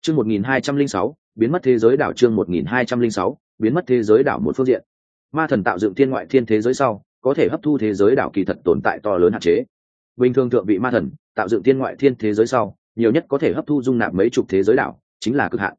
Chương 1206, biến mất thế giới đảo. Chương 1206, biến mất thế giới đảo. Một phương diện, ma thần tạo dựng thiên ngoại thiên thế giới sau, có thể hấp thu thế giới đảo kỳ thật tồn tại to lớn hạn chế. Bình thường thượng vị ma thần tạo dựng thiên ngoại thiên thế giới sau, nhiều nhất có thể hấp thu dung nạp mấy chục thế giới đảo, chính là cực hạn.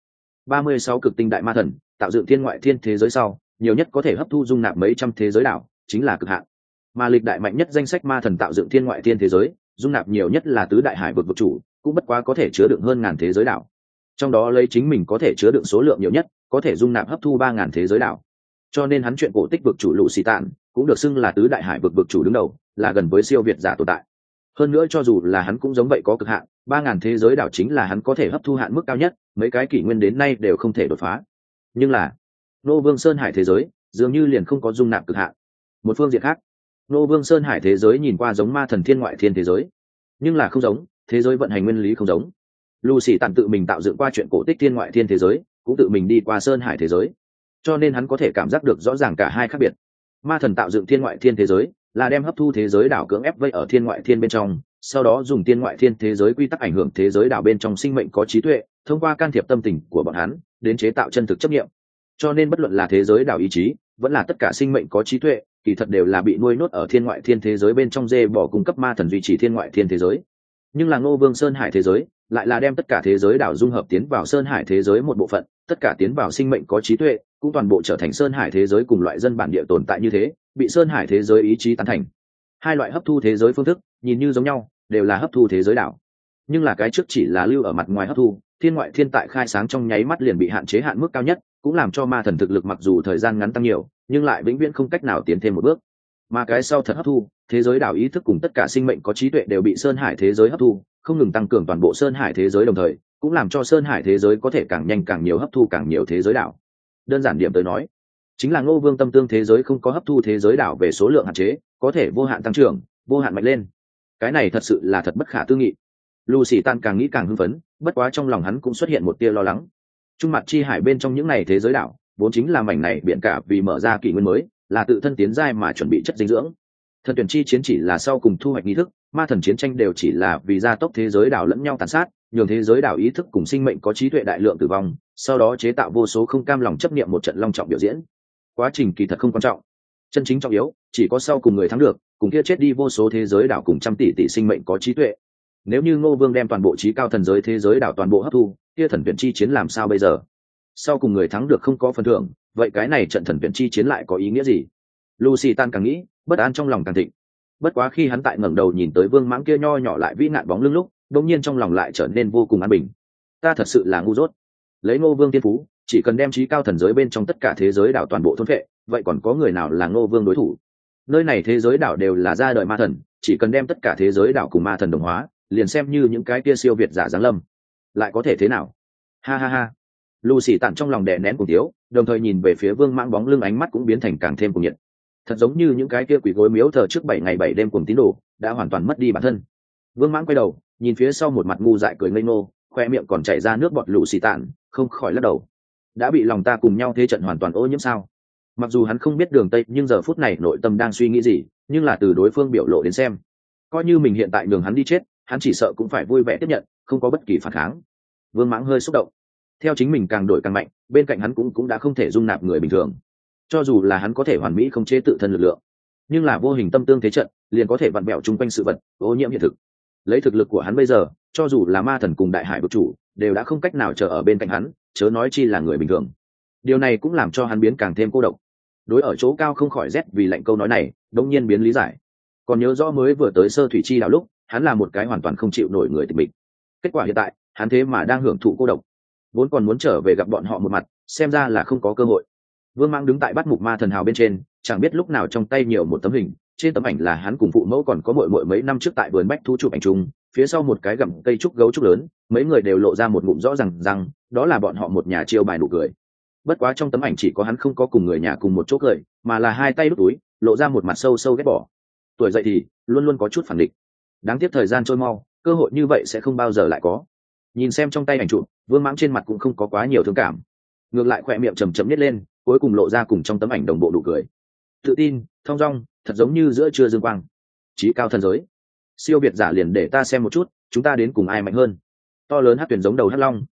36 cực tinh đại ma thần tạo dựng thiên ngoại thiên thế giới sau, nhiều nhất có thể hấp thu dung nạp mấy trăm thế giới đảo, chính là cực hạn. Mà lịch đại mạnh nhất danh sách ma thần tạo dựng thiên ngoại thiên thế giới, dung nạp nhiều nhất là tứ đại hải vực vực chủ, cũng bất quá có thể chứa đựng hơn ngàn thế giới đảo. Trong đó lấy chính mình có thể chứa đựng số lượng nhiều nhất, có thể dung nạp hấp thu 3000 thế giới đảo. Cho nên hắn chuyện cổ tích vực chủ lũ xì tạn cũng được xưng là tứ đại hải vực vực chủ đứng đầu, là gần với siêu việt giả tồn tại. Hơn nữa cho dù là hắn cũng giống vậy có cực hạn, 3000 thế giới đảo chính là hắn có thể hấp thu hạn mức cao nhất, mấy cái kỷ nguyên đến nay đều không thể đột phá. Nhưng là Nô Vương Sơn Hải thế giới dường như liền không có dung nạp cực hạn. Một phương diện khác, Nô Vương Sơn Hải thế giới nhìn qua giống ma thần thiên ngoại thiên thế giới, nhưng là không giống, thế giới vận hành nguyên lý không giống. Lucy tàn tự mình tạo dựng qua chuyện cổ tích thiên ngoại thiên thế giới, cũng tự mình đi qua Sơn Hải thế giới, cho nên hắn có thể cảm giác được rõ ràng cả hai khác biệt. Ma thần tạo dựng thiên ngoại thiên thế giới là đem hấp thu thế giới đảo cưỡng ép vây ở thiên ngoại thiên bên trong, sau đó dùng thiên ngoại thiên thế giới quy tắc ảnh hưởng thế giới đảo bên trong sinh mệnh có trí tuệ, thông qua can thiệp tâm tình của bọn hắn đến chế tạo chân thực chấp nghiệm. Cho nên bất luận là thế giới đảo ý chí vẫn là tất cả sinh mệnh có trí tuệ, kỳ thật đều là bị nuôi nhốt ở thiên ngoại thiên thế giới bên trong dê bỏ cung cấp ma thần duy trì thiên ngoại thiên thế giới. Nhưng là Ngô Vương Sơn Hải thế giới lại là đem tất cả thế giới đảo dung hợp tiến vào Sơn Hải thế giới một bộ phận, tất cả tiến vào sinh mệnh có trí tuệ cũng toàn bộ trở thành Sơn Hải thế giới cùng loại dân bản địa tồn tại như thế, bị Sơn Hải thế giới ý chí tán thành. Hai loại hấp thu thế giới phương thức nhìn như giống nhau, đều là hấp thu thế giới đảo, nhưng là cái trước chỉ là lưu ở mặt ngoài hấp thu, thiên ngoại thiên tại khai sáng trong nháy mắt liền bị hạn chế hạn mức cao nhất, cũng làm cho ma thần thực lực mặc dù thời gian ngắn tăng nhiều, nhưng lại vĩnh viễn không cách nào tiến thêm một bước. Mà cái sau thật hấp thu, thế giới đảo ý thức cùng tất cả sinh mệnh có trí tuệ đều bị Sơn Hải thế giới hấp thu, không ngừng tăng cường toàn bộ Sơn Hải thế giới, đồng thời cũng làm cho Sơn Hải thế giới có thể càng nhanh càng nhiều hấp thu càng nhiều thế giới đảo. Đơn giản điểm tới nói, chính là Ngô Vương tâm tương thế giới không có hấp thu thế giới đảo về số lượng hạn chế, có thể vô hạn tăng trưởng, vô hạn mạnh lên. Cái này thật sự là thật bất khả tư nghị. Lucy Tan càng nghĩ càng hưng phấn, bất quá trong lòng hắn cũng xuất hiện một tia lo lắng. Trung mặt chi hải bên trong những này thế giới đảo, vốn chính là mảnh này biển cả vì mở ra kỷ nguyên mới, là tự thân tiến giai mà chuẩn bị chất dinh dưỡng. Thần tuyển chi chiến chỉ là sau cùng thu hoạch nghi thức, ma thần chiến tranh đều chỉ là vì gia tốc thế giới đảo lẫn nhau tàn sát, nhường thế giới đảo ý thức cùng sinh mệnh có trí tuệ đại lượng tử vong, sau đó chế tạo vô số không cam lòng chấp niệm một trận long trọng biểu diễn. Quá trình kỳ thật không quan trọng, chân chính trọng yếu chỉ có sau cùng người thắng được, cùng kia chết đi vô số thế giới đảo cùng trăm tỷ tỷ sinh mệnh có trí tuệ. Nếu như Ngô Vương đem toàn bộ trí cao thần giới thế giới đảo toàn bộ hấp thu, kia thần tuyển chi chiến làm sao bây giờ? Sau cùng người thắng được không có phần thưởng, vậy cái này trận thần tuyển chi chiến lại có ý nghĩa gì? Lucy Tan càng nghĩ, bất an trong lòng càng thịnh. Bất quá khi hắn tại ngẩng đầu nhìn tới Vương Mãng kia nho nhỏ lại vĩ nạn bóng lưng lúc, đột nhiên trong lòng lại trở nên vô cùng an bình. Ta thật sự là ngu dốt. Lấy Ngô Vương tiên phú, chỉ cần đem trí cao thần giới bên trong tất cả thế giới đảo toàn bộ thôn phệ, vậy còn có người nào là Ngô Vương đối thủ? Nơi này thế giới đảo đều là ra đời ma thần, chỉ cần đem tất cả thế giới đảo cùng ma thần đồng hóa, liền xem như những cái kia siêu việt giả giáng lâm, lại có thể thế nào? Ha ha ha. Lucy Tạn trong lòng đè nén cùng thiếu, đồng thời nhìn về phía Vương Mãng bóng lưng, ánh mắt cũng biến thành càng thêm cuồng nhiệt. Thật giống như những cái kia quỷ gối miếu thờ trước 7 ngày 7 đêm cùng tín đồ đã hoàn toàn mất đi bản thân. Vương Mãng quay đầu nhìn phía sau một mặt ngu dại cười ngây ngô, khoe miệng còn chảy ra nước bọt. Lucy Tạn không khỏi lắc đầu. Đã bị lòng ta cùng nhau thế trận hoàn toàn ô nhiễm sao? Mặc dù hắn không biết đường tây, nhưng giờ phút này nội tâm đang suy nghĩ gì, nhưng là từ đối phương biểu lộ đến xem, coi như mình hiện tại nhường hắn đi chết, hắn chỉ sợ cũng phải vui vẻ tiếp nhận, không có bất kỳ phản kháng. Vương Mãng hơi xúc động. Theo chính mình càng đổi càng mạnh, bên cạnh hắn cũng đã không thể dung nạp người bình thường. Cho dù là hắn có thể hoàn mỹ không chế tự thân lực lượng, nhưng là vô hình tâm tương thế trận liền có thể vặn bẹo chung quanh sự vật, ô nhiễm hiện thực. Lấy thực lực của hắn bây giờ, cho dù là ma thần cùng đại hải vực chủ đều đã không cách nào chờ ở bên cạnh hắn, chớ nói chi là người bình thường. Điều này cũng làm cho hắn biến càng thêm cô độc. Đối ở chỗ cao không khỏi rét vì lạnh câu nói này, đống nhiên biến lý giải. Còn nhớ rõ mới vừa tới Sơ Thủy Chi đảo lúc, hắn là một cái hoàn toàn không chịu nổi người tịch mịch. Kết quả hiện tại, hắn thế mà đang hưởng thụ cô độc. Vốn còn muốn trở về gặp bọn họ một mặt, xem ra là không có cơ hội. Vương Mãng đứng tại bát mục ma thần hào bên trên, chẳng biết lúc nào trong tay nhiều một tấm hình, trên tấm ảnh là hắn cùng phụ mẫu còn có muội muội mấy năm trước tại vườn bách thu chụp ảnh chung, phía sau một cái gặm cây trúc gấu trúc lớn, mấy người đều lộ ra một ngụm rõ ràng, đó là bọn họ một nhà chiêu bài nụ cười. Bất quá trong tấm ảnh chỉ có hắn không có cùng người nhà cùng một chỗ cười, mà là hai tay đút túi, lộ ra một mặt sâu sâu ghét bỏ. Tuổi dậy thì luôn luôn có chút phản địch. Đáng tiếc thời gian trôi mau, cơ hội như vậy sẽ không bao giờ lại có. Nhìn xem trong tay ảnh chụp, Vương Mãng trên mặt cũng không có quá nhiều thương cảm, ngược lại khỏe miệng chầm chậm nhếch lên, cuối cùng lộ ra cùng trong tấm ảnh đồng bộ nụ cười. Tự tin, thong dong, thật giống như giữa trưa dương quang. Chí cao thần giới, siêu việt giả liền để ta xem một chút, chúng ta đến cùng ai mạnh hơn. To lớn hắc tuyển giống đầu hắc long,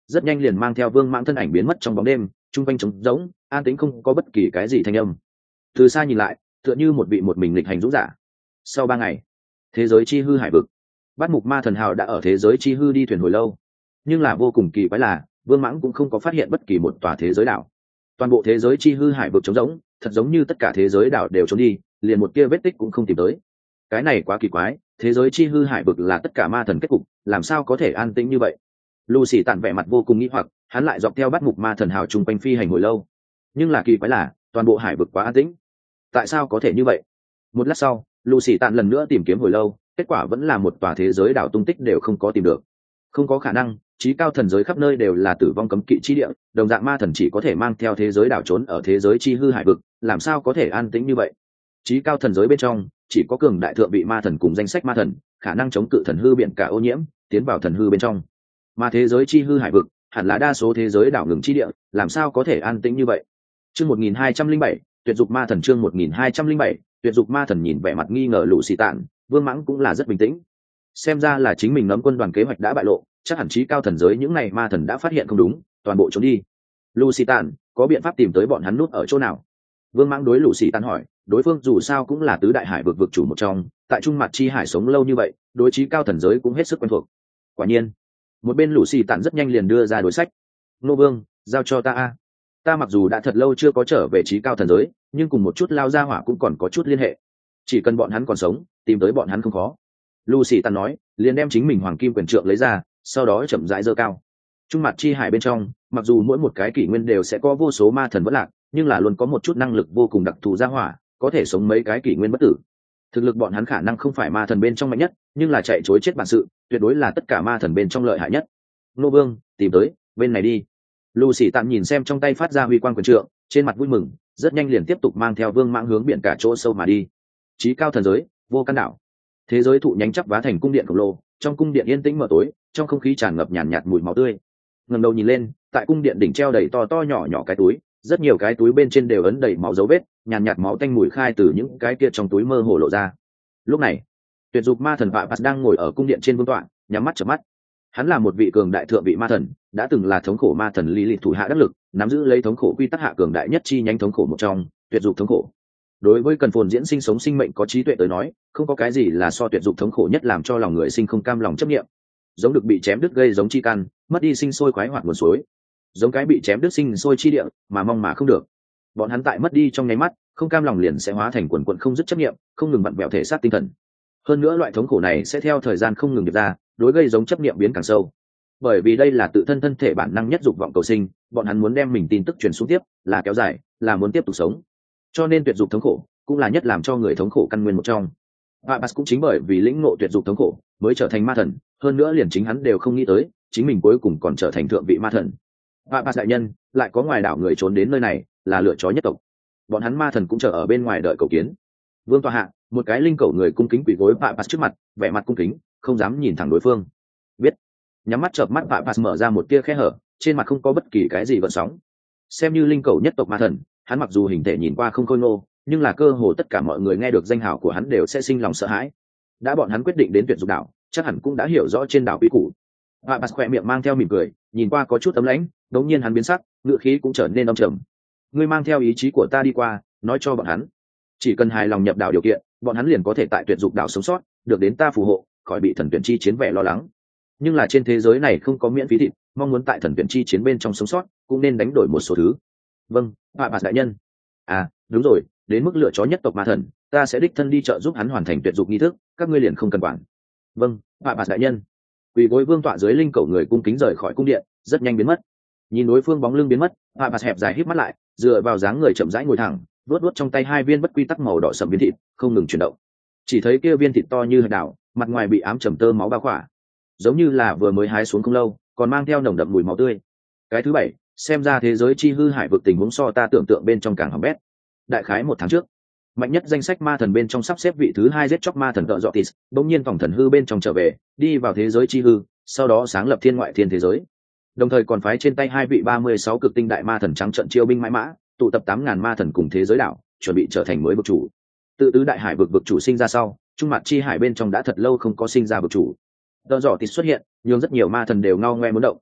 rất nhanh liền mang theo Vương Mãng thân ảnh biến mất trong bóng đêm, trung quanh trống rỗng, an tĩnh không có bất kỳ cái gì thanh âm. Từ xa nhìn lại, tựa như một vị một mình lịch hành dũng giả. Sau 3 ngày, thế giới chi hư hải vực, Bát Mục Ma Thần Hào đã ở thế giới chi hư đi thuyền hồi lâu, nhưng là vô cùng kỳ quái là Vương Mãng cũng không có phát hiện bất kỳ một tòa thế giới đảo. Toàn bộ thế giới chi hư hải vực trống rỗng, thật giống như tất cả thế giới đảo đều trốn đi, liền một kia vết tích cũng không tìm tới. Cái này quá kỳ quái, thế giới chi hư hải vực là tất cả ma thần kết cục, làm sao có thể an tĩnh như vậy? Lucy tản vẻ mặt vô cùng nghi hoặc, hắn lại dọc theo Bát Mục Ma Thần Hào trung quanh phi hành hồi lâu, nhưng là kỳ quái là toàn bộ hải vực quá an tĩnh. Tại sao có thể như vậy? Một lát sau, Lucy tản lần nữa tìm kiếm hồi lâu, kết quả vẫn là một tòa thế giới đảo tung tích đều không có tìm được. Không có khả năng, chí cao thần giới khắp nơi đều là tử vong cấm kỵ chi địa, đồng dạng ma thần chỉ có thể mang theo thế giới đảo trốn ở thế giới chi hư hải vực, làm sao có thể an tĩnh như vậy? Chí cao thần giới bên trong chỉ có cường đại thượng vị ma thần cùng danh sách ma thần khả năng chống cự thần hư biển cả ô nhiễm, tiến vào thần hư bên trong. Mà thế giới chi hư hải vực hẳn là đa số thế giới đảo ngừng chi địa, làm sao có thể an tĩnh như vậy? Chương 1207, tuyệt dục ma thần. Chương 1207, tuyệt dục ma thần. Nhìn vẻ mặt nghi ngờ Lucy tản, Vương Mãng cũng là rất bình tĩnh. Xem ra là chính mình nắm quân đoàn kế hoạch đã bại lộ, chắc hẳn chí cao thần giới những này ma thần đã phát hiện không đúng, toàn bộ trốn đi. Lucy tản, có biện pháp tìm tới bọn hắn núp ở chỗ nào? Vương Mãng đối Lucy tản hỏi, đối phương dù sao cũng là tứ đại hải vực vực chủ một trong, tại trung mặt chi hải sống lâu như vậy, đối chí cao thần giới cũng hết sức quen thuộc. Quả nhiên, một bên Lucy tản rất nhanh liền đưa ra đối sách. Nô Vương, giao cho ta a. Ta mặc dù đã thật lâu chưa có trở về chí cao thần giới, nhưng cùng một chút lao ra hỏa cũng còn có chút liên hệ. Chỉ cần bọn hắn còn sống, tìm tới bọn hắn không khó. Lucy tản nói, liền đem chính mình hoàng kim quyền trượng lấy ra, sau đó chậm rãi giơ cao. Trung mặt chi hải bên trong, mặc dù mỗi một cái kỷ nguyên đều sẽ có vô số ma thần vẫn lạc, nhưng là luôn có một chút năng lực vô cùng đặc thù ra hỏa, có thể sống mấy cái kỷ nguyên bất tử. Thực lực bọn hắn khả năng không phải ma thần bên trong mạnh nhất, nhưng là chạy chối chết bản sự, tuyệt đối là tất cả ma thần bên trong lợi hại nhất. Nô Vương, tìm tới, bên này đi. Lucy tạm nhìn xem trong tay phát ra huy quang quyền trượng, trên mặt vui mừng, rất nhanh liền tiếp tục mang theo Vương Mãng hướng biển cả chỗ sâu mà đi. Chí cao thần giới, vô căn đảo. Thế giới thụ nhánh chắp vá thành cung điện khổng lồ, trong cung điện yên tĩnh mờ tối, trong không khí tràn ngập nhàn nhạt mùi máu tươi. Ngẩng đầu nhìn lên, tại cung điện đỉnh treo đầy to to nhỏ nhỏ cái túi, rất nhiều cái túi bên trên đều ấn đầy máu dấu vết, nhàn nhạt máu tanh mùi khai từ những cái kia trong túi mơ hồ lộ ra. Lúc này, tuyệt dục ma thần Vạ Bạt đang ngồi ở cung điện trên vương tọa, nhắm mắt chợp mắt. Hắn là một vị cường đại thượng vị ma thần, đã từng là thống khổ ma thần lý lịch thủ hạ đắc lực, nắm giữ lấy thống khổ quy tắc hạ cường đại nhất chi nhánh thống khổ một trong, tuyệt dục thống khổ. Đối với cần phồn diễn sinh sống sinh mệnh có trí tuệ tới nói, không có cái gì là so tuyệt dục thống khổ nhất làm cho lòng người sinh không cam lòng chấp niệm. Giống được bị chém đứt gây giống chi căn, mất đi sinh sôi khoái hoạt nguồn suối. Giống cái bị chém đứt sinh sôi chi địa, mà mong mà không được. Bọn hắn tại mất đi trong nháy mắt, không cam lòng liền sẽ hóa thành quần quần không dứt chấp niệm, không ngừng vặn vẹo thể xác tinh thần. Hơn nữa loại thống khổ này sẽ theo thời gian không ngừng điệp ra, đối gây giống chấp niệm biến càng sâu. Bởi vì đây là tự thân thân thể bản năng nhất dục vọng cầu sinh, bọn hắn muốn đem mình tin tức truyền xuống tiếp, là kéo dài, là muốn tiếp tục sống. Cho nên tuyệt dục thống khổ cũng là nhất làm cho người thống khổ căn nguyên một trong. Vabas cũng chính bởi vì lĩnh ngộ tuyệt dục thống khổ mới trở thành ma thần, hơn nữa liền chính hắn đều không nghĩ tới chính mình cuối cùng còn trở thành thượng vị ma thần. Vabas đại nhân, lại có ngoài đảo người trốn đến nơi này, là lựa chó nhất tộc. Bọn hắn ma thần cũng chờ ở bên ngoài đợi cầu kiến. Vương tọa hạ, một cái linh cẩu người cung kính quỳ gối Vabas trước mặt, vẻ mặt cung kính, không dám nhìn thẳng đối phương. Biết. Nhắm mắt chợp mắt Vabas mở ra một tia khe hở, trên mặt không có bất kỳ cái gì gợn sóng. Xem như linh cẩu nhất tộc ma thần, hắn mặc dù hình thể nhìn qua không khôi ngô, nhưng là cơ hồ tất cả mọi người nghe được danh hào của hắn đều sẽ sinh lòng sợ hãi. Đã bọn hắn quyết định đến tuyệt dục đảo, chắc hẳn cũng đã hiểu rõ trên đảo quy củ. Vabas khỏe miệng mang theo mỉm cười, nhìn qua có chút ấm lãnh, đống nhiên hắn biến sắc, ngữ khí cũng trở nên âm trầm. Ngươi mang theo ý chí của ta đi qua, nói cho bọn hắn, chỉ cần hài lòng nhập đảo điều kiện, bọn hắn liền có thể tại tuyệt dục đảo sống sót, được đến ta phù hộ, khỏi bị thần tuyển chi chiến vẻ lo lắng. Nhưng là trên thế giới này không có miễn phí thịt, mong muốn tại thần tuyển chi chiến bên trong sống sót, cũng nên đánh đổi một số thứ. Vâng, Vabas đại nhân. À, đúng rồi, đến mức lựa chó nhất tộc ma thần, ta sẽ đích thân đi trợ giúp hắn hoàn thành tuyệt dục nghi thức, các ngươi liền không cần quản. Vâng, Vabas đại nhân. Quỳ gối vương tọa dưới linh cẩu người cung kính rời khỏi cung điện, rất nhanh biến mất. Nhìn đối phương bóng lưng biến mất, Vabas hẹp dài híp mắt lại, dựa vào dáng người chậm rãi ngồi thẳng, vuốt trong tay hai viên bất quy tắc màu đỏ sẫm viên thịt, không ngừng chuyển động. Chỉ thấy kia viên thịt to như hạt đảo, mặt ngoài bị ám trầm tơ máu bao khỏa, giống như là vừa mới hái xuống không lâu, còn mang theo nồng đậm mùi máu tươi. Cái thứ bảy, xem ra thế giới chi hư hải vực tình huống so ta tưởng tượng bên trong càng hỏng bét. Đại khái 1 tháng trước, mạnh nhất danh sách ma thần bên trong sắp xếp vị thứ 2 giết chóc ma thần Tợ Dọ Tis, bỗng nhiên vòng thần hư bên trong trở về, đi vào thế giới chi hư, sau đó sáng lập thiên ngoại thiên thế giới. Đồng thời còn phái trên tay 2 vị 36 cực tinh đại ma thần trắng trận chiêu binh mãi mã, tụ tập 8.000 ma thần cùng thế giới đảo, chuẩn bị trở thành mới vực chủ. Tự tứ đại hải vực vực chủ sinh ra sau, trung mặt chi hải bên trong đã thật lâu không có sinh ra vực chủ. Tợ Dọ Tis xuất hiện, nhưng rất nhiều ma thần đều ngao ngoe muốn động.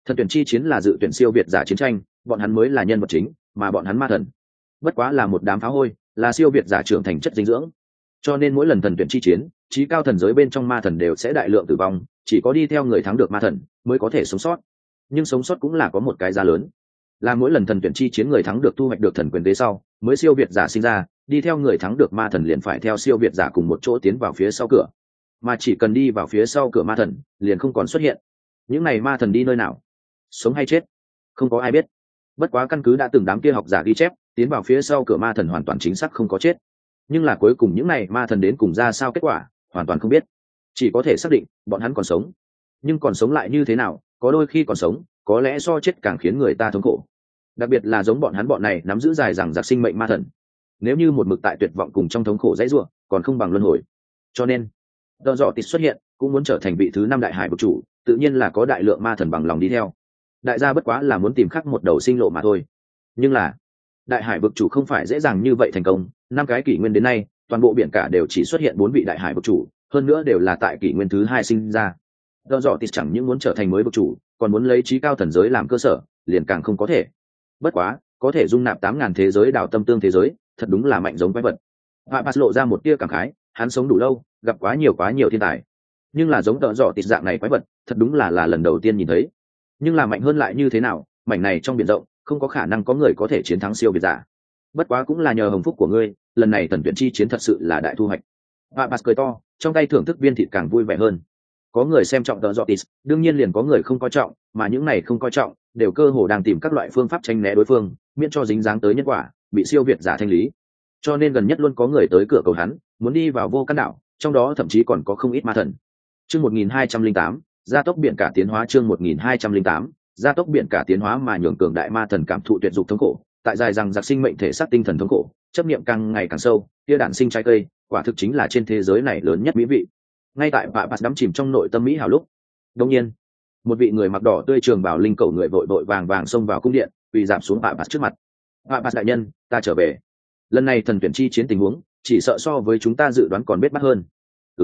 Thần tuyển chi chiến là dự tuyển siêu việt giả chiến tranh, bọn hắn mới là nhân vật chính, mà bọn hắn ma thần bất quá là một đám phá hôi, là siêu việt giả trưởng thành chất dinh dưỡng. Cho nên mỗi lần thần tuyển chi chiến, trí cao thần giới bên trong ma thần đều sẽ đại lượng tử vong, chỉ có đi theo người thắng được ma thần mới có thể sống sót. Nhưng sống sót cũng là có một cái giá lớn, là mỗi lần thần tuyển chi chiến người thắng được thu hoạch được thần quyền tế sau mới siêu việt giả sinh ra, đi theo người thắng được ma thần liền phải theo siêu việt giả cùng một chỗ tiến vào phía sau cửa, mà chỉ cần đi vào phía sau cửa ma thần liền không còn xuất hiện. Những này ma thần đi nơi nào, sống hay chết, không có ai biết. Bất quá căn cứ đã từng đám kia học giả ghi chép, tiến vào phía sau cửa ma thần hoàn toàn chính xác không có chết, nhưng là cuối cùng những này ma thần đến cùng ra sao kết quả hoàn toàn không biết, chỉ có thể xác định bọn hắn còn sống. Nhưng còn sống lại như thế nào, có đôi khi còn sống có lẽ so chết càng khiến người ta thống khổ, đặc biệt là giống bọn hắn bọn này nắm giữ dài rằng giặc sinh mệnh ma thần, nếu như một mực tại tuyệt vọng cùng trong thống khổ dãy ruộng còn không bằng luân hồi. Cho nên Đờ Dọ Tịt xuất hiện cũng muốn trở thành vị thứ 5 đại hải vực chủ, tự nhiên là có đại lượng ma thần bằng lòng đi theo. Đại gia bất quá là muốn tìm khắc một đầu sinh lộ mà thôi. Nhưng là đại hải vực chủ không phải dễ dàng như vậy thành công. 5 cái kỷ nguyên đến nay, toàn bộ biển cả đều chỉ xuất hiện 4 vị đại hải vực chủ, hơn nữa đều là tại kỷ nguyên thứ 2 sinh ra. Đờ Dọ Tịt chẳng những muốn trở thành mới vực chủ, còn muốn lấy trí cao thần giới làm cơ sở, liền càng không có thể. Bất quá có thể dung nạp 8.000 thế giới đảo tâm tương thế giới, thật đúng là mạnh giống quái vật. Papas lộ ra một tia cảm khái, hắn sống đủ lâu, gặp quá nhiều thiên tài, nhưng là giống Đờ Dọ Tịt dạng này quái vật, thật đúng là lần đầu tiên nhìn thấy. Nhưng là mạnh hơn lại như thế nào, mảnh này trong biển rộng không có khả năng có người có thể chiến thắng siêu việt giả. Bất quá cũng là nhờ hồng phúc của ngươi, lần này thần tuyển chi chiến thật sự là đại thu hoạch. Papas cười to, trong tay thưởng thức viên thịt càng vui vẻ hơn. Có người xem trọng Đờ Dọ Tịt, đương nhiên liền có người không coi trọng, mà những này không coi trọng đều cơ hồ đang tìm các loại phương pháp tránh né đối phương, miễn cho dính dáng tới nhân quả bị siêu việt giả thanh lý. Cho nên gần nhất luôn có người tới cửa cầu hắn, muốn đi vào vô căn đảo, trong đó thậm chí còn có không ít ma thần. Chương 1208, gia tốc biển cả tiến hóa. Chương 1208, gia tốc biển cả tiến hóa mà nhường cường đại ma thần cảm thụ tuyệt dục thống khổ, tại dài rằng giặc sinh mệnh thể xác tinh thần thống khổ, chấp niệm càng ngày càng sâu, kia đạn sinh trái cây, quả thực chính là trên thế giới này lớn nhất mỹ vị. Ngay tại Papas đắm chìm trong nội tâm mỹ hào lúc, đột nhiên, một vị người mặc đỏ tươi trường bào linh cầu người vội vội vàng vàng xông vào cung điện, quỳ rạp xuống Papas trước mặt. Papas đại nhân, ta trở về. Lần này thần tuyển chi chiến tình huống, chỉ sợ so với chúng ta dự đoán còn bết bát hơn.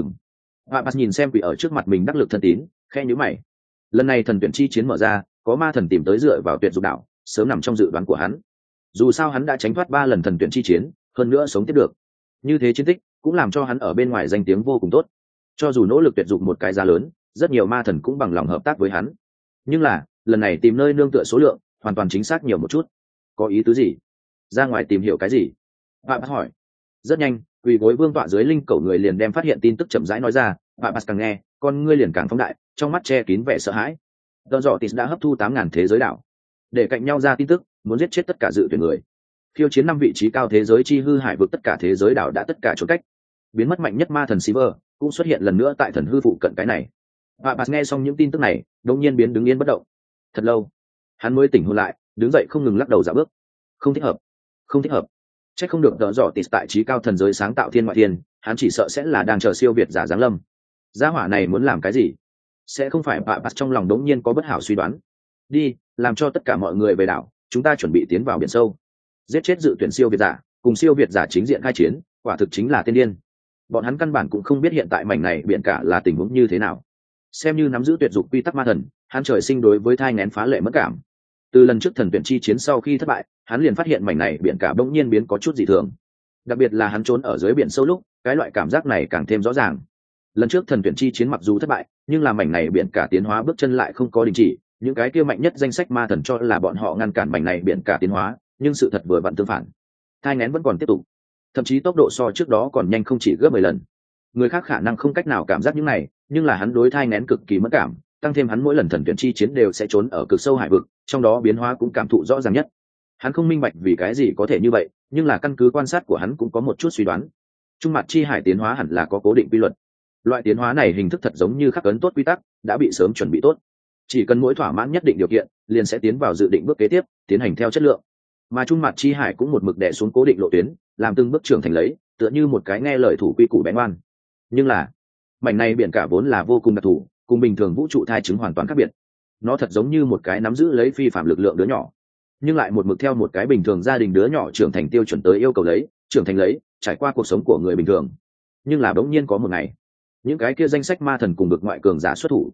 Papas nhìn xem quỷ ở trước mặt mình đắc lực thân tín, khe nhíu mày. Lần này thần tuyển chi chiến mở ra, có ma thần tìm tới dựa vào tuyệt dục đảo, sớm nằm trong dự đoán của hắn. Dù sao hắn đã tránh thoát 3 lần thần tuyển chi chiến, hơn nữa sống tiếp được. Như thế chiến tích cũng làm cho hắn ở bên ngoài danh tiếng vô cùng tốt. Cho dù nỗ lực tuyệt dục một cái giá lớn, rất nhiều ma thần cũng bằng lòng hợp tác với hắn. Nhưng là, lần này tìm nơi nương tựa số lượng, hoàn toàn chính xác nhiều một chút. Có ý tứ gì? Ra ngoài tìm hiểu cái gì? Papas hỏi. Rất nhanh, quỳ gối vương tọa dưới linh cầu người liền đem phát hiện tin tức chậm rãi nói ra. Papas càng nghe, con ngươi liền càng phóng đại, trong mắt che kín vẻ sợ hãi. Đờ Dọ Tịt đã hấp thu 8.000 thế giới đảo, để cạnh nhau ra tin tức, muốn giết chết tất cả dự tuyển người. Khiêu chiến 5 vị trí cao thế giới chi hư hải vực, tất cả thế giới đảo đã tất cả trốn cách. Biến mất mạnh nhất ma thần Silver cũng xuất hiện lần nữa tại thần hư phụ cận cái này. Papas nghe xong những tin tức này, đột nhiên biến đứng yên bất động. Thật lâu, hắn mới tỉnh hồn lại, đứng dậy không ngừng lắc đầu dạo bước. Không thích hợp, không thích hợp. Chắc không được Đờ Dọ Tịt tại trí cao thần giới sáng tạo thiên ngoại thiên, hắn chỉ sợ sẽ là đang chờ siêu việt giả giáng lâm. Gia hỏa này muốn làm cái gì? Sẽ không phải Papas trong lòng đống nhiên có bất hảo suy đoán. Đi, làm cho tất cả mọi người về đảo, chúng ta chuẩn bị tiến vào biển sâu. Giết chết dự tuyển siêu việt giả, cùng siêu việt giả chính diện khai chiến, quả thực chính là tiên điên. Bọn hắn căn bản cũng không biết hiện tại mảnh này biển cả là tình huống như thế nào. Xem như nắm giữ tuyệt dục quy tắc ma thần, hắn trời sinh đối với thai nghén phá lệ mất cảm. Từ lần trước thần tuyển chi chiến sau khi thất bại, hắn liền phát hiện mảnh này biển cả bỗng nhiên biến có chút dị thường. Đặc biệt là hắn trốn ở dưới biển sâu lúc, cái loại cảm giác này càng thêm rõ ràng. Lần trước thần tuyển chi chiến mặc dù thất bại, nhưng là mảnh này biển cả tiến hóa bước chân lại không có đình chỉ. Những cái kia mạnh nhất danh sách ma thần cho là bọn họ ngăn cản mảnh này biển cả tiến hóa, nhưng sự thật vừa vặn tương phản. Thai nghén vẫn còn tiếp tục, thậm chí tốc độ so trước đó còn nhanh không chỉ gấp 10 lần. Người khác khả năng không cách nào cảm giác những này, nhưng là hắn đối thai nghén cực kỳ mất cảm, tăng thêm hắn mỗi lần thần tuyển chi chiến đều sẽ trốn ở cực sâu hải vực, trong đó biến hóa cũng cảm thụ rõ ràng nhất. Hắn không minh bạch vì cái gì có thể như vậy, nhưng là căn cứ quan sát của hắn cũng có một chút suy đoán. Trung mặt chi hải tiến hóa hẳn là có cố định quy luật. Loại tiến hóa này hình thức thật giống như khắc ấn tốt quy tắc, đã bị sớm chuẩn bị tốt. Chỉ cần mỗi thỏa mãn nhất định điều kiện, liền sẽ tiến vào dự định bước kế tiếp, tiến hành theo chất lượng. Mà trung mặt chi hải cũng một mực đè xuống cố định lộ tuyến, làm từng bước trưởng thành lấy, tựa như một cái nghe lời thủ quy củ bén ngoan. Nhưng là, mảnh này biển cả vốn là vô cùng đặc thù, cùng bình thường vũ trụ thai chứng hoàn toàn khác biệt. Nó thật giống như một cái nắm giữ lấy phi phạm lực lượng đứa nhỏ, nhưng lại một mực theo một cái bình thường gia đình đứa nhỏ trưởng thành tiêu chuẩn tới yêu cầu lấy, trưởng thành lấy, trải qua cuộc sống của người bình thường. Nhưng là bỗng nhiên có một ngày, những cái kia danh sách ma thần cùng bực ngoại cường giả xuất thủ.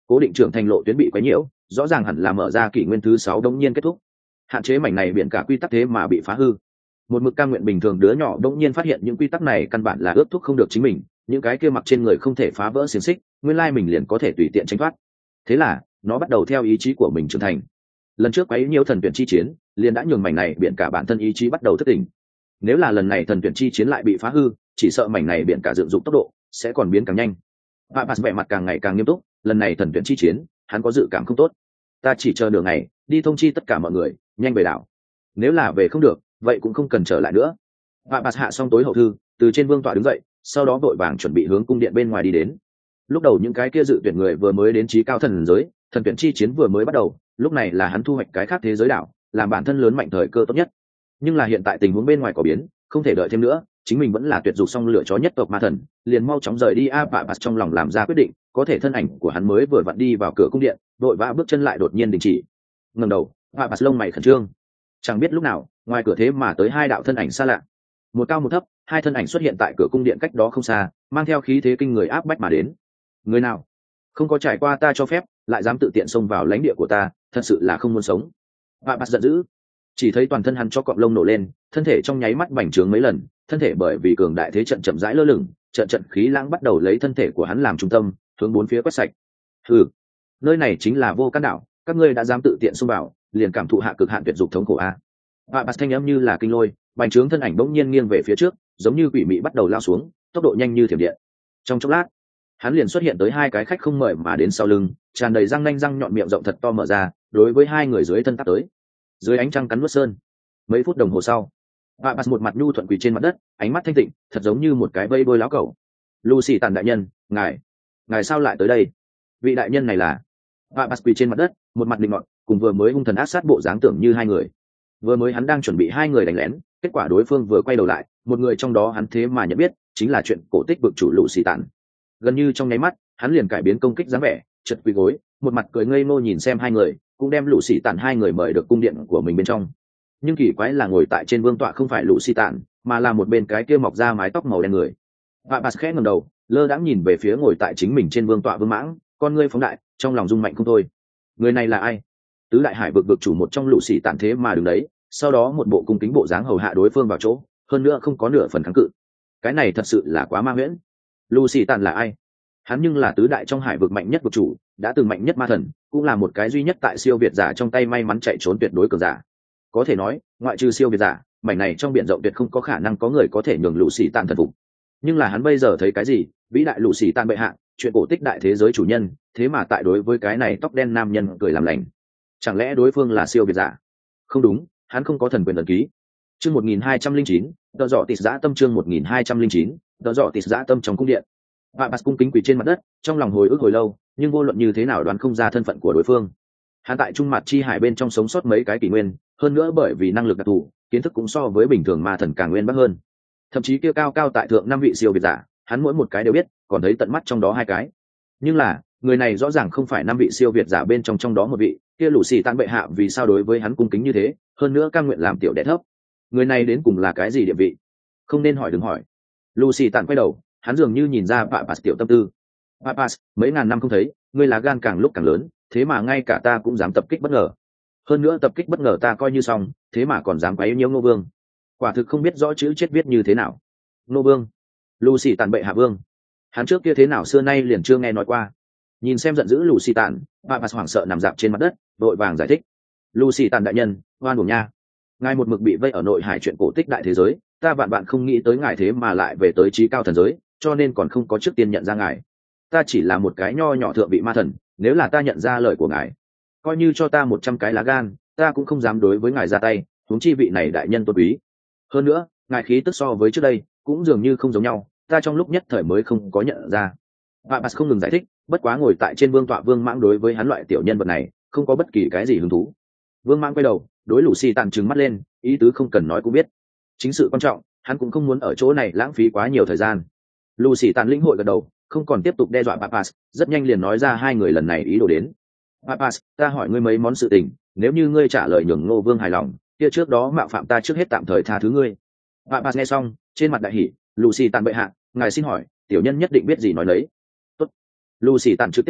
cố định trưởng thành lộ tuyến bị quấy nhiễu, rõ ràng hẳn là mở ra kỷ nguyên thứ 6 đống nhiên kết thúc. Hạn chế mảnh này biển cả quy tắc thế mà bị phá hư. Một mực cam nguyện bình thường đứa nhỏ đống nhiên phát hiện những quy tắc này căn bản là ước thúc không được chính mình, những cái kia mặc trên người không thể phá vỡ xiềng xích, nguyên lai mình liền có thể tùy tiện tránh thoát. Thế là nó bắt đầu theo ý chí của mình trưởng thành. Lần trước quấy nhiễu thần tuyển chi chiến liền đã nhường mảnh này biển cả bản thân ý chí bắt đầu thức tỉnh. Nếu là lần này thần tuyển chi chiến lại bị phá hư, chỉ sợ mảnh này biển cả dựng dụng tốc độ sẽ còn biến càng nhanh. Papas vẻ mặt càng ngày càng nghiêm túc, lần này thần tuyển chi chiến hắn có dự cảm không tốt. Ta chỉ chờ nửa ngày đi thông chi tất cả mọi người nhanh về đảo, nếu là về không được vậy cũng không cần trở lại nữa. Papas hạ xong tối hậu thư, từ trên vương tọa đứng dậy, sau đó vội vàng chuẩn bị hướng cung điện bên ngoài đi đến. Lúc đầu những cái kia dự tuyển người vừa mới đến trí cao thần giới, thần tuyển chi chiến vừa mới bắt đầu, lúc này là hắn thu hoạch cái khác thế giới đảo, làm bản thân lớn mạnh thời cơ tốt nhất. Nhưng là hiện tại tình huống bên ngoài có biến, không thể đợi thêm nữa, chính mình vẫn là tuyệt dục xong lựa chó nhất tộc ma thần, liền mau chóng rời đi. Papas trong lòng làm ra quyết định, có thể thân ảnh của hắn mới vừa vặn đi vào cửa cung điện, vội vã bước chân lại đột nhiên đình chỉ. Ngẩng đầu, Papas lông mày khẩn trương, chẳng biết lúc nào ngoài cửa thế mà tới hai đạo thân ảnh xa lạ, một cao một thấp, hai thân ảnh xuất hiện tại cửa cung điện cách đó không xa, mang theo khí thế kinh người áp bách mà đến. Người nào không có trải qua ta cho phép lại dám tự tiện xông vào lãnh địa của ta, thật sự là không muốn sống. Papas giận dữ, chỉ thấy toàn thân hắn cho cọng lông nổ lên, thân thể trong nháy mắt bành trướng mấy lần, thân thể bởi vì cường đại thế trận chậm rãi lơ lửng, trận khí lãng bắt đầu lấy thân thể của hắn làm trung tâm, hướng bốn phía quét sạch. Hừ, nơi này chính là Vô Can đảo, các ngươi đã dám tự tiện xông vào, liền cảm thụ hạ cực hạn tuyệt dục thống khổ a. Papas thanh âm như là kinh lôi, bành trướng thân ảnh bỗng nhiên nghiêng về phía trước, giống như quỷ mị bắt đầu lao xuống, tốc độ nhanh như thiểm điện. Trong chốc lát, hắn liền xuất hiện tới hai cái khách không mời mà đến sau lưng, tràn đầy răng nanh răng nhọn, miệng rộng thật to mở ra, đối với hai người dưới thân tắt tới. Dưới ánh trăng cắn nuốt sơn. Mấy phút đồng hồ sau, Papas một mặt nhu thuận quỳ trên mặt đất, ánh mắt thanh tịnh, thật giống như một cái vây bôi láo cẩu. Lucy Tàn đại nhân, ngài sao lại tới đây? Vị đại nhân này là? Papas quỳ trên mặt đất, một mặt định ngọn, cùng vừa mới hung thần ác sát bộ dáng tưởng như hai người. Vừa mới hắn đang chuẩn bị hai người đánh lén, kết quả đối phương vừa quay đầu lại, một người trong đó hắn thế mà nhận biết, chính là chuyện cổ tích vực chủ Lucy Tàn. Gần như trong nháy mắt, hắn liền cải biến công kích dáng vẻ, chật quỳ gối, một mặt cười ngây ngô nhìn xem hai người, cũng đem Lucy Tàn hai người mời được cung điện của mình bên trong. Nhưng kỳ quái là ngồi tại trên vương tọa không phải Lucy Tàn, mà là một bên cái kia mọc ra mái tóc màu đen người. Papas khẽ ngẩng đầu, lơ đãng nhìn về phía ngồi tại chính mình trên vương tọa Vương Mãng, con ngươi phóng đại, trong lòng rung mạnh không thôi. Người này là ai? Tứ đại hải vực vực chủ một trong Lucy Tàn thế mà đứng đấy, sau đó một bộ cung kính bộ dáng hầu hạ đối phương vào chỗ, hơn nữa không có nửa phần kháng cự. Cái này thật sự là quá ma huyễn. Lucy Tàn là ai? Hắn nhưng là tứ đại trong hải vực mạnh nhất vực chủ, đã từng mạnh nhất ma thần, cũng là một cái duy nhất tại siêu việt giả trong tay may mắn chạy trốn tuyệt đối cường giả. Có thể nói, ngoại trừ siêu việt giả, mảnh này trong biển rộng tuyệt không có khả năng có người có thể nhường Lucy Tàn thần phục. Nhưng là hắn bây giờ thấy cái gì? Vĩ đại Lucy Tàn bệ hạ, chuyện cổ tích đại thế giới chủ nhân, thế mà tại đối với cái này tóc đen nam nhân cười làm lành. Chẳng lẽ đối phương là siêu việt giả? Không đúng, hắn không có thần quyền ấn ký. Chương 1209, tờ dọ tịt dã tâm. Chương 1209, tờ dọ tịt dã tâm. Trong cung điện, Papas cung kính quỳ trên mặt đất, trong lòng hồi ức hồi lâu, nhưng vô luận như thế nào đoán không ra thân phận của đối phương. Hắn tại Trung Mạt Chi Hải bên trong sống sót mấy cái kỷ nguyên, hơn nữa bởi vì năng lực đặc thù, kiến thức cũng so với bình thường ma thần càng nguyên bác hơn. Thậm chí kia cao cao tại thượng năm vị siêu việt giả, hắn mỗi một cái đều biết, còn thấy tận mắt trong đó hai cái. Nhưng là, người này rõ ràng không phải năm vị siêu việt giả bên trong đó một vị, kia Lucy Tàn bệ hạ vì sao đối với hắn cung kính như thế, hơn nữa cam nguyện làm tiểu đệ thấp. Người này đến cùng là cái gì địa vị? Không nên hỏi đừng hỏi. Lucy Tàn quay đầu, hắn dường như nhìn ra Papas tiểu tâm tư. Papas, mấy ngàn năm không thấy, ngươi lá gan càng lúc càng lớn, thế mà ngay cả ta cũng dám tập kích bất ngờ. Hơn nữa tập kích bất ngờ ta coi như xong, thế mà còn dám quấy nhiễu Ngô Vương. Quả thực không biết rõ chữ chết viết như thế nào. Ngô Vương, Lucy Tàn bệ hạ vương. Hắn trước kia thế nào xưa nay liền chưa nghe nói qua. Nhìn xem giận dữ Lucy Tàn, Papas hoảng sợ nằm dạp trên mặt đất, vội vàng giải thích. Lucy Tàn đại nhân, oan uổng nha. Ngài một mực bị vây ở nội hải chuyện cổ tích đại thế giới, ta vạn bạn không nghĩ tới ngài thế mà lại về tới trí cao thần giới, cho nên còn không có trước tiên nhận ra ngài. Ta chỉ là một cái nho nhỏ thượng vị ma thần, nếu là ta nhận ra lời của ngài, coi như cho ta 100 cái lá gan, ta cũng không dám đối với ngài ra tay, huống chi vị này đại nhân tôn quý. Hơn nữa, ngài khí tức so với trước đây cũng dường như không giống nhau, ta trong lúc nhất thời mới không có nhận ra. Papas không ngừng giải thích, bất quá ngồi tại trên vương tọa Vương Mãng đối với hắn loại tiểu nhân vật này không có bất kỳ cái gì hứng thú. Vương Mãng quay đầu, đối Lucy Tàn trừng mắt lên, ý tứ không cần nói cũng biết. Chính sự quan trọng, hắn cũng không muốn ở chỗ này lãng phí quá nhiều thời gian. Lucy Tàn lĩnh hội gật đầu, không còn tiếp tục đe dọa Papas, rất nhanh liền nói ra hai người lần này ý đồ đến. Papas, ta hỏi ngươi mấy món sự tình, nếu như ngươi trả lời nhường Ngô Vương hài lòng, kia trước đó mạo phạm ta trước hết tạm thời tha thứ ngươi. Papas nghe xong, trên mặt đại hỉ. Lucy Tàn bệ hạ, ngài xin hỏi, tiểu nhân nhất định biết gì nói lấy. Tốt. Lucy Tàn trực tiếp hỏi,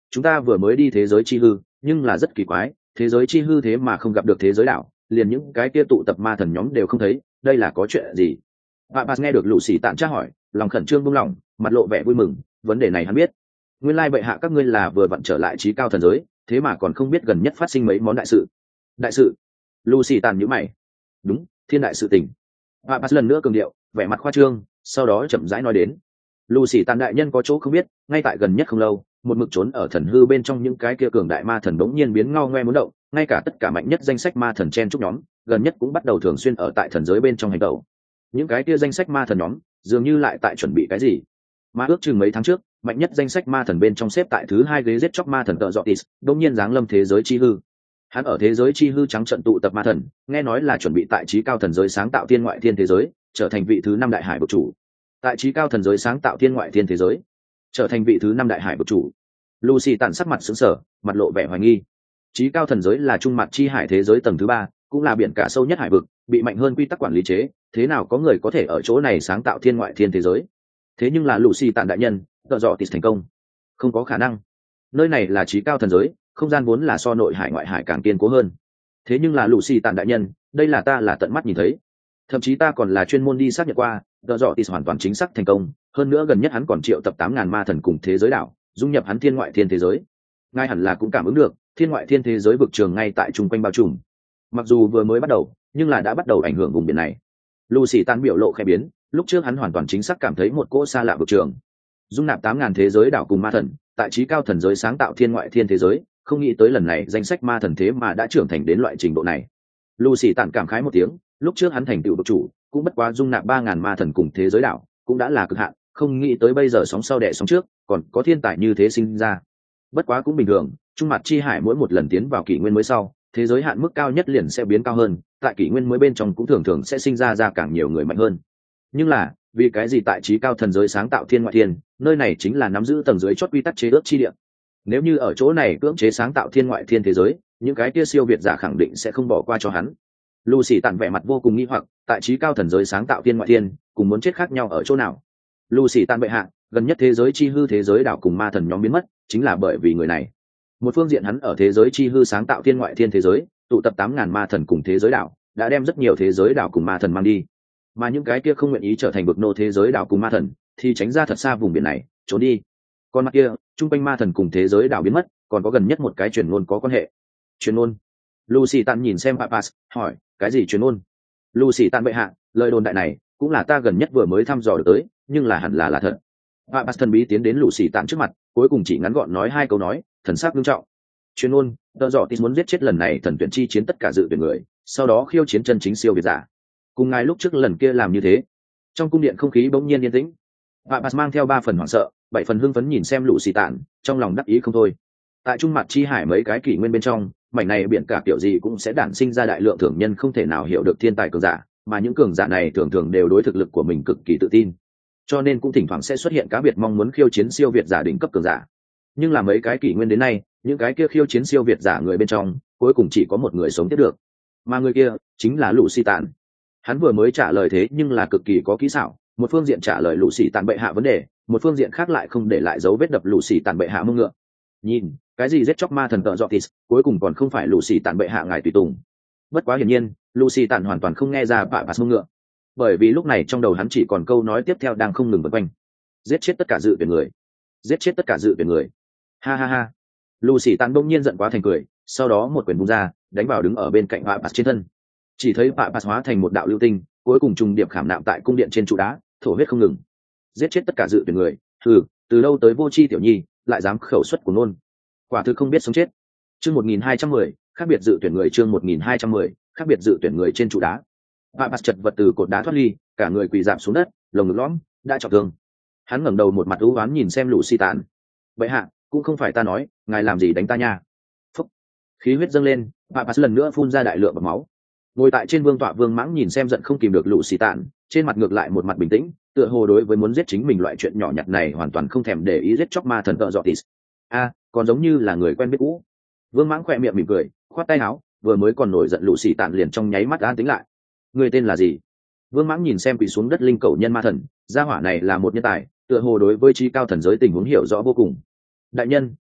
chúng ta vừa mới đi thế giới chi hư, nhưng là rất kỳ quái, thế giới chi hư thế mà không gặp được thế giới đảo, liền những cái kia tụ tập ma thần nhóm đều không thấy, đây là có chuyện gì? Papas nghe được lũ xì tạn tra hỏi, lòng khẩn trương buông lỏng, mặt lộ vẻ vui mừng, vấn đề này hắn biết. Nguyên lai bệ hạ các ngươi là vừa vặn trở lại trí cao thần giới, thế mà còn không biết gần nhất phát sinh mấy món đại sự. Đại sự? Lucy tàn nhíu mày. Đúng, thiên đại sự tình. Papas lần nữa cường điệu, vẻ mặt khoa trương, sau đó chậm rãi nói đến. Lucy tàn đại nhân có chỗ không biết, ngay tại gần nhất không lâu, một mực trốn ở thần hư bên trong những cái kia cường đại ma thần đống nhiên biến ngao ngoe muốn động, ngay cả tất cả mạnh nhất danh sách ma thần chen chúc nhóm, gần nhất cũng bắt đầu thường xuyên ở tại thần giới bên trong hành động. Những cái kia danh sách ma thần nhóm, dường như lại tại chuẩn bị cái gì. Mà ước chừng mấy tháng trước, mạnh nhất danh sách ma thần bên trong xếp tại thứ 2 ghế giết chóc ma thần Tợ Dọtis, đột nhiên giáng lâm thế giới chi hư. Hắn ở thế giới chi hư trắng trận tụ tập ma thần, nghe nói là chuẩn bị tại trí cao thần giới sáng tạo thiên ngoại thiên thế giới, trở thành vị thứ 5 đại hải vực chủ. Tại trí cao thần giới sáng tạo thiên ngoại thiên thế giới, trở thành vị thứ 5 đại hải vực chủ. Lucy tản sắc mặt sững sờ, mặt lộ vẻ hoài nghi. Trí cao thần giới là trung mặt chi hải thế giới tầng thứ 3, cũng là biển cả sâu nhất hải vực, bị mạnh hơn quy tắc quản lý chế, thế nào có người có thể ở chỗ này sáng tạo thiên ngoại thiên thế giới? Thế nhưng là Lucy tản đại nhân, Tợ Dọtis thành công. Không có khả năng. Nơi này là trí cao thần giới, không gian vốn là so nội hải ngoại hải càng kiên cố hơn. Thế nhưng là Lucy tản đại nhân, đây là ta là tận mắt nhìn thấy. Thậm chí ta còn là chuyên môn đi xác nhận qua, Tợ Dọtis hoàn toàn chính xác thành công, hơn nữa gần nhất hắn còn triệu tập 8.000 ma thần cùng thế giới đảo, dung nhập hắn thiên ngoại thiên thế giới. Ngay hẳn là cũng cảm ứng được, thiên ngoại thiên thế giới vực trường ngay tại trung quanh bao trùm. Mặc dù vừa mới bắt đầu, nhưng là đã bắt đầu ảnh hưởng vùng biển này. Lucy tan biểu lộ khẽ biến, lúc trước hắn hoàn toàn chính xác cảm thấy một cỗ xa lạ vực trường. Dung nạp 8.000 thế giới đảo cùng ma thần, tại trí cao thần giới sáng tạo thiên ngoại thiên thế giới, không nghĩ tới lần này danh sách ma thần thế mà đã trưởng thành đến loại trình độ này. Lucy tản cảm khái một tiếng, lúc trước hắn thành tựu vực chủ, cũng bất quá dung nạp 3.000 ma thần cùng thế giới đảo, cũng đã là cực hạn, không nghĩ tới bây giờ sóng sau đẻ sóng trước, còn có thiên tài như thế sinh ra. Bất quá cũng bình thường, trung mặt chi hải mỗi một lần tiến vào kỷ nguyên mới sau, thế giới hạn mức cao nhất liền sẽ biến cao hơn, tại kỷ nguyên mới bên trong cũng thường thường sẽ sinh ra càng nhiều người mạnh hơn. Nhưng là, vì cái gì tại trí cao thần giới sáng tạo thiên ngoại thiên, nơi này chính là nắm giữ tầng dưới chót quy tắc chế ước chi địa. Nếu như ở chỗ này cưỡng chế sáng tạo thiên ngoại thiên thế giới, những cái kia siêu việt giả khẳng định sẽ không bỏ qua cho hắn. Lucy tản vẻ mặt vô cùng nghi hoặc, tại trí cao thần giới sáng tạo thiên ngoại thiên, cùng muốn chết khác nhau ở chỗ nào? Lucy tản bệ hạ, gần nhất thế giới chi hư thế giới đảo cùng ma thần nhóm biến mất, chính là bởi vì người này. Một phương diện hắn ở thế giới chi hư sáng tạo thiên ngoại thiên thế giới, tụ tập 8.000 ma thần cùng thế giới đảo, đã đem rất nhiều thế giới đảo cùng ma thần mang đi. Mà những cái kia không nguyện ý trở thành bực nô thế giới đảo cùng ma thần, thì tránh ra thật xa vùng biển này, trốn đi. Còn mặt kia, trung quanh ma thần cùng thế giới đảo biến mất, còn có gần nhất một cái truyền ngôn có quan hệ. Truyền ngôn? Lucy Tan nhìn xem Papas, hỏi, cái gì truyền ngôn? Lucy Tan bệ hạ, lời đồn đại này cũng là ta gần nhất vừa mới thăm dò được tới, nhưng là hẳn là thật. Papas thần bí tiến đến Lucy Tan trước mặt, cuối cùng chỉ ngắn gọn nói 2 câu nói, thần sắc nghiêm trọng. Truyền ngôn, Tợ Dọtis muốn giết chết lần này thần tuyển chi chiến tất cả dự tuyển người, sau đó khiêu chiến chân chính siêu việt giả. Cùng ngài lúc trước lần kia làm như thế. Trong cung điện không khí bỗng nhiên yên tĩnh. Papas mang theo 3 phần hoảng sợ, 7 phần hưng phấn nhìn xem Lucy Tan, trong lòng đắc ý không thôi. Tại trung mặt chi hải mấy cái kỷ nguyên bên trong, mảnh này biển cả kiểu gì cũng sẽ đản sinh ra đại lượng thường nhân không thể nào hiểu được thiên tài cường giả, mà những cường giả này thường thường đều đối thực lực của mình cực kỳ tự tin, cho nên cũng thỉnh thoảng sẽ xuất hiện cá biệt mong muốn khiêu chiến siêu việt giả đỉnh cấp cường giả. Nhưng là mấy cái kỷ nguyên đến nay, những cái kia khiêu chiến siêu việt giả người bên trong, cuối cùng chỉ có một người sống tiếp được, mà người kia chính là Lucy Tan. Hắn vừa mới trả lời thế nhưng là cực kỳ có kỹ xảo, một phương diện trả lời Lucy Tan bệ hạ vấn đề, một phương diện khác lại không để lại dấu vết đập Lucy Tan bệ hạ mông ngựa. Nhìn, cái gì giết chóc ma thần Tợ Dọtis, cuối cùng còn không phải Lucy Tan bệ hạ ngài tùy tùng. Bất quá hiển nhiên, Lucy Tan hoàn toàn không nghe ra Papas mông ngựa, bởi vì lúc này trong đầu hắn chỉ còn câu nói tiếp theo đang không ngừng vần quanh: giết chết tất cả dự tuyển người, giết chết tất cả dự tuyển người. Ha ha ha. Lucy Tan bỗng nhiên giận quá thành cười, sau đó một quyền vung ra, đánh vào đứng ở bên cạnh Papas trên thân. Chỉ thấy Papas hóa thành một đạo lưu tinh, cuối cùng trùng điệp khảm nạm tại cung điện trên trụ đá, thổ huyết không ngừng. Giết chết tất cả dự tuyển người, từ đâu tới vô tri tiểu nhi, lại dám khẩu xuất của nôn. Quả thực không biết sống chết. Chương 1210, khác biệt dự tuyển người. Chương 1210, khác biệt dự tuyển người trên trụ đá. Papas chật vật từ cột đá thoát ly, cả người quỳ rạp xuống đất, lồng ngực lõm, đã trọng thương. Hắn ngẩng đầu một mặt u uất nhìn xem Lucy Tan. Bệ hạ, cũng không phải ta nói, ngài làm gì đánh ta nha. Phúc. Khí huyết dâng lên, Papas lần nữa phun ra đại lượng bọt máu. Ngồi tại trên vương tọa Vương Mãng nhìn xem giận không kìm được Lucy Tan, trên mặt ngược lại một mặt bình tĩnh, tựa hồ đối với muốn giết chính mình loại chuyện nhỏ nhặt này hoàn toàn không thèm để ý giết chóc ma thần Tợ Dọtis. Còn giống như là người quen biết cũ. Vương Mãng khỏe miệng mỉm cười, khoát tay áo, vừa mới còn nổi giận Lucy Tan liền trong nháy mắt an tĩnh lại. Người tên là gì? Vương Mãng nhìn xem quỳ xuống đất linh cầu nhân ma thần, gia hỏa này là một nhân tài, tựa hồ đối với trí cao thần giới tình huống hiểu rõ vô cùng. Đại nhân,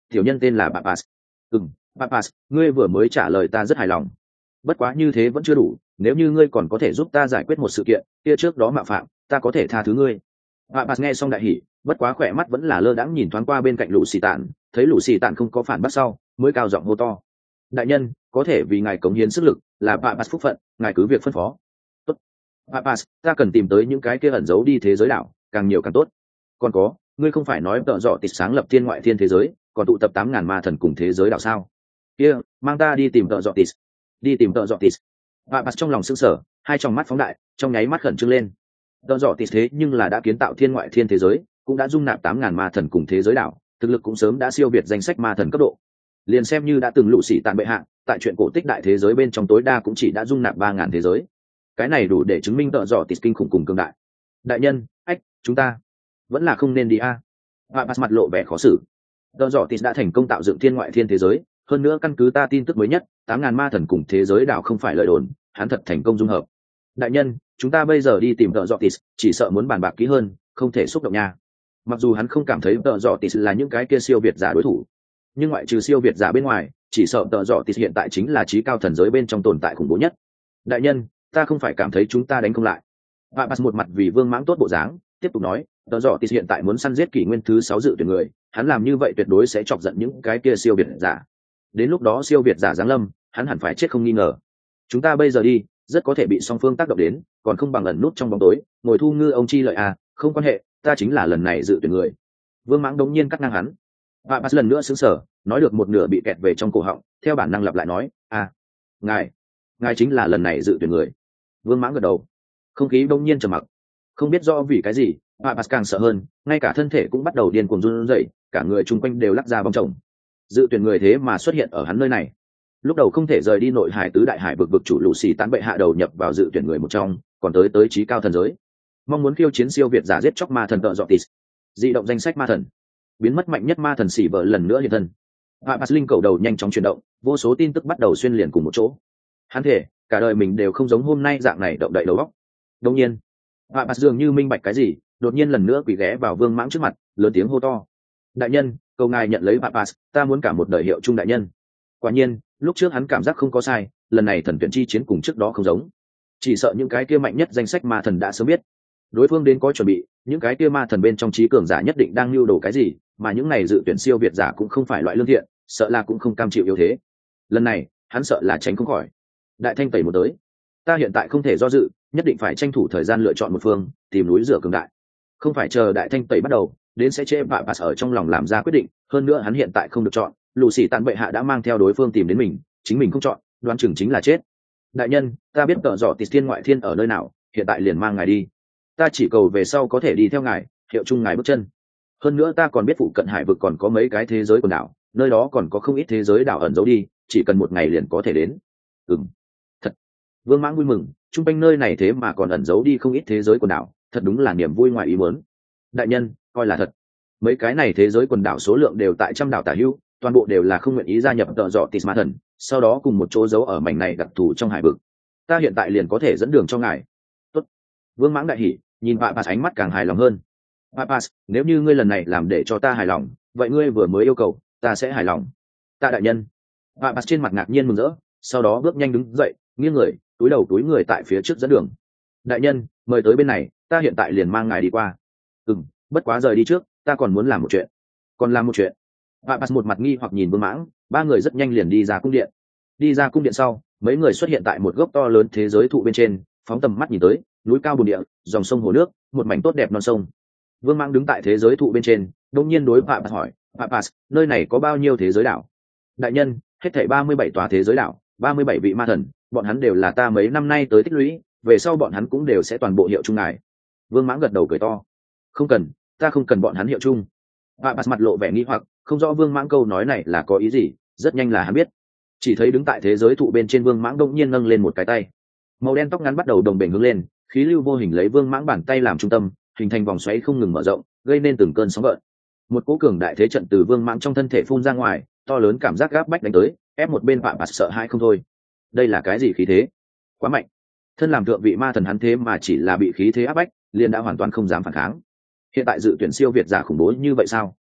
Tiểu nhân tên là Papas. Papas, ngươi vừa mới trả lời ta rất hài lòng. Bất quá như thế vẫn chưa đủ, nếu như ngươi còn có thể giúp ta giải quyết một sự kiện kia trước đó mạo phạm, ta có thể tha thứ ngươi. Papas nghe xong đại hỉ, bất quá khỏe mắt vẫn là lơ đãng nhìn thoáng qua bên cạnh Lũ Xì Tản, thấy Lũ Xì Tản không có phản bác sau, mới cao giọng hô to: đại nhân, có thể vì ngài cống hiến sức lực là Papas phúc phận, ngài cứ việc phân phó. Tốt. Papas, ta cần tìm tới những cái kia ẩn giấu đi thế giới đảo, càng nhiều càng tốt. Còn có, ngươi không phải nói tợ dọ tịt sáng lập thiên ngoại thiên thế giới, còn tụ tập 8.000 ma thần cùng thế giới đảo sao? Kia, mang ta đi tìm tợ dọ tịt. Đi tìm tợ dọ tịt. Papas trong lòng sững sờ, hai tròng mắt phóng đại, trong nháy mắt khẩn trương lên. Tợ dọ tịt thế nhưng là đã kiến tạo thiên ngoại thiên thế giới, cũng đã dung nạp 8.000 ma thần cùng thế giới đảo, thực lực cũng sớm đã siêu việt danh sách ma thần cấp độ. Liền xem như đã từng Lũ Xì Tản bệ hạ, tại chuyện cổ tích đại thế giới bên trong tối đa cũng chỉ đã dung nạp 3.000 thế giới. Cái này đủ để chứng minh tợ dọ tịt kinh khủng cùng cường đại. Đại nhân, chúng ta vẫn là không nên đi a. Papas mặt lộ vẻ khó xử. Tợ dọ tịt đã thành công tạo dựng thiên ngoại thiên thế giới, hơn nữa căn cứ ta tin tức mới nhất, 8.000 ma thần cùng thế giới đảo không phải lời đồn, hắn thật thành công dung hợp. Đại nhân, chúng ta bây giờ đi tìm tợ dọ tịt, chỉ sợ muốn bàn bạc kỹ hơn, không thể xúc động nha. Mặc dù hắn không cảm thấy tợ dọ tịt là những cái kia siêu việt giả đối thủ, nhưng ngoại trừ siêu việt giả bên ngoài, chỉ sợ tợ dọ tịt hiện tại chính là trí cao thần giới bên trong tồn tại khủng bố nhất. Đại nhân, ta không phải cảm thấy chúng ta đánh không lại. Papas một mặt vì Vương Mãng tốt bộ dáng, tiếp tục nói, tợ dọ tịt hiện tại muốn săn giết kỷ nguyên thứ 6 dự tuyển người, hắn làm như vậy tuyệt đối sẽ chọc giận những cái kia siêu việt giả. Đến lúc đó siêu việt giả giáng lâm, hắn hẳn phải chết không nghi ngờ. Chúng ta bây giờ đi, rất có thể bị song phương tác động đến, còn không bằng ẩn nút trong bóng tối, ngồi thu ngư ông chi lợi à, không quan hệ, ta chính là lần này dự tuyển người. Vương Mãng đống nhiên cắt ngang hắn. Papas lần nữa sững sờ, nói được một nửa bị kẹt về trong cổ họng, theo bản năng lặp lại nói, ngài chính là lần này dự tuyển người. Vương Mãng gật đầu. Không khí đống nhiên trầm mặc. Không biết do vì cái gì, Papas càng sợ hơn, ngay cả thân thể cũng bắt đầu điên cuồng run rẩy, cả người chung quanh đều lắc ra bong chồng. Dự tuyển người thế mà xuất hiện ở hắn nơi này. Lúc đầu không thể rời đi nội hải tứ đại hải vực vực chủ Lũ Xì Tản bệ hạ đầu nhập vào dự tuyển người một trong, còn tới trí cao thần giới, mong muốn khiêu chiến siêu việt giả giết chóc ma thần tợ dọ tịt, di động danh sách ma thần, biến mất mạnh nhất ma thần xỉ vợ lần nữa hiện thân. Papas linh cầu đầu nhanh chóng chuyển động, vô số tin tức bắt đầu xuyên liền cùng một chỗ. Hắn thể cả đời mình đều không giống hôm nay dạng này động đậy đầu óc. Đột nhiên, Papas dường như minh bạch cái gì, đột nhiên lần nữa quỳ ghé vào Vương Mãng trước mặt, lớn tiếng hô to: đại nhân, cầu ngài nhận lấy Papas, ta muốn cả một đời hiệu chung đại nhân. Quả nhiên, lúc trước hắn cảm giác không có sai, lần này thần tuyển chi chiến cùng trước đó không giống. Chỉ sợ những cái kia mạnh nhất danh sách ma thần đã sớm biết, đối phương đến có chuẩn bị, những cái kia ma thần bên trong trí cường giả nhất định đang lưu đồ cái gì, mà những này dự tuyển siêu việt giả cũng không phải loại lương thiện, sợ là cũng không cam chịu yếu thế. Lần này, hắn sợ là tránh không khỏi. Đại thanh tẩy một tới, ta hiện tại không thể do dự, nhất định phải tranh thủ thời gian lựa chọn một phương, tìm núi rửa cường đại. Không phải chờ đại thanh tẩy bắt đầu, đến sẽ trễ Papas ở trong lòng làm ra quyết định, hơn nữa hắn hiện tại không được chọn, Lũ Xì Tản bệ hạ đã mang theo đối phương tìm đến mình, chính mình không chọn, đoán chừng chính là chết. Đại nhân, ta biết tợ dọ tịt thiên ngoại thiên ở nơi nào, hiện tại liền mang ngài đi. Ta chỉ cầu về sau có thể đi theo ngài, hiệu chung ngài bước chân. Hơn nữa ta còn biết phụ cận hải vực còn có mấy cái thế giới quần đảo, nơi đó còn có không ít thế giới đảo ẩn giấu đi, chỉ cần một ngày liền có thể đến. Thật. Vương Mãng vui mừng, chung quanh nơi này thế mà còn ẩn giấu đi không ít thế giới quần đảo, thật đúng là niềm vui ngoài ý muốn. Đại nhân, coi là thật. Mấy cái này thế giới quần đảo số lượng đều tại trăm đảo tả hữu, toàn bộ đều là không nguyện ý gia nhập tợ dọ tịt ma thần, sau đó cùng một chỗ giấu ở mảnh này đặc thù trong hải vực. Ta hiện tại liền có thể dẫn đường cho ngài. Tốt. Vương Mãng đại hỉ, nhìn Papas ánh mắt càng hài lòng hơn. Papas, nếu như ngươi lần này làm để cho ta hài lòng, vậy ngươi vừa mới yêu cầu, ta sẽ hài lòng. Tạ đại nhân. Papas trên mặt ngạc nhiên mừng rỡ, sau đó bước nhanh đứng dậy, nghiêng người, túi người tại phía trước dẫn đường. Đại nhân, mời tới bên này, ta hiện tại liền mang ngài đi qua. Bất quá rời đi trước, ta còn muốn làm một chuyện. Còn làm một chuyện? Papas một mặt nghi hoặc nhìn Vương Mãng, ba người rất nhanh liền đi ra cung điện. Đi ra cung điện sau, mấy người xuất hiện tại một gốc to lớn thế giới thụ bên trên, phóng tầm mắt nhìn tới, núi cao bùn địa, dòng sông hồ nước, một mảnh tốt đẹp non sông. Vương Mãng đứng tại thế giới thụ bên trên, đột nhiên đối Papas hỏi: Papas, nơi này có bao nhiêu thế giới đảo? Đại nhân, hết thảy 37 tòa thế giới đảo, 37 vị ma thần, bọn hắn đều là ta mấy năm nay tới tích lũy, về sau bọn hắn cũng đều sẽ toàn bộ hiệu chung ngài. Vương Mãng gật đầu cười to: không cần, ta không cần bọn hắn hiệu chung. Papas mặt lộ vẻ nghi hoặc, không rõ Vương Mãng câu nói này là có ý gì, rất nhanh là hắn biết. Chỉ thấy đứng tại thế giới thụ bên trên Vương Mãng đột nhiên nâng lên một cái tay, màu đen tóc ngắn bắt đầu đồng bền hướng lên, khí lưu vô hình lấy Vương Mãng bàn tay làm trung tâm, hình thành vòng xoáy không ngừng mở rộng, gây nên từng cơn sóng gợn. Một cỗ cường đại thế trận từ Vương Mãng trong thân thể phun ra ngoài, to lớn cảm giác gáp bách đánh tới, ép một bên Papas sợ hãi không thôi. Đây là cái gì khí thế? Quá mạnh! Thân làm thượng vị ma thần hắn thế mà chỉ là bị khí thế áp bách, liền đã hoàn toàn không dám phản kháng. Hiện tại dự tuyển siêu việt giả khủng bố như vậy sao?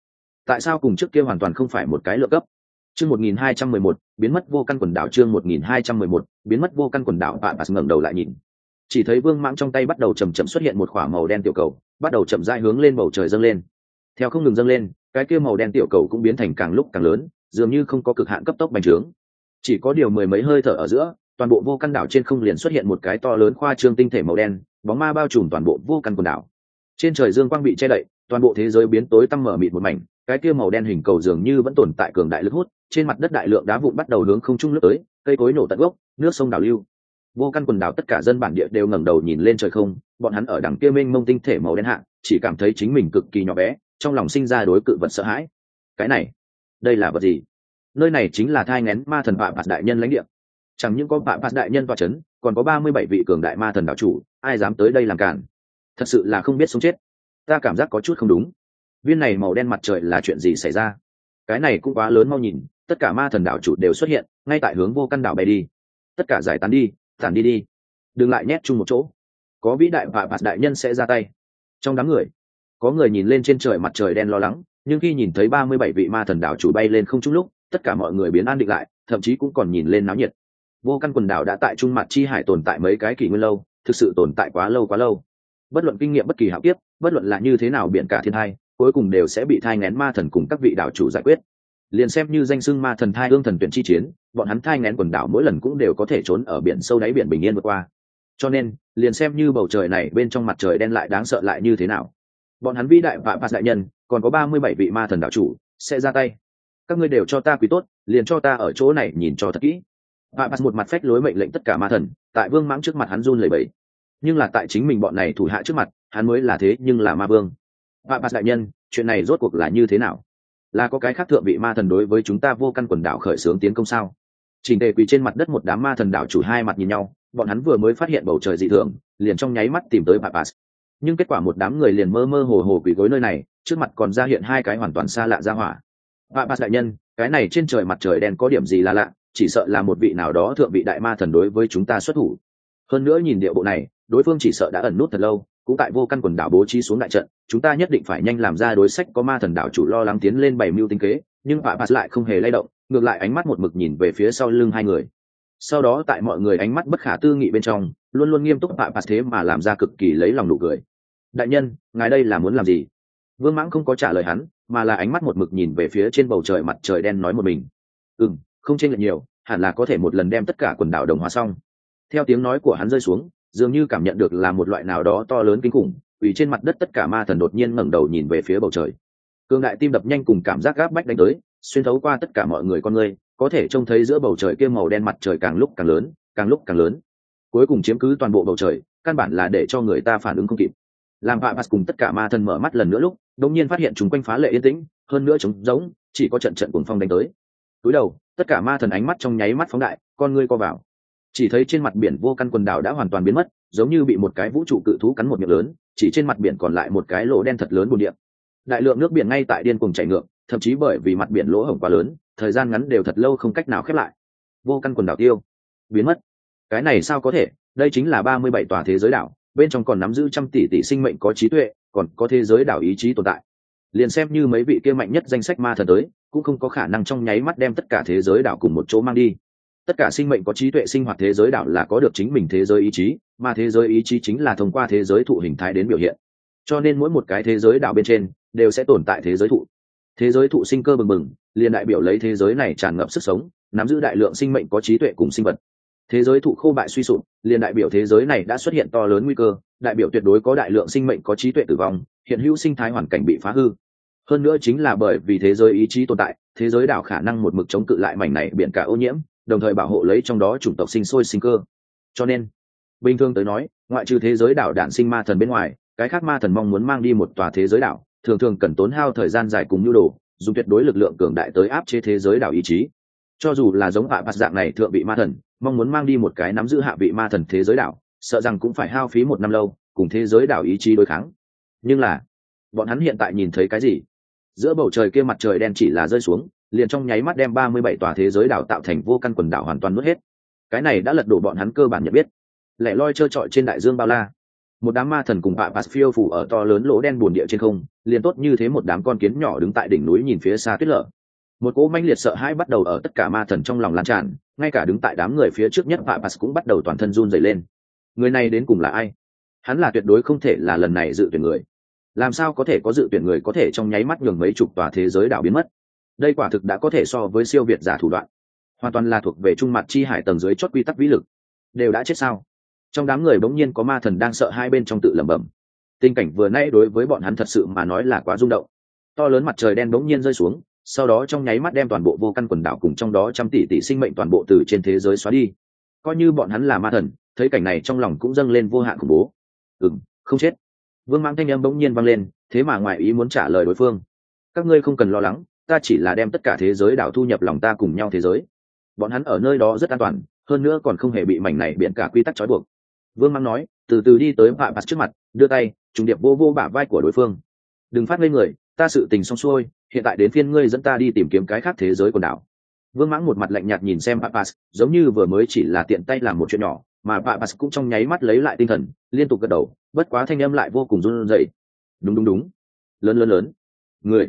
tại sao cùng trước kia hoàn toàn không phải một cái lượng cấp? Chương 1211, biến mất vô căn quần đảo. Chương 1211, biến mất vô căn quần đảo. Bạn ngẩng đầu lại nhìn, chỉ thấy Vương Mãng trong tay bắt đầu chậm chậm xuất hiện một quả màu đen tiểu cầu, bắt đầu chậm rãi hướng lên bầu trời dâng lên. Theo không ngừng dâng lên, cái kia màu đen tiểu cầu cũng biến thành càng lúc càng lớn, dường như không có cực hạn cấp tốc bành trướng. Chỉ có điều mười mấy hơi thở ở giữa, toàn bộ vô căn đảo trên không liền xuất hiện một cái to lớn khoa trương tinh thể màu đen, bóng ma bao trùm toàn bộ vô căn quần đảo. Trên trời dương quang bị che đậy, toàn bộ thế giới biến tối tăm mở mịt một mảnh, cái kia màu đen hình cầu dường như vẫn tồn tại cường đại lực hút, trên mặt đất đại lượng đá vụn bắt đầu hướng không trung lướt tới, cây cối nổ tận gốc, nước sông đảo lưu. Vô căn quần đảo tất cả dân bản địa đều ngẩng đầu nhìn lên trời không, bọn hắn ở đằng kia mênh mông tinh thể màu đen hạ, chỉ cảm thấy chính mình cực kỳ nhỏ bé, trong lòng sinh ra đối cự vật sợ hãi. Cái này, đây là vật gì? Nơi này chính là thai nghén ma thần Vạ Bạt đại nhân lãnh địa. Chẳng những có Vạ Bạt đại nhân tọa chấn, còn có 37 vị cường đại ma thần đảo chủ, ai dám tới đây làm cản? Thật sự là không biết sống chết. Ta cảm giác có chút không đúng. Viên này màu đen mặt trời là chuyện gì xảy ra? Cái này cũng quá lớn, mau nhìn, tất cả ma thần đảo chủ đều xuất hiện, ngay tại hướng vô căn đảo bay đi. Tất cả giải tán đi, tản đi đi, đừng lại nhét chung một chỗ, có vĩ đại Vạ Bạt đại nhân sẽ ra tay. Trong đám người, có người nhìn lên trên trời mặt trời đen lo lắng, nhưng khi nhìn thấy 37 vị ma thần đảo chủ bay lên không trung lúc, tất cả mọi người biến an định lại, thậm chí cũng còn nhìn lên náo nhiệt. Vô căn quần đảo đã tại trung mặt chi hải tồn tại mấy cái kỷ nguyên lâu, thực sự tồn tại quá lâu. Bất luận kinh nghiệm bất kỳ hạo kiếp, bất luận là như thế nào biển cả thiên thai, cuối cùng đều sẽ bị thai nghén ma thần cùng các vị đảo chủ giải quyết. Liền xem như danh xưng ma thần thai ương thần tuyển chi chiến, bọn hắn thai nghén quần đảo mỗi lần cũng đều có thể trốn ở biển sâu đáy biển bình yên vượt qua. Cho nên, liền xem như bầu trời này bên trong mặt trời đen lại đáng sợ lại như thế nào, bọn hắn vĩ đại Vạ Bạt đại nhân, còn có 37 vị ma thần đảo chủ sẽ ra tay. Các ngươi đều cho ta quý tốt, liền cho ta ở chỗ này nhìn cho thật kỹ. Vạ Bạt một mặt phách lối mệnh lệnh tất cả ma thần, tại Vương Mãng trước mặt hắn run lẩy bẩy. Nhưng là tại chính mình bọn này thủ hạ trước mặt, hắn mới là thế nhưng là ma vương. Vạ Bạt đại nhân, chuyện này rốt cuộc là như thế nào? Là có cái khác thượng vị ma thần đối với chúng ta vô căn quần đảo khởi xướng tiến công sao? Chỉnh tề quỳ trên mặt đất một đám ma thần đảo chủ hai mặt nhìn nhau, bọn hắn vừa mới phát hiện bầu trời dị thường, liền trong nháy mắt tìm tới Vạ Bạt. Nhưng kết quả một đám người liền mơ mơ hồ hồ quỳ gối nơi này, trước mặt còn ra hiện hai cái hoàn toàn xa lạ ra hỏa. Vạ Bạt đại nhân, cái này trên trời mặt trời đen có điểm gì là lạ, chỉ sợ là một vị nào đó thượng vị đại ma thần đối với chúng ta xuất thủ. Hơn nữa nhìn điệu bộ này, đối phương chỉ sợ đã ẩn nút thật lâu, cũng tại vô căn quần đảo bố trí xuống đại trận, chúng ta nhất định phải nhanh làm ra đối sách. Có ma thần đảo chủ lo lắng tiến lên bày mưu tính kế, nhưng Vạ Bạt lại không hề lay động, ngược lại ánh mắt một mực nhìn về phía sau lưng hai người. Sau đó tại mọi người ánh mắt bất khả tư nghị bên trong, luôn luôn nghiêm túc Vạ Bạt thế mà làm ra cực kỳ lấy lòng nụ cười. Đại nhân, ngài đây là muốn làm gì? Vương Mãng không có trả lời hắn, mà là ánh mắt một mực nhìn về phía trên bầu trời mặt trời đen nói một mình. Không chênh lệch nhiều, hẳn là có thể một lần đem tất cả quần đảo đồng hóa xong. Theo tiếng nói của hắn rơi xuống, dường như cảm nhận được là một loại nào đó to lớn kinh khủng, vì trên mặt đất tất cả ma thần đột nhiên ngẩng đầu nhìn về phía bầu trời. Cương đại tim đập nhanh cùng cảm giác gáp bách đánh tới, xuyên thấu qua tất cả mọi người con người, có thể trông thấy giữa bầu trời kia màu đen mặt trời càng lúc càng lớn, càng lúc càng lớn, cuối cùng chiếm cứ toàn bộ bầu trời, căn bản là để cho người ta phản ứng không kịp. Làm Vạ Bạt cùng tất cả ma thần mở mắt lần nữa lúc, đột nhiên phát hiện chúng quanh phá lệ yên tĩnh, hơn nữa trống rỗng, chỉ có trận cuồng phong đánh tới. Cúi đầu, tất cả ma thần ánh mắt trong nháy mắt phóng đại, con ngươi co vào. Chỉ thấy trên mặt biển vô căn quần đảo đã hoàn toàn biến mất, giống như bị một cái vũ trụ cự thú cắn một miệng lớn, chỉ trên mặt biển còn lại một cái lỗ đen thật lớn bùn địa. Đại lượng nước biển ngay tại điên cuồng chảy ngược, thậm chí bởi vì mặt biển lỗ hổng quá lớn, thời gian ngắn đều thật lâu không cách nào khép lại. Vô căn quần đảo tiêu biến mất. Cái này sao có thể? Đây chính là 37 tòa thế giới đảo, bên trong còn nắm giữ trăm tỷ tỷ sinh mệnh có trí tuệ, còn có thế giới đảo ý chí tồn tại. Liền xem như mấy vị kia mạnh nhất danh sách ma thần tới, cũng không có khả năng trong nháy mắt đem tất cả thế giới đảo cùng một chỗ mang đi. Tất cả sinh mệnh có trí tuệ sinh hoạt thế giới đảo là có được chính mình thế giới ý chí, mà thế giới ý chí chính là thông qua thế giới thụ hình thái đến biểu hiện. Cho nên mỗi một cái thế giới đảo bên trên đều sẽ tồn tại thế giới thụ. Thế giới thụ sinh cơ bừng bừng, liền đại biểu lấy thế giới này tràn ngập sức sống, nắm giữ đại lượng sinh mệnh có trí tuệ cùng sinh vật. Thế giới thụ khô bại suy sụp, liền đại biểu thế giới này đã xuất hiện to lớn nguy cơ, đại biểu tuyệt đối có đại lượng sinh mệnh có trí tuệ tử vong, hiện hữu sinh thái hoàn cảnh bị phá hư. Hơn nữa chính là bởi vì thế giới ý chí tồn tại, thế giới đảo khả năng một mực chống cự lại mảnh này biển cả ô nhiễm, đồng thời bảo hộ lấy trong đó chủng tộc sinh sôi sinh cơ. Cho nên, bình thường tới nói, ngoại trừ thế giới đảo đản sinh ma thần bên ngoài, cái khác ma thần mong muốn mang đi một tòa thế giới đảo, thường thường cần tốn hao thời gian dài cùng nhu đồ, dùng tuyệt đối lực lượng cường đại tới áp chế thế giới đảo ý chí. Cho dù là giống Vạ Bạt dạng này thượng vị ma thần, mong muốn mang đi một cái nắm giữ hạ vị ma thần thế giới đảo, sợ rằng cũng phải hao phí một năm lâu, cùng thế giới đảo ý chí đối kháng. Nhưng là, bọn hắn hiện tại nhìn thấy cái gì? Giữa bầu trời kia mặt trời đen chỉ là rơi xuống, liền trong nháy mắt đem 37 tòa thế giới đảo tạo thành vô căn quần đảo hoàn toàn nuốt hết. Cái này đã lật đổ bọn hắn cơ bản nhận biết. Lẻ loi trơ trọi trên đại dương bao la, Một đám ma thần cùng Papas phiêu phủ ở to lớn lỗ đen buồn địa trên không, liền tốt như thế một đám con kiến nhỏ đứng tại đỉnh núi nhìn phía xa tuyết lở. Một cỗ mãnh liệt sợ hãi bắt đầu ở tất cả ma thần trong lòng lan tràn, ngay cả đứng tại đám người phía trước nhất Papas cũng bắt đầu toàn thân run rẩy lên. Người này đến cùng là ai? Hắn là tuyệt đối không thể là lần này dự tuyển người. Làm sao có thể có dự tuyển người có thể trong nháy mắt nhường mấy chục tòa thế giới đảo biến mất? Đây quả thực đã có thể so với siêu việt giả thủ đoạn, hoàn toàn là thuộc về trung mặt chi hải tầng dưới chót quy tắc vĩ lực. Đều đã chết sao? Trong đám người bỗng nhiên có ma thần đang sợ hai bên trong tự lẩm bẩm. Tình cảnh vừa nãy đối với bọn hắn thật sự mà nói là quá rung động. To lớn mặt trời đen bỗng nhiên rơi xuống, sau đó trong nháy mắt đem toàn bộ vô căn quần đảo cùng trong đó trăm tỷ tỷ sinh mệnh toàn bộ từ trên thế giới xóa đi. Coi như bọn hắn là ma thần, thấy cảnh này trong lòng cũng dâng lên vô hạn khủng bố. Không chết. Vương Mãng thanh âm bỗng nhiên vang lên, thế mà ngoài ý muốn trả lời đối phương. Các ngươi không cần lo lắng, ta chỉ là đem tất cả thế giới đảo thu nhập lòng ta cùng nhau thế giới. Bọn hắn ở nơi đó rất an toàn, hơn nữa còn không hề bị mảnh này biển cả quy tắc trói buộc. Vương Mãng nói, từ từ đi tới Vạ Bạt trước mặt, đưa tay trùng điệp vô bả vai của đối phương. Đừng phát ngây người, ta sự tình xong xuôi, hiện tại đến phiên ngươi dẫn ta đi tìm kiếm cái khác thế giới quần đảo. Vương Mãng một mặt lạnh nhạt nhìn xem Vạ Bạt, giống như vừa mới chỉ là tiện tay làm một chuyện nhỏ, mà Vạ Bạt cũng trong nháy mắt lấy lại tinh thần, liên tục gật đầu, bất quá thanh âm lại vô cùng run rẩy. Đúng, lớn, người,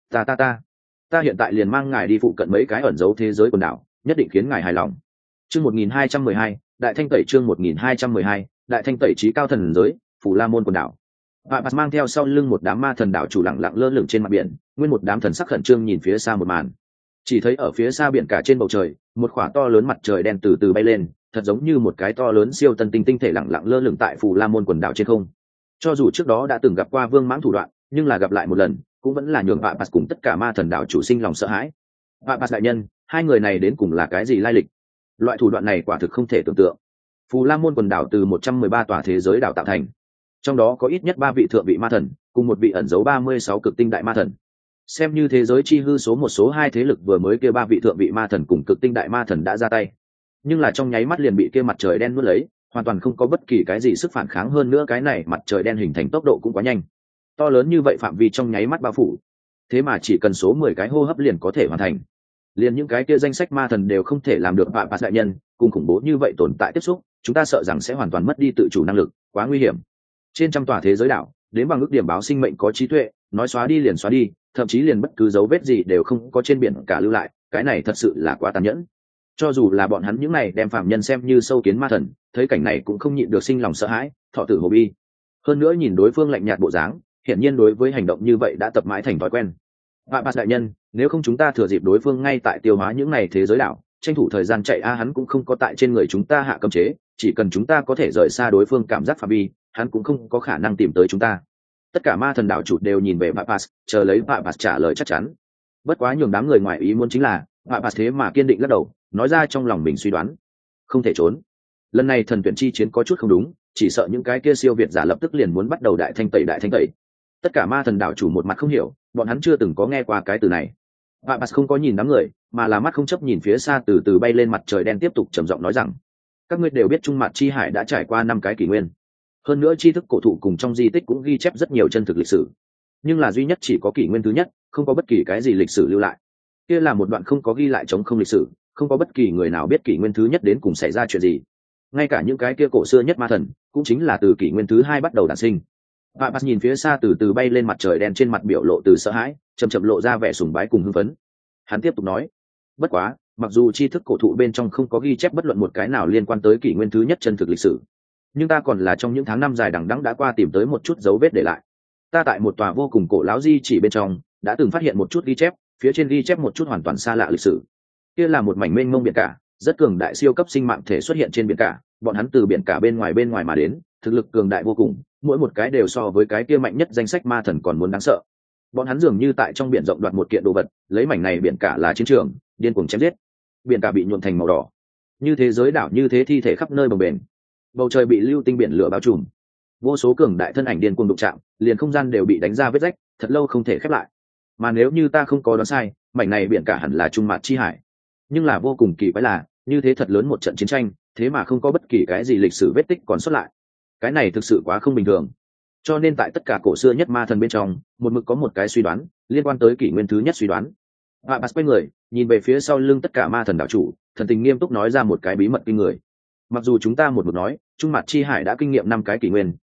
ta hiện tại liền mang ngài đi phụ cận mấy cái ẩn giấu thế giới quần đảo, nhất định khiến ngài hài lòng. Chương 1212, đại thanh tẩy chương 1212, đại thanh tẩy trí cao thần giới, Phù La Môn quần đảo. Vạ Bạt mang theo sau lưng một đám ma thần đảo chủ lặng lặng lơ lửng trên mặt biển, nguyên một đám thần sắc khẩn trương nhìn phía xa một màn. Chỉ thấy ở phía xa biển cả trên bầu trời, một khỏa to lớn mặt trời đen từ từ bay lên, thật giống như một cái to lớn siêu tân tinh thể lặng lặng lơ lửng tại Phù La Môn quần đảo trên không. Cho dù trước đó đã từng gặp qua Vương Mãng thủ đoạn, nhưng là gặp lại một lần, cũng vẫn là nhường Vạ Bạt cùng tất cả ma thần đảo chủ sinh lòng sợ hãi. Vạ Bạt đại nhân, hai người này đến cùng là cái gì lai lịch? Loại thủ đoạn này quả thực không thể tưởng tượng. Phù La Môn quần đảo từ 113 tòa thế giới đảo tạo thành, trong đó có ít nhất 3 vị thượng vị ma thần, cùng một vị ẩn giấu 36 cực tinh đại ma thần. Xem như thế giới chi hư số một số hai thế lực vừa mới kia 3 vị thượng vị ma thần cùng cực tinh đại ma thần đã ra tay, nhưng là trong nháy mắt liền bị kia mặt trời đen nuốt lấy, hoàn toàn không có bất kỳ cái gì sức phản kháng. Hơn nữa cái này mặt trời đen hình thành tốc độ cũng quá nhanh, to lớn như vậy phạm vi trong nháy mắt bao phủ, thế mà chỉ cần số 10 cái hô hấp liền có thể hoàn thành. Liền những cái kia danh sách ma thần đều không thể làm được. Vạ Bạt đại nhân, cùng khủng bố như vậy tồn tại tiếp xúc, chúng ta sợ rằng sẽ hoàn toàn mất đi tự chủ năng lực, quá nguy hiểm. Trên trăm tòa thế giới đảo, đến bằng ước điểm báo sinh mệnh có trí tuệ, nói xóa đi liền xóa đi, thậm chí liền bất cứ dấu vết gì đều không có trên biển cả lưu lại, cái này thật sự là quá tàn nhẫn. Cho dù là bọn hắn những này đem phạm nhân xem như sâu kiến ma thần, thấy cảnh này cũng không nhịn được sinh lòng sợ hãi, thọ tử hồ bi. Hơn nữa nhìn đối phương lạnh nhạt bộ dáng, hiển nhiên đối với hành động như vậy đã tập mãi thành thói quen. Vạ Bạt đại nhân, nếu không chúng ta thừa dịp đối phương ngay tại tiêu hóa những này thế giới đảo, tranh thủ thời gian chạy. Hắn cũng không có tại trên người chúng ta hạ cấm chế, chỉ cần chúng ta có thể rời xa đối phương cảm giác phạm vi, hắn cũng không có khả năng tìm tới chúng ta. Tất cả ma thần đảo chủ đều nhìn về Vạ Bạt, chờ lấy Vạ Bạt trả lời chắc chắn. Bất quá nhường đám người ngoài ý muốn chính là Vạ Bạt thế mà kiên định lắc đầu, nói ra trong lòng mình suy đoán, không thể trốn. Lần này thần tuyển chi chiến có chút không đúng, chỉ sợ những cái kia siêu việt giả lập tức liền muốn bắt đầu đại thanh tẩy. Tất cả ma thần đảo chủ một mặt không hiểu, bọn hắn chưa từng có nghe qua cái từ này. Vạ Bạt không có nhìn đám người, mà là mắt không chấp nhìn phía xa từ từ bay lên mặt trời đen, tiếp tục trầm giọng nói rằng, các ngươi đều biết Trung Mạt Chi Hải đã trải qua 5 cái kỷ nguyên, hơn nữa tri thức cổ thụ cùng trong di tích cũng ghi chép rất nhiều chân thực lịch sử, nhưng là duy nhất chỉ có kỷ nguyên thứ nhất, không có bất kỳ cái gì lịch sử lưu lại. Kia là một đoạn không có ghi lại trống không lịch sử, không có bất kỳ người nào biết kỷ nguyên thứ nhất đến cùng xảy ra chuyện gì. Ngay cả những cái kia cổ xưa nhất ma thần cũng chính là từ kỷ nguyên thứ hai bắt đầu đản sinh. Vạ Bạt nhìn phía xa từ từ bay lên mặt trời đen, trên mặt biểu lộ từ sợ hãi chậm lộ ra vẻ sùng bái cùng hưng phấn. Hắn tiếp tục nói, bất quá mặc dù tri thức cổ thụ bên trong không có ghi chép bất luận một cái nào liên quan tới kỷ nguyên thứ nhất chân thực lịch sử, nhưng ta còn là trong những tháng năm dài đằng đẵng đã qua tìm tới một chút dấu vết để lại. Ta tại một tòa vô cùng cổ lão di chỉ bên trong đã từng phát hiện một chút ghi chép, phía trên ghi chép một chút hoàn toàn xa lạ lịch sử. Kia là một mảnh mênh mông biển cả, rất cường đại siêu cấp sinh mạng thể xuất hiện trên biển cả, bọn hắn từ biển cả bên ngoài mà đến, thực lực cường đại vô cùng, mỗi một cái đều so với cái kia mạnh nhất danh sách ma thần còn muốn đáng sợ. Bọn hắn dường như tại trong biển rộng đoạt một kiện đồ vật, lấy mảnh này biển cả là chiến trường, điên cuồng chém giết. Biển cả bị nhuộm thành màu đỏ, như thế giới đảo như thế thi thể khắp nơi bồng bềnh, bầu trời bị lưu tinh biển lửa bao trùm, vô số cường đại thân ảnh điên cuồng đụng chạm, liền không gian đều bị đánh ra vết rách, thật lâu không thể khép lại. Mà nếu như ta không có đoán sai, mảnh này biển cả hẳn là Trung Mạt Chi Hải. Nhưng là vô cùng kỳ quái là, như thế thật lớn một trận chiến tranh, thế mà không có bất kỳ cái gì lịch sử vết tích còn xuất lại. Cái này thực sự quá không bình thường. Cho nên tại tất cả cổ xưa nhất ma thần bên trong, một mực có một cái suy đoán liên quan tới kỷ nguyên thứ nhất suy đoán. Vạ Bạt quay người nhìn về phía sau lưng tất cả ma thần đảo chủ, thần tình nghiêm túc nói ra một cái bí mật kinh người. Mặc dù chúng ta một mực nói Trung Mạt Chi Hải đã kinh nghiệm 5 cái kỷ nguyên,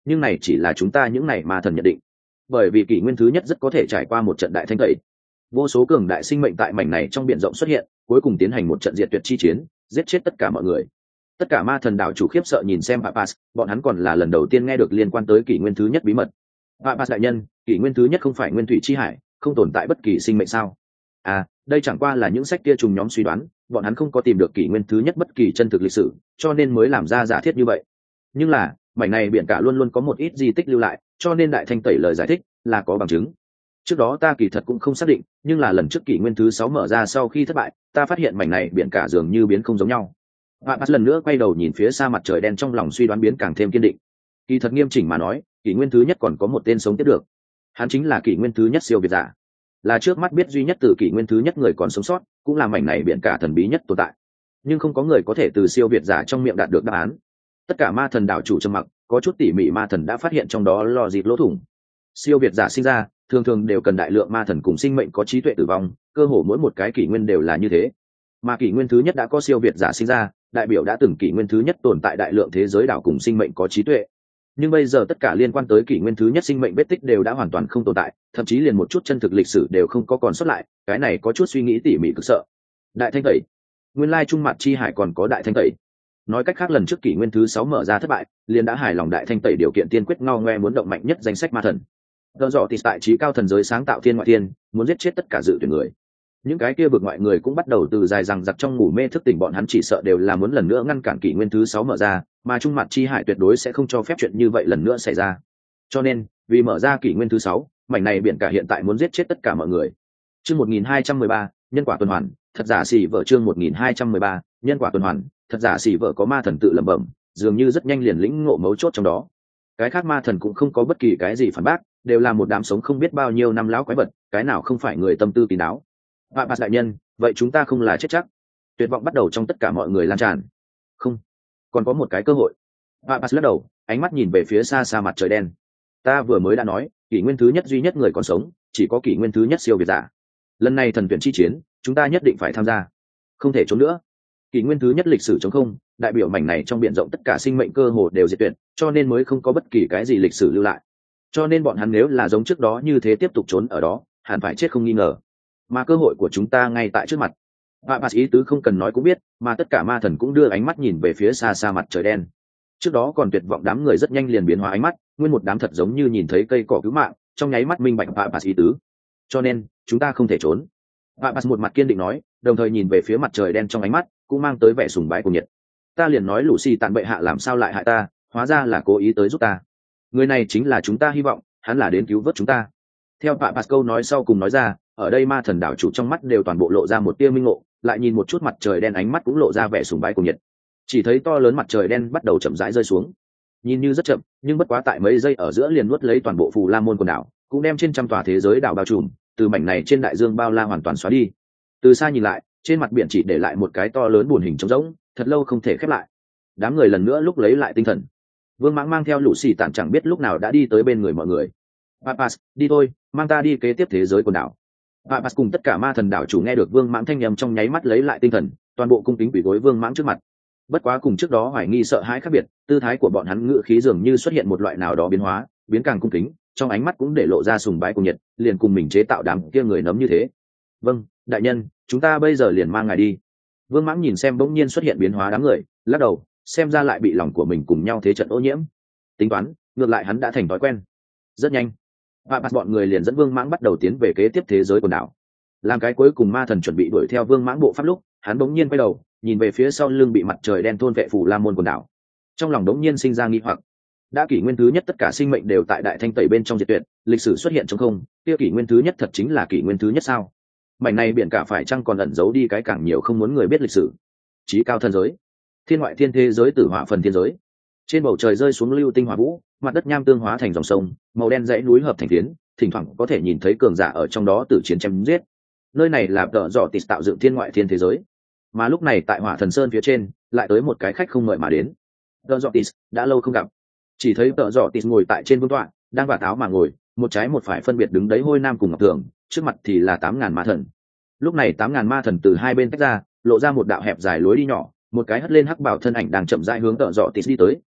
nhưng này chỉ là chúng ta những này ma thần nhận định, bởi vì kỷ nguyên thứ nhất rất có thể trải qua một trận đại thanh tẩy, vô số cường đại sinh mệnh tại mảnh này trong biển rộng xuất hiện, cuối cùng tiến hành một trận diệt tuyệt chi chiến, giết chết tất cả mọi người. Tất cả ma thần đảo chủ khiếp sợ nhìn xem Papas, bọn hắn còn là lần đầu tiên nghe được liên quan tới kỷ nguyên thứ nhất bí mật. Papas đại nhân, kỷ nguyên thứ nhất không phải nguyên thủy chi hải, không tồn tại bất kỳ sinh mệnh sao? À, đây chẳng qua là những sách kia trùng nhóm suy đoán, bọn hắn không có tìm được kỷ nguyên thứ nhất bất kỳ chân thực lịch sử, cho nên mới làm ra giả thiết như vậy. Nhưng là mảnh này biển cả luôn luôn có một ít di tích lưu lại, cho nên đại thanh tẩy lời giải thích là có bằng chứng. Trước đó ta kỳ thật cũng không xác định, nhưng là lần trước kỷ nguyên thứ 6 mở ra sau khi thất bại, ta phát hiện mảnh này biển cả dường như biến không giống nhau. Papas lần nữa quay đầu nhìn phía xa mặt trời đen, trong lòng suy đoán biến càng thêm kiên định. Kỳ thật nghiêm chỉnh mà nói, kỷ nguyên thứ nhất còn có một tên sống tiếp được, hắn chính là kỷ nguyên thứ nhất siêu việt giả, là trước mắt biết duy nhất từ kỷ nguyên thứ nhất người còn sống sót, cũng là mảnh này biển cả thần bí nhất tồn tại. Nhưng không có người có thể từ siêu việt giả trong miệng đạt được đáp án. Tất cả ma thần đảo chủ trầm mặc, có chút tỉ mỉ ma thần đã phát hiện trong đó lo dịp lỗ thủng. Siêu việt giả sinh ra thường thường đều cần đại lượng ma thần cùng sinh mệnh có trí tuệ tử vong, cơ hồ mỗi một cái kỷ nguyên đều là như thế. Mà kỷ nguyên thứ nhất đã có siêu việt giả sinh ra, đại biểu đã từng kỷ nguyên thứ nhất tồn tại đại lượng thế giới đảo cùng sinh mệnh có trí tuệ. Nhưng bây giờ tất cả liên quan tới kỷ nguyên thứ nhất sinh mệnh vết tích đều đã hoàn toàn không tồn tại, thậm chí liền một chút chân thực lịch sử đều không có còn sót lại. Cái này có chút suy nghĩ tỉ mỉ cực sợ. Đại thanh tẩy, nguyên lai trung mặt chi hải còn có đại thanh tẩy. Nói cách khác, lần trước kỷ nguyên thứ 6 mở ra thất bại, liền đã hài lòng đại thanh tẩy điều kiện tiên quyết, ngao ngoe muốn động mạnh nhất danh sách ma thần. Do dọ thì tại trí cao thần giới sáng tạo thiên ngoại thiên, muốn giết chết tất cả dự tuyển người. Những cái kia vực ngoại người cũng bắt đầu từ dài rằng giặc trong ngủ mê thức tỉnh, bọn hắn chỉ sợ đều là muốn lần nữa ngăn cản kỷ nguyên thứ 6 mở ra, mà trung mặt chi hải tuyệt đối sẽ không cho phép chuyện như vậy lần nữa xảy ra. Cho nên, vì mở ra kỷ nguyên thứ 6, mảnh này biển cả hiện tại muốn giết chết tất cả mọi người. Chương 1213, nhân quả tuần hoàn, thật giả xỉ vợ. Chương 1213, nhân quả tuần hoàn, thật giả xỉ vợ. Có ma thần tự lẩm bẩm, dường như rất nhanh liền lĩnh ngộ mấu chốt trong đó. Cái khác ma thần cũng không có bất kỳ cái gì phản bác, đều là một đám sống không biết bao nhiêu năm lão quái vật, cái nào không phải người tâm tư kín đáo. Papas đại nhân, vậy chúng ta không là chết chắc? Tuyệt vọng bắt đầu trong tất cả mọi người lan tràn. Không, còn có một cái cơ hội. Papas lắc đầu, ánh mắt nhìn về phía xa xa mặt trời đen. Ta vừa mới đã nói, kỷ nguyên thứ nhất duy nhất người còn sống chỉ có kỷ nguyên thứ nhất siêu việt giả. Lần này thần tuyển chi chiến, chúng ta nhất định phải tham gia, không thể trốn nữa. Kỷ nguyên thứ nhất lịch sử trống không, đại biểu mảnh này trong biển rộng tất cả sinh mệnh cơ hồ đều diệt tuyệt, cho nên mới không có bất kỳ cái gì lịch sử lưu lại. Cho nên bọn hắn nếu là giống trước đó như thế tiếp tục trốn ở đó, hẳn phải chết không nghi ngờ. Mà cơ hội của chúng ta ngay tại trước mặt. Papas ý tứ không cần nói cũng biết, mà tất cả ma thần cũng đưa ánh mắt nhìn về phía xa xa mặt trời đen. Trước đó còn tuyệt vọng đám người rất nhanh liền biến hóa ánh mắt, nguyên một đám thật giống như nhìn thấy cây cỏ cứu mạng, trong nháy mắt minh bạch Papas ý tứ. Cho nên chúng ta không thể trốn. Papas một mặt kiên định nói, đồng thời nhìn về phía mặt trời đen, trong ánh mắt cũng mang tới vẻ sùng bái cùng nhiệt. Ta liền nói Lucy tàn bệ hạ làm sao lại hại ta, hóa ra là cố ý tới giúp ta. Người này chính là chúng ta hy vọng, hắn là đến cứu vớt chúng ta. Theo Papas câu nói sau cùng nói ra, ở đây ma thần đảo chủ trong mắt đều toàn bộ lộ ra một tia minh ngộ, lại nhìn một chút mặt trời đen, ánh mắt cũng lộ ra vẻ sùng bái cùng nhiệt. Chỉ thấy to lớn mặt trời đen bắt đầu chậm rãi rơi xuống, nhìn như rất chậm, nhưng bất quá tại mấy giây ở giữa liền nuốt lấy toàn bộ Phù La Môn quần đảo, cũng đem trên trăm tòa thế giới đảo bao trùm, từ mảnh này trên đại dương bao la hoàn toàn xóa đi. Từ xa nhìn lại, trên mặt biển chỉ để lại một cái to lớn buồn hình trống rỗng, thật lâu không thể khép lại. Đám người lần nữa lúc lấy lại tinh thần. Vương Mãng mang theo Lũ Xì Tản chẳng biết lúc nào đã đi tới bên người mọi người. Papas, đi thôi, mang ta đi kế tiếp thế giới quần đảo. Papas cùng tất cả ma thần đảo chủ nghe được Vương Mãng thanh nhầm, trong nháy mắt lấy lại tinh thần, toàn bộ cung kính quỳ gối Vương Mãng trước mặt. Bất quá cùng trước đó hoài nghi sợ hãi khác biệt, tư thái của bọn hắn ngự khí dường như xuất hiện một loại nào đó biến hóa, biến càng cung kính, trong ánh mắt cũng để lộ ra sùng bái cùng nhiệt, liền cùng mình chế tạo đám kia người nấm như thế. Vâng, đại nhân, chúng ta bây giờ liền mang ngài đi. Vương Mãng nhìn xem bỗng nhiên xuất hiện biến hóa đám người, lắc đầu, xem ra lại bị lòng của mình cùng nhau thế trận ô nhiễm. Tính toán, ngược lại hắn đã thành thói quen. Rất nhanh, Papas bọn người liền dẫn Vương Mãng bắt đầu tiến về kế tiếp thế giới quần đảo. Làm cái cuối cùng ma thần chuẩn bị đuổi theo Vương Mãng bộ pháp lúc, hắn bỗng nhiên quay đầu, nhìn về phía sau lưng bị mặt trời đen thôn vệ Phù La Môn quần đảo. Trong lòng đống nhiên sinh ra nghi hoặc. Đã kỷ nguyên thứ nhất tất cả sinh mệnh đều tại đại thanh tẩy bên trong diệt tuyệt, lịch sử xuất hiện trống không, kia kỷ nguyên thứ nhất thật chính là kỷ nguyên thứ nhất sao? Mảnh này biển cả phải chăng còn ẩn giấu đi cái càng nhiều không muốn người biết lịch sử? Chí cao thần giới, thiên ngoại thiên thế giới, tử hỏa phần thiên giới. Trên bầu trời rơi xuống lưu tinh hỏa vũ, mặt đất nham tương hóa thành dòng sông, màu đen dãy núi hợp thành phiến, thỉnh thoảng có thể nhìn thấy cường giả ở trong đó tử chiến chém giết. Nơi này là tợ dọ tịt tạo dựng thiên ngoại thiên thế giới. Mà lúc này tại Hỏa Thần Sơn phía trên, lại tới một cái khách không mời mà đến. Tợ dọ tịt đã lâu không gặp. Chỉ thấy tợ dọ tịt ngồi tại trên vương tọa, đang vả táo mà ngồi, một trái một phải phân biệt đứng đấy Hôi Nam cùng Ngọc Thường, trước mặt thì là 8.000 ma thần. Lúc này 8.000 ma thần từ hai bên tách ra, lộ ra một đạo hẹp dài lối đi nhỏ, một cái hất lên hắc bảo thân ảnh đang chậm rãi hướng tợ dọ tịt đi tới,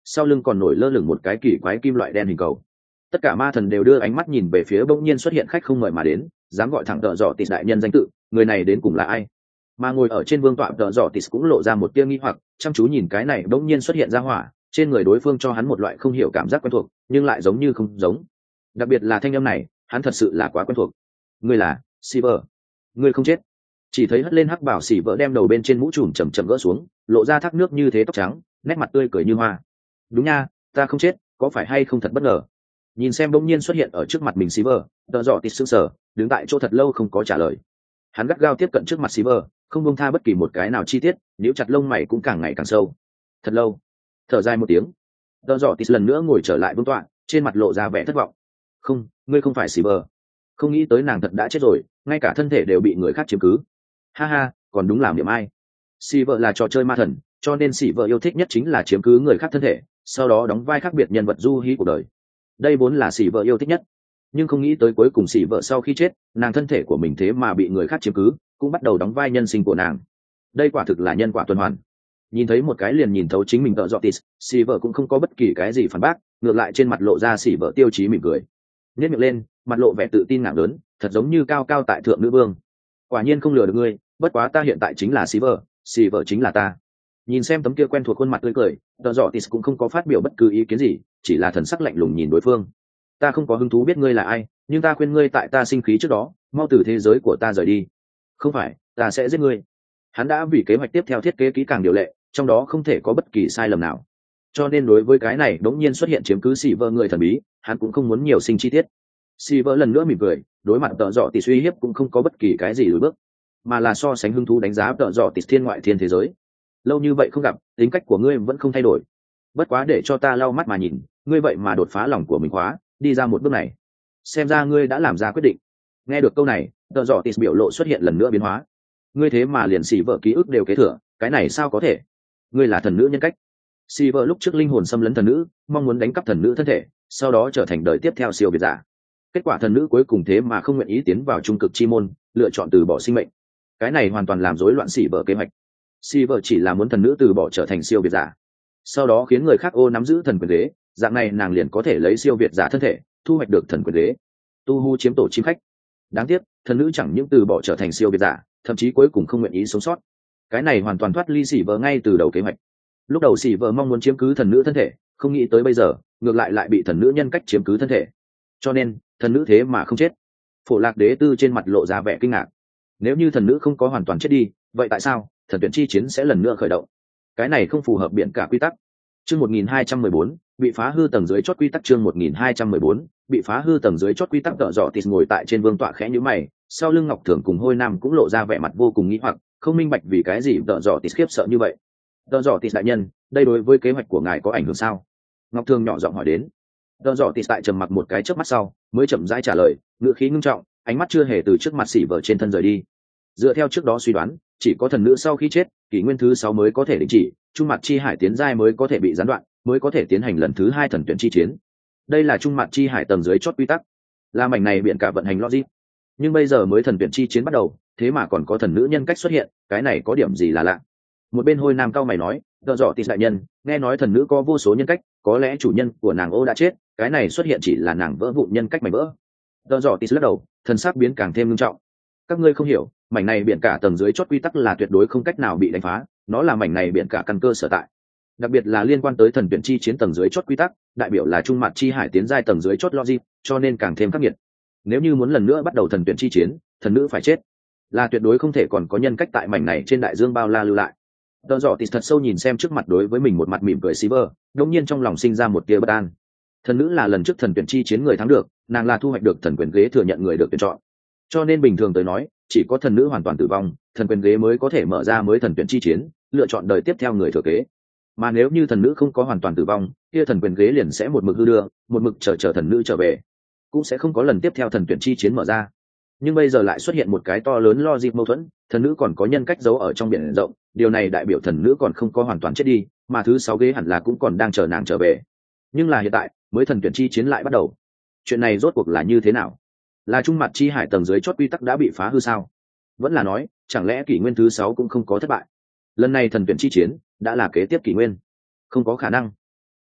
sau lưng còn nổi lơ lửng một cái kỳ quái kim loại đen hình cầu. Tất cả ma thần đều đưa ánh mắt nhìn về phía bỗng nhiên xuất hiện khách không mời mà đến, dám gọi thẳng tợ dọ tịt đại nhân danh tự, người này đến cùng là ai? Mà ngồi ở trên vương tọa tợ dọ tịt cũng lộ ra một tia nghi hoặc, chăm chú nhìn cái này bỗng nhiên xuất hiện ra hỏa, trên người đối phương cho hắn một loại không hiểu cảm giác quen thuộc, nhưng lại giống như không giống. Đặc biệt là thanh âm này, hắn thật sự là quá quen thuộc. Ngươi là Silver, ngươi không chết. Chỉ thấy hất lên hắc bảo xỉ vỡ đem đầu bên trên mũ trùm chầm chậm gỡ xuống, lộ ra thác nước như thế tóc trắng, nét mặt tươi cười như hoa. Đúng nha, ta không chết, có phải hay không thật bất ngờ. Nhìn xem bỗng nhiên xuất hiện ở trước mặt mình Silver, tợ dọ tịt sững sờ, đứng tại chỗ thật lâu không có trả lời. Hắn gắt gao tiếp cận trước mặt Silver, không buông tha bất kỳ một cái nào chi tiết, nếu chặt lông mày cũng càng ngày càng sâu. Thật lâu, thở dài một tiếng, tợ dọ tịt lần nữa ngồi trở lại vương tọa, trên mặt lộ ra vẻ thất vọng. Không, ngươi không phải Silver. Không nghĩ tới nàng thật đã chết rồi, ngay cả thân thể đều bị người khác chiếm cứ. Ha ha, còn đúng làm điểm ai. Silver là trò chơi ma thần, cho nên Silver yêu thích nhất chính là chiếm cứ người khác thân thể, sau đó đóng vai khác biệt nhân vật du hí cuộc đời. Đây vốn là Silver yêu thích nhất, nhưng không nghĩ tới cuối cùng Silver sau khi chết, nàng thân thể của mình thế mà bị người khác chiếm cứ, cũng bắt đầu đóng vai nhân sinh của nàng. Đây quả thực là nhân quả tuần hoàn. Nhìn thấy một cái liền nhìn thấu chính mình tợ dọ tịt, Silver cũng không có bất kỳ cái gì phản bác, ngược lại trên mặt lộ ra Silver tiêu chí mỉm cười, nhếch miệng lên, mặt lộ vẻ tự tin ngạo lớn, thật giống như cao cao tại thượng nữ vương. Quả nhiên không lừa được ngươi, bất quá ta hiện tại chính là Silver chính là ta. Nhìn xem tấm kia quen thuộc khuôn mặt tươi cười, tợ dọ tịt cũng không có phát biểu bất cứ ý kiến gì, chỉ là thần sắc lạnh lùng nhìn đối phương. Ta không có hứng thú biết ngươi là ai, nhưng ta khuyên ngươi tại ta sinh khí trước đó, mau từ thế giới của ta rời đi. Không phải, ta sẽ giết ngươi. Hắn đã vì kế hoạch tiếp theo thiết kế kỹ càng điều lệ, trong đó không thể có bất kỳ sai lầm nào. Cho nên đối với cái này đống nhiên xuất hiện chiếm cứ Silver người thần bí, hắn cũng không muốn nhiều sinh chi tiết. Silver lần nữa mỉm cười, đối mặt tợ dọ tịt uy hiếp cũng không có bất kỳ cái gì lùi bước, mà là so sánh hứng thú đánh giá tợ dọ tịt thiên ngoại thiên thế giới. Lâu như vậy không gặp, tính cách của ngươi vẫn không thay đổi. Bất quá để cho ta lau mắt mà nhìn, ngươi vậy mà đột phá lòng của mình khóa, đi ra một bước này. Xem ra ngươi đã làm ra quyết định. Nghe được câu này, tợ dọ tịt biểu lộ xuất hiện lần nữa biến hóa. Ngươi thế mà liền Silver ký ức đều kế thừa, cái này sao có thể? Ngươi là thần nữ nhân cách. Silver lúc trước linh hồn xâm lấn thần nữ, mong muốn đánh cắp thần nữ thân thể, sau đó trở thành đời tiếp theo siêu việt giả. Kết quả thần nữ cuối cùng thế mà không nguyện ý tiến vào trung cực chi môn, lựa chọn từ bỏ sinh mệnh. Cái này hoàn toàn làm rối loạn Silver kế hoạch. Silver chỉ là muốn thần nữ từ bỏ trở thành siêu việt giả, sau đó khiến người khác ô nắm giữ thần quyền đế, dạng này nàng liền có thể lấy siêu việt giả thân thể, thu hoạch được thần quyền đế. Tu Hu chiếm tổ chim khách. Đáng tiếc, thần nữ chẳng những từ bỏ trở thành siêu việt giả, thậm chí cuối cùng không nguyện ý sống sót. Cái này hoàn toàn thoát ly Silver ngay từ đầu kế hoạch. Lúc đầu Silver mong muốn chiếm cứ thần nữ thân thể, không nghĩ tới bây giờ, ngược lại bị thần nữ nhân cách chiếm cứ thân thể. Cho nên, thần nữ thế mà không chết. Phổ Lạc Đế Tư trên mặt lộ ra vẻ kinh ngạc. Nếu như thần nữ không có hoàn toàn chết đi, vậy tại sao thần tuyển chi chiến sẽ lần nữa khởi động? Cái này không phù hợp biển cả quy tắc. Chương 1214, bị phá hư tầng dưới chót quy tắc. Chương 1214, bị phá hư tầng dưới chót quy tắc. Tợ dọ tịt ngồi tại trên vương tọa khẽ nhíu mày, sau lưng Ngọc Thường cùng Hôi Nam cũng lộ ra vẻ mặt vô cùng nghi hoặc, không minh bạch vì cái gì tợ dọ tịt khiếp sợ như vậy. Tợ dọ tịt đại nhân, đây đối với kế hoạch của ngài có ảnh hưởng sao? Ngọc Thường nhỏ giọng hỏi đến. Tợ dọ tịt tại trầm mặc một cái chớp mắt sau, mới chậm rãi trả lời, ngữ khí ngưng trọng, ánh mắt chưa hề từ trước mặt Silver trên thân rời đi. Dựa theo trước đó suy đoán, chỉ có thần nữ sau khi chết, kỷ nguyên thứ 6 mới có thể đình chỉ, trung mặt chi hải tiến giai mới có thể bị gián đoạn, mới có thể tiến hành lần thứ 2 thần tuyển chi chiến. Đây là trung mặt chi hải tầng dưới chót quy tắc, là mảnh này biển cả vận hành logic. Nhưng bây giờ mới thần tuyển chi chiến bắt đầu, thế mà còn có thần nữ nhân cách xuất hiện, cái này có điểm gì là lạ? Một bên Hôi Nam cao mày nói, "Tợ dọ tịt đại nhân, nghe nói thần nữ có vô số nhân cách, có lẽ chủ nhân của nàng ô đã chết, cái này xuất hiện chỉ là nàng vỡ vụn nhân cách mảnh vỡ." Tợ dọ tịt lắc đầu, thần sắc biến càng thêm nghiêm trọng. Các ngươi không hiểu, mảnh này biển cả tầng dưới chót quy tắc là tuyệt đối không cách nào bị đánh phá, nó là mảnh này biển cả căn cơ sở tại. Đặc biệt là liên quan tới thần tuyển chi chiến tầng dưới chót quy tắc, đại biểu là trung mặt chi hải tiến giai tầng dưới chót logic, cho nên càng thêm khắc nghiệt. Nếu như muốn lần nữa bắt đầu thần tuyển chi chiến, thần nữ phải chết, là tuyệt đối không thể còn có nhân cách tại mảnh này trên đại dương bao la lưu lại. Tợ dọ tịt thật sâu nhìn xem trước mặt đối với mình một mặt mỉm cười Silver, đột nhiên trong lòng sinh ra một tia bất an. Thần nữ là lần trước thần tuyển chi chiến người thắng được, nàng là thu hoạch được thần quyền ghế thừa nhận người được tuyển chọn. Cho nên bình thường tới nói, chỉ có thần nữ hoàn toàn tử vong, thần quyền ghế mới có thể mở ra mới thần tuyển chi chiến, lựa chọn đời tiếp theo người thừa kế. Mà nếu như thần nữ không có hoàn toàn tử vong, kia thần quyền ghế liền sẽ một mực hư đưa, một mực chờ thần nữ trở về, cũng sẽ không có lần tiếp theo thần tuyển chi chiến mở ra. Nhưng bây giờ lại xuất hiện một cái to lớn logic mâu thuẫn, thần nữ còn có nhân cách giấu ở trong biển rộng, điều này đại biểu thần nữ còn không có hoàn toàn chết đi, mà thứ 6 ghế hẳn là cũng còn đang chờ nàng trở về. Nhưng là hiện tại, mới thần tuyển chi chiến lại bắt đầu. Chuyện này rốt cuộc là như thế nào? Là trung mặt chi hải tầng dưới chót quy tắc đã bị phá hư sao? Vẫn là nói, chẳng lẽ kỷ nguyên thứ 6 cũng không có thất bại? Lần này thần tuyển chi chiến đã là kế tiếp kỷ nguyên? Không có khả năng.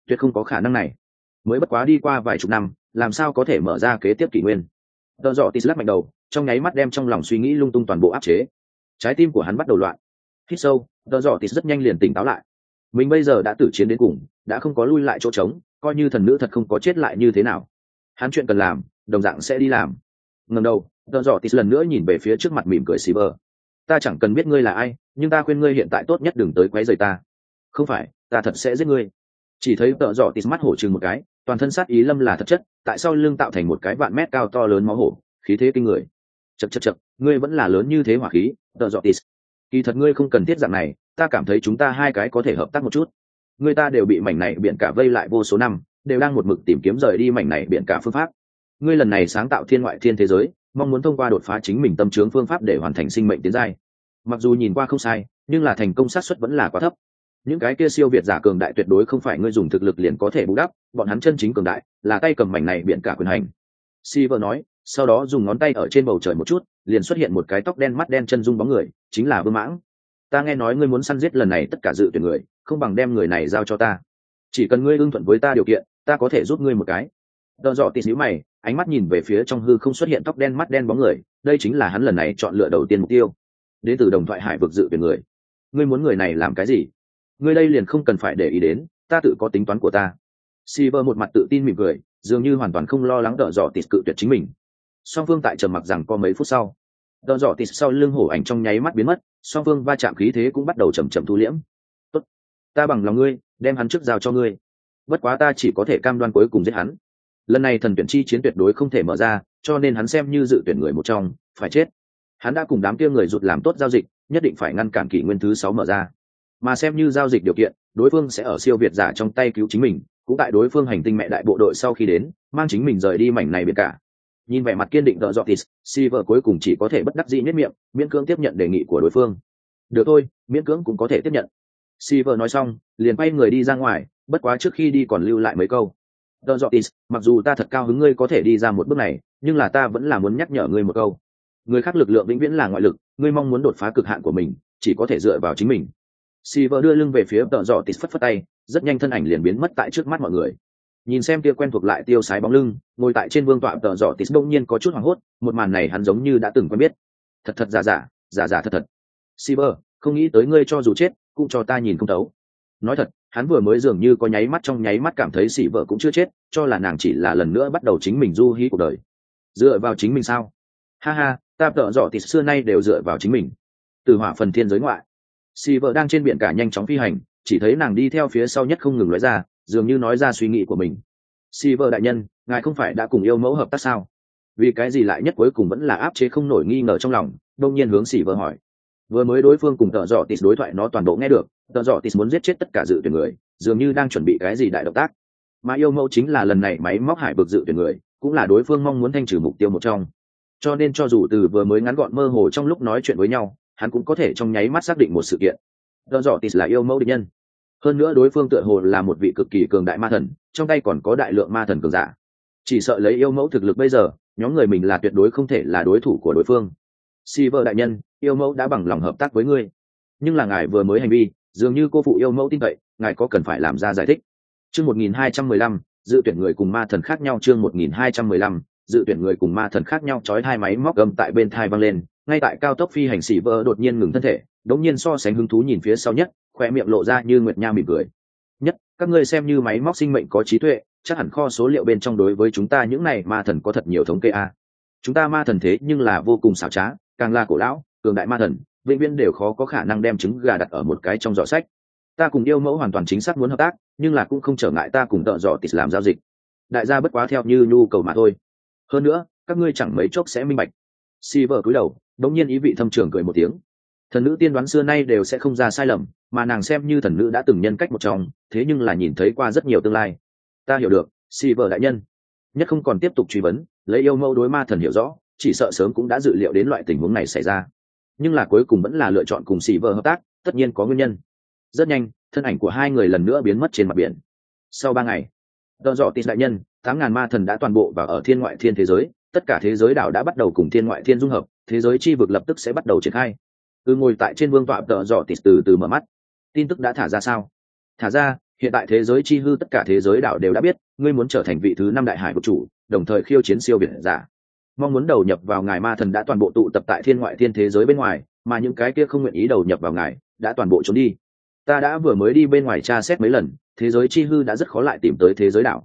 tuyệt không có khả năng này. Mới bất quá đi qua vài chục năm, làm sao có thể mở ra kế tiếp kỷ nguyên. Tợ dọ tít lắc mạnh đầu, trong nháy mắt đem trong lòng suy nghĩ lung tung toàn bộ áp chế. Trái tim của hắn bắt đầu loạn. Hít sâu, tợ dọ tít rất nhanh liền tỉnh táo lại. Mình bây giờ đã tử chiến đến cùng, đã không có lui lại chỗ trống, coi như thần nữ thật không có chết lại như thế nào. Hắn chuyện cần làm, đồng dạng sẽ đi làm. Ngẩng đầu, tợ dọ tít lần nữa nhìn về phía trước mặt mỉm cười Silver. Ta chẳng cần biết ngươi là ai, nhưng ta khuyên ngươi hiện tại tốt nhất đừng tới quấy rầy ta. Không phải, ta thật sẽ giết ngươi. Chỉ thấy tợ dọ tít mắt hổ trừng một cái, toàn thân sát ý lâm là thật chất, tại sao lưng tạo thành một cái vạn mét cao to lớn máu hổ, khí thế kinh người. Chậc, ngươi vẫn là lớn như thế hỏa khí, tợ dọ tít. Kỳ thật ngươi không cần thiết dạng này, ta cảm thấy chúng ta hai cái có thể hợp tác một chút. Người ta đều bị mảnh này biển cả vây lại vô số năm, đều đang một mực tìm kiếm rời đi mảnh này biển cả phương pháp. Ngươi lần này sáng tạo thiên ngoại thiên thế giới, mong muốn thông qua đột phá chính mình tâm chướng phương pháp để hoàn thành sinh mệnh tiến giai. Mặc dù nhìn qua không sai, nhưng là thành công xác suất vẫn là quá thấp. Những cái kia siêu việt giả cường đại tuyệt đối không phải ngươi dùng thực lực liền có thể bù đắp, bọn hắn chân chính cường đại là tay cầm mảnh này biển cả quyền hành. Silver nói, sau đó dùng ngón tay ở trên bầu trời một chút, liền xuất hiện một cái tóc đen mắt đen chân dung bóng người, chính là Vương Mãng. Ta nghe nói ngươi muốn săn giết lần này tất cả dự tuyển người, không bằng đem người này giao cho ta. Chỉ cần ngươi ưng thuận với ta điều kiện, ta có thể giúp ngươi một cái. Đờ dọ tít nhíu mày, ánh mắt nhìn về phía trong hư không xuất hiện tóc đen mắt đen bóng người, đây chính là hắn lần này chọn lựa đầu tiên mục tiêu. Đến từ đồng thoại hải vực dự tuyển người. Ngươi muốn người này làm cái gì? Ngươi đây liền không cần phải để ý đến, ta tự có tính toán của ta. Silver một mặt tự tin mỉm cười, dường như hoàn toàn không lo lắng Đờ dọ tít cự tuyệt chính mình. Song phương tại trầm mặc rằng có mấy phút sau, Đờ dọ tít sau lưng hổ ảnh trong nháy mắt biến mất, song phương va chạm khí thế cũng bắt đầu chậm chậm thu liễm. Tốt, ta bằng lòng ngươi, đem hắn trước giao cho ngươi. Bất quá ta chỉ có thể cam đoan cuối cùng giết hắn. Lần này thần tuyển chi chiến tuyệt đối không thể mở ra, cho nên hắn xem như dự tuyển người một trong, phải chết. Hắn đã cùng đám kia người rụt làm tốt giao dịch, nhất định phải ngăn cản kỷ nguyên thứ 6 mở ra. Mà xem như giao dịch điều kiện, đối phương sẽ ở siêu việt giả trong tay cứu chính mình, cũng tại đối phương hành tinh mẹ đại bộ đội sau khi đến, mang chính mình rời đi mảnh này biển cả. Nhìn vẻ mặt kiên định Đờ dọ tít, Silver cuối cùng chỉ có thể bất đắc dĩ nhếch miệng, miễn cưỡng tiếp nhận đề nghị của đối phương. Được thôi, miễn cưỡng cũng có thể tiếp nhận. Silver nói xong, liền quay người đi ra ngoài, bất quá trước khi đi còn lưu lại mấy câu. Đờ dọ tít, mặc dù ta thật cao hứng ngươi có thể đi ra một bước này, nhưng là ta vẫn là muốn nhắc nhở ngươi một câu. Người khác lực lượng vĩnh viễn là ngoại lực, ngươi mong muốn đột phá cực hạn của mình, chỉ có thể dựa vào chính mình. Silver đưa lưng về phía Đờ dọ tít phất phất tay, rất nhanh thân ảnh liền biến mất tại trước mắt mọi người. Nhìn xem kia quen thuộc lại tiêu sái bóng lưng, ngồi tại trên vương tọa Đờ dọ tít bỗng nhiên có chút hoảng hốt, một màn này hắn giống như đã từng quen biết. Thật giả thật. Silver, không nghĩ tới ngươi cho dù chết, cũng cho ta nhìn không thấu. Nói thật, hắn vừa mới dường như có trong nháy mắt cảm thấy Silver cũng chưa chết, cho là nàng chỉ là lần nữa bắt đầu chính mình du hí cuộc đời. Dựa vào chính mình sao? Ha ha, ta Đờ dọ tít xưa nay đều dựa vào chính mình. Từ hỏa phần thiên giới ngoại, Silver đang trên biển cả nhanh chóng phi hành, chỉ thấy nàng đi theo phía sau nhất không ngừng nói ra, dường như nói ra suy nghĩ của mình. Silver đại nhân, ngài không phải đã cùng yêu mẫu hợp tác sao? Vì cái gì lại nhất cuối cùng vẫn là áp chế không nổi nghi ngờ trong lòng, đông nhiên hướng Silver hỏi. Vừa mới đối phương cùng Đờ dọ tít đối thoại nó toàn bộ nghe được, Đờ dọ tít muốn giết chết tất cả dự tuyển người, dường như đang chuẩn bị cái gì đại động tác. Mà yêu mẫu chính là lần này máy móc hải vực dự tuyển người, cũng là đối phương mong muốn thanh trừ mục tiêu một trong. Cho nên cho dù từ vừa mới ngắn gọn mơ hồ trong lúc nói chuyện với nhau, hắn cũng có thể trong nháy mắt xác định một sự kiện. Đờ dọ tít là yêu mẫu địch nhân. Hơn nữa đối phương tựa hồ là một vị cực kỳ cường đại ma thần, trong tay còn có đại lượng ma thần cường giả. Chỉ sợ lấy yêu mẫu thực lực bây giờ, nhóm người mình là tuyệt đối không thể là đối thủ của đối phương. Silver đại nhân, yêu mẫu đã bằng lòng hợp tác với ngươi, nhưng là ngài vừa mới hành vi dường như cô phụ yêu mẫu tin cậy, ngài có cần phải làm ra giải thích. Chương 1215, dự tuyển người cùng ma thần khác nhau. Chương 1215, dự tuyển người cùng ma thần khác nhau. Chói hai máy móc gầm tại bên tai vang lên, ngay tại cao tốc phi hành Silver đột nhiên ngừng thân thể, đống nhiên so sánh hứng thú nhìn phía sau nhất, khoe miệng lộ ra như nguyệt nha mỉm cười. Nhất, các ngươi xem như máy móc sinh mệnh có trí tuệ, chắc hẳn kho số liệu bên trong đối với chúng ta những này ma thần có thật nhiều thống kê a. Chúng ta ma thần thế nhưng là vô cùng xảo trá, càng là cổ lão cường đại ma thần, vĩnh viễn đều khó có khả năng đem trứng gà đặt ở một cái trong giỏ sách. Ta cùng yêu mẫu hoàn toàn chính xác muốn hợp tác, nhưng là cũng không trở ngại ta cùng Đờ dọ tít làm giao dịch. Đại gia bất quá theo như nhu cầu mà thôi. Hơn nữa, các ngươi chẳng mấy chốc sẽ minh bạch. Silver cúi đầu, đống nhiên ý vị thâm trường cười một tiếng. Thần nữ tiên đoán xưa nay đều sẽ không ra sai lầm, mà nàng xem như thần nữ đã từng nhân cách một trong, thế nhưng là nhìn thấy qua rất nhiều tương lai. Ta hiểu được, Silver đại nhân. Nhất không còn tiếp tục truy vấn, lấy yêu mẫu đối ma thần hiểu rõ, chỉ sợ sớm cũng đã dự liệu đến loại tình huống này xảy ra. Nhưng là cuối cùng vẫn là lựa chọn cùng Silver hợp tác, tất nhiên có nguyên nhân. Rất nhanh, thân ảnh của hai người lần nữa biến mất trên mặt biển. Sau 3 ngày, Đờ dọ tít đại nhân, 8.000 ma thần đã toàn bộ vào ở thiên ngoại thiên thế giới, tất cả thế giới đảo đã bắt đầu cùng thiên ngoại thiên dung hợp, thế giới chi vực lập tức sẽ bắt đầu triển khai. Ngồi tại trên vương tọa Đờ dọ tít từ từ mở mắt. Tin tức đã thả ra sao? Thả ra, Hiện tại thế giới chi hư tất cả thế giới đảo đều đã biết ngươi muốn trở thành vị thứ 5 đại hải vực chủ, đồng thời khiêu chiến siêu việt giả. Mong muốn đầu nhập vào ngài ma thần đã toàn bộ tụ tập tại thiên ngoại thiên thế giới bên ngoài, mà những cái kia không nguyện ý đầu nhập vào ngài đã toàn bộ trốn đi. Ta đã vừa mới đi bên ngoài tra xét mấy lần, thế giới chi hư đã rất khó lại tìm tới thế giới đảo.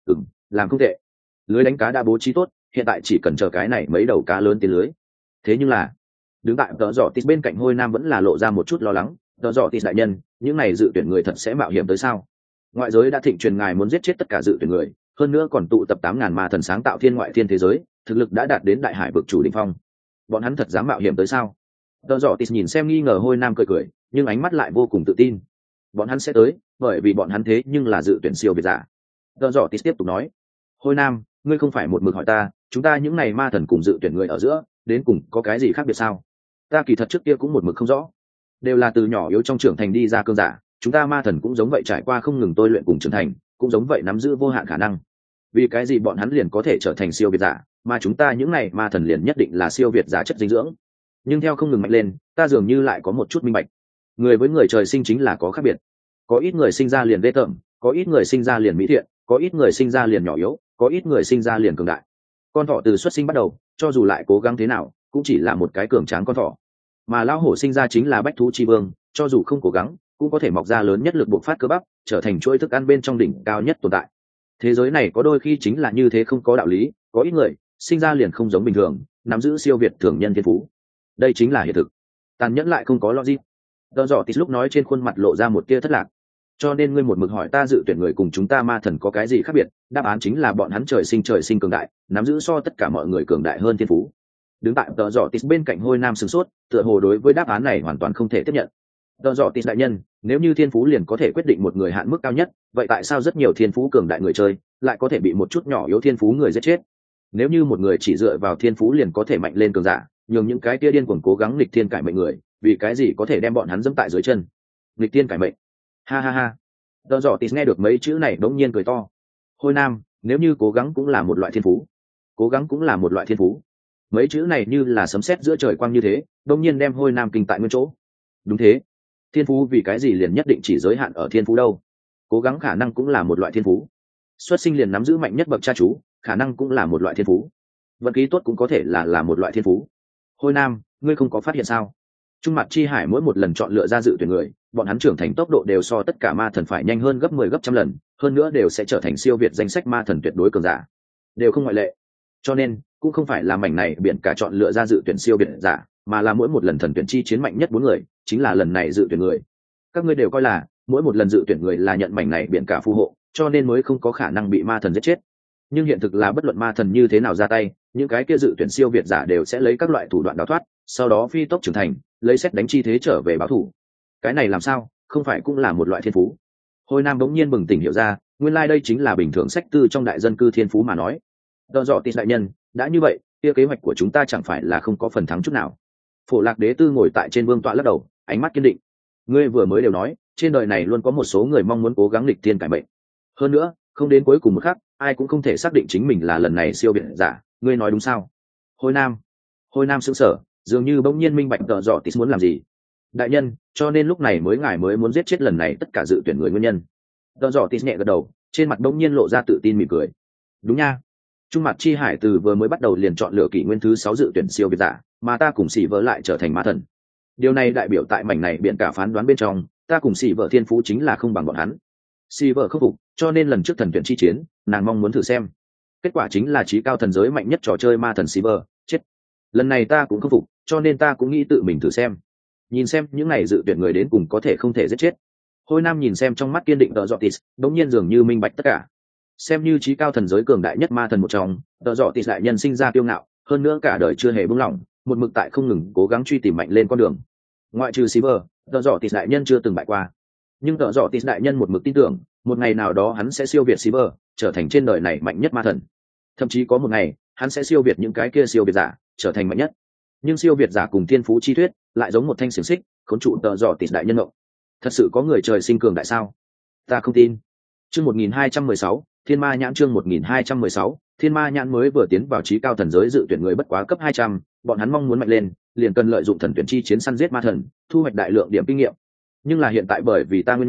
Làm không tệ. Lưới đánh cá đã bố trí tốt, hiện tại chỉ cần chờ cái này mấy đầu cá lớn tiến lưới. Thế nhưng là, đứng tại tợ dọ tít bên cạnh Hôi Nam vẫn là lộ ra một chút lo lắng. Tợ dọ tít đại nhân, những này dự tuyển người thật sẽ mạo hiểm tới sao? Ngoại giới đã thịnh truyền ngài muốn giết chết tất cả dự tuyển người, hơn nữa còn tụ tập 8.000 ma thần sáng tạo thiên ngoại thiên thế giới, thực lực đã đạt đến đại hải vực chủ đỉnh phong. Bọn hắn thật dám mạo hiểm tới sao? Tợ dọ tít nhìn xem nghi ngờ Hôi Nam cười cười, nhưng ánh mắt lại vô cùng tự tin. Bọn hắn sẽ tới, bởi vì bọn hắn thế nhưng là dự tuyển siêu việt giả. Tợ dọ tít tiếp tục nói, Hôi Nam, ngươi không phải một mực hỏi ta, chúng ta những này ma thần cùng dự tuyển người ở giữa đến cùng có cái gì khác biệt sao? Ta kỳ thật trước kia cũng một mực không rõ, đều là từ nhỏ yếu trong trưởng thành đi ra cơn giả, chúng ta ma thần cũng giống vậy trải qua không ngừng tôi luyện cùng trưởng thành, cũng giống vậy nắm giữ vô hạn khả năng. Vì cái gì bọn hắn liền có thể trở thành siêu việt giả, mà chúng ta những này ma thần liền nhất định là siêu việt giả chất dinh dưỡng? Nhưng theo không ngừng mạnh lên, ta dường như lại có một chút minh bạch, người với người trời sinh chính là có khác biệt. Có ít người sinh ra liền ghê tởm, có ít người sinh ra liền mỹ thiện, có ít người sinh ra liền nhỏ yếu, có ít người sinh ra liền cường đại. Con thỏ từ xuất sinh bắt đầu, cho dù lại cố gắng thế nào cũng chỉ là một cái cường tráng con thỏ, mà lão hổ sinh ra chính là bách thú chi vương, cho dù không cố gắng cũng có thể mọc ra lớn nhất lực bộc phát cơ bắp, trở thành chuỗi thức ăn bên trong đỉnh cao nhất tồn tại. Thế giới này có đôi khi chính là như thế, không có đạo lý, có ít người sinh ra liền không giống bình thường, nắm giữ siêu việt thường nhân thiên phú. Đây chính là hiện thực, tàn nhẫn lại không có logic. Do dọ tít lúc nói trên khuôn mặt lộ ra một tia thất lạc. Cho nên ngươi một mực hỏi ta dự tuyển người cùng chúng ta ma thần có cái gì khác biệt, đáp án chính là bọn hắn trời sinh cường đại, nắm giữ so tất cả mọi người cường đại hơn thiên phú. Đứng tại tợ dọ tít bên cạnh Hôi Nam sửng sốt, tựa hồ đối với đáp án này hoàn toàn không thể tiếp nhận. Tợ dọ tít đại nhân, nếu như thiên phú liền có thể quyết định một người hạn mức cao nhất, vậy tại sao rất nhiều thiên phú cường đại người chơi lại có thể bị một chút nhỏ yếu thiên phú người giết chết? Nếu như một người chỉ dựa vào thiên phú liền có thể mạnh lên cường giả, nhường những cái kia điên cuồng cố gắng nghịch thiên cải mệnh người, vì cái gì có thể đem bọn hắn dẫm tại dưới chân? Nghịch thiên cải mệnh? Ha ha ha. Tợ dọ tít nghe được mấy chữ này đống nhiên cười to. Hôi Nam, nếu như cố gắng cũng là một loại thiên phú, cố gắng cũng là một loại thiên phú. Mấy chữ này như là sấm sét giữa trời quang như thế, đống nhiên đem Hôi Nam kinh tại nguyên chỗ. Đúng thế, thiên phú vì cái gì liền nhất định chỉ giới hạn ở thiên phú đâu? Cố gắng khả năng cũng là một loại thiên phú. Xuất sinh liền nắm giữ mạnh nhất bậc cha chú, khả năng cũng là một loại thiên phú. Vận khí tốt cũng có thể là một loại thiên phú. Hôi Nam, ngươi không có phát hiện sao? Trung Mặt Chi Hải mỗi một lần chọn lựa ra dự tuyển người, bọn hắn trưởng thành tốc độ đều so tất cả ma thần phải nhanh hơn gấp 10 gấp trăm lần, hơn nữa đều sẽ trở thành siêu việt danh sách ma thần tuyệt đối cường giả, đều không ngoại lệ. Cho nên cũng không phải là mảnh này biển cả chọn lựa ra dự tuyển siêu việt giả, mà là mỗi một lần thần tuyển chi chiến mạnh nhất 4 người chính là lần này dự tuyển người. Các ngươi đều coi là mỗi một lần dự tuyển người là nhận mảnh này biển cả phù hộ, cho nên mới không có khả năng bị ma thần giết chết. Nhưng hiện thực là bất luận ma thần như thế nào ra tay, những cái kia dự tuyển siêu việt giả đều sẽ lấy các loại thủ đoạn đào thoát, sau đó phi tốc trưởng thành, lấy xét đánh chi thế trở về báo thù. Cái này làm sao không phải cũng là một loại thiên phú? Hôi Nam bỗng nhiên bừng tỉnh hiểu ra, nguyên lai đây chính là bình thường sách tư trong đại dân cư thiên phú mà nói. Tợ dọ tít đại nhân, đã như vậy kia kế hoạch của chúng ta chẳng phải là không có phần thắng chút nào? Phổ Lạc Đế Tư ngồi tại trên vương tọa lắc đầu, ánh mắt kiên định. Ngươi vừa mới đều nói, trên đời này luôn có một số người mong muốn cố gắng nghịch thiên cải mệnh. Hơn nữa, không đến cuối cùng một khắc, ai cũng không thể xác định chính mình là lần này siêu việt giả, ngươi nói đúng sao? Hôi Nam sững sờ, dường như bỗng nhiên minh bạch tợ dọ tít muốn làm gì. Đại nhân, cho nên lúc này ngài mới muốn giết chết lần này tất cả dự tuyển người nguyên nhân. Tợ dọ tít nhẹ gật đầu, trên mặt bỗng nhiên lộ ra tự tin mỉm cười. Đúng nha, Trung Mặt Chi Hải từ vừa mới bắt đầu liền chọn lựa kỷ nguyên thứ 6 dự tuyển siêu việt giả, mà ta cùng Sĩ Vợ lại trở thành ma thần. Điều này đại biểu tại mảnh này biển cả phán đoán bên trong, ta cùng Sĩ Vợ thiên phú chính là không bằng bọn hắn. Sĩ Vợ khắc phục, cho nên lần trước thần tuyển chi chiến, nàng mong muốn thử xem. Kết quả chính là trí cao thần giới mạnh nhất trò chơi ma thần Sĩ Vợ chết. Lần này ta cũng khắc phục, cho nên ta cũng nghĩ tự mình thử xem, nhìn xem những này dự tuyển người đến cùng có thể không thể giết chết. Hôi Nam nhìn xem trong mắt kiên định tợ dọ tít, đống nhiên dường như minh bạch tất cả. Xem như trí cao thần giới cường đại nhất ma thần một trong, tợ dọ tít đại nhân sinh ra kiêu ngạo, hơn nữa cả đời chưa hề buông lỏng, một mực tại không ngừng cố gắng truy tìm mạnh lên con đường. Ngoại trừ Silver, tợ dọ tít đại nhân chưa từng bại qua. Nhưng tợ dọ tít đại nhân một mực tin tưởng, một ngày nào đó hắn sẽ siêu việt Silver, trở thành trên đời này mạnh nhất ma thần. Thậm chí có một ngày, hắn sẽ siêu việt những cái kia siêu việt giả, trở thành mạnh nhất. Nhưng siêu việt giả cùng thiên phú chi thuyết lại giống một thanh xiềng xích khốn trụ tợ dọ tít đại nhân mộng. Thật sự có người trời sinh cường đại sao? Ta không tin. Chương 1216, Thiên Ma Nhãn. Chương 1216, Thiên Ma Nhãn mới vừa tiến vào trí cao thần giới dự tuyển người bất quá cấp 200, bọn hắn mong muốn mạnh lên, liền cần lợi dụng thần tuyển chi chiến săn giết ma thần, thu hoạch đại lượng điểm kinh nghiệm. Nhưng là hiện tại bởi vì ta nguyên nhân,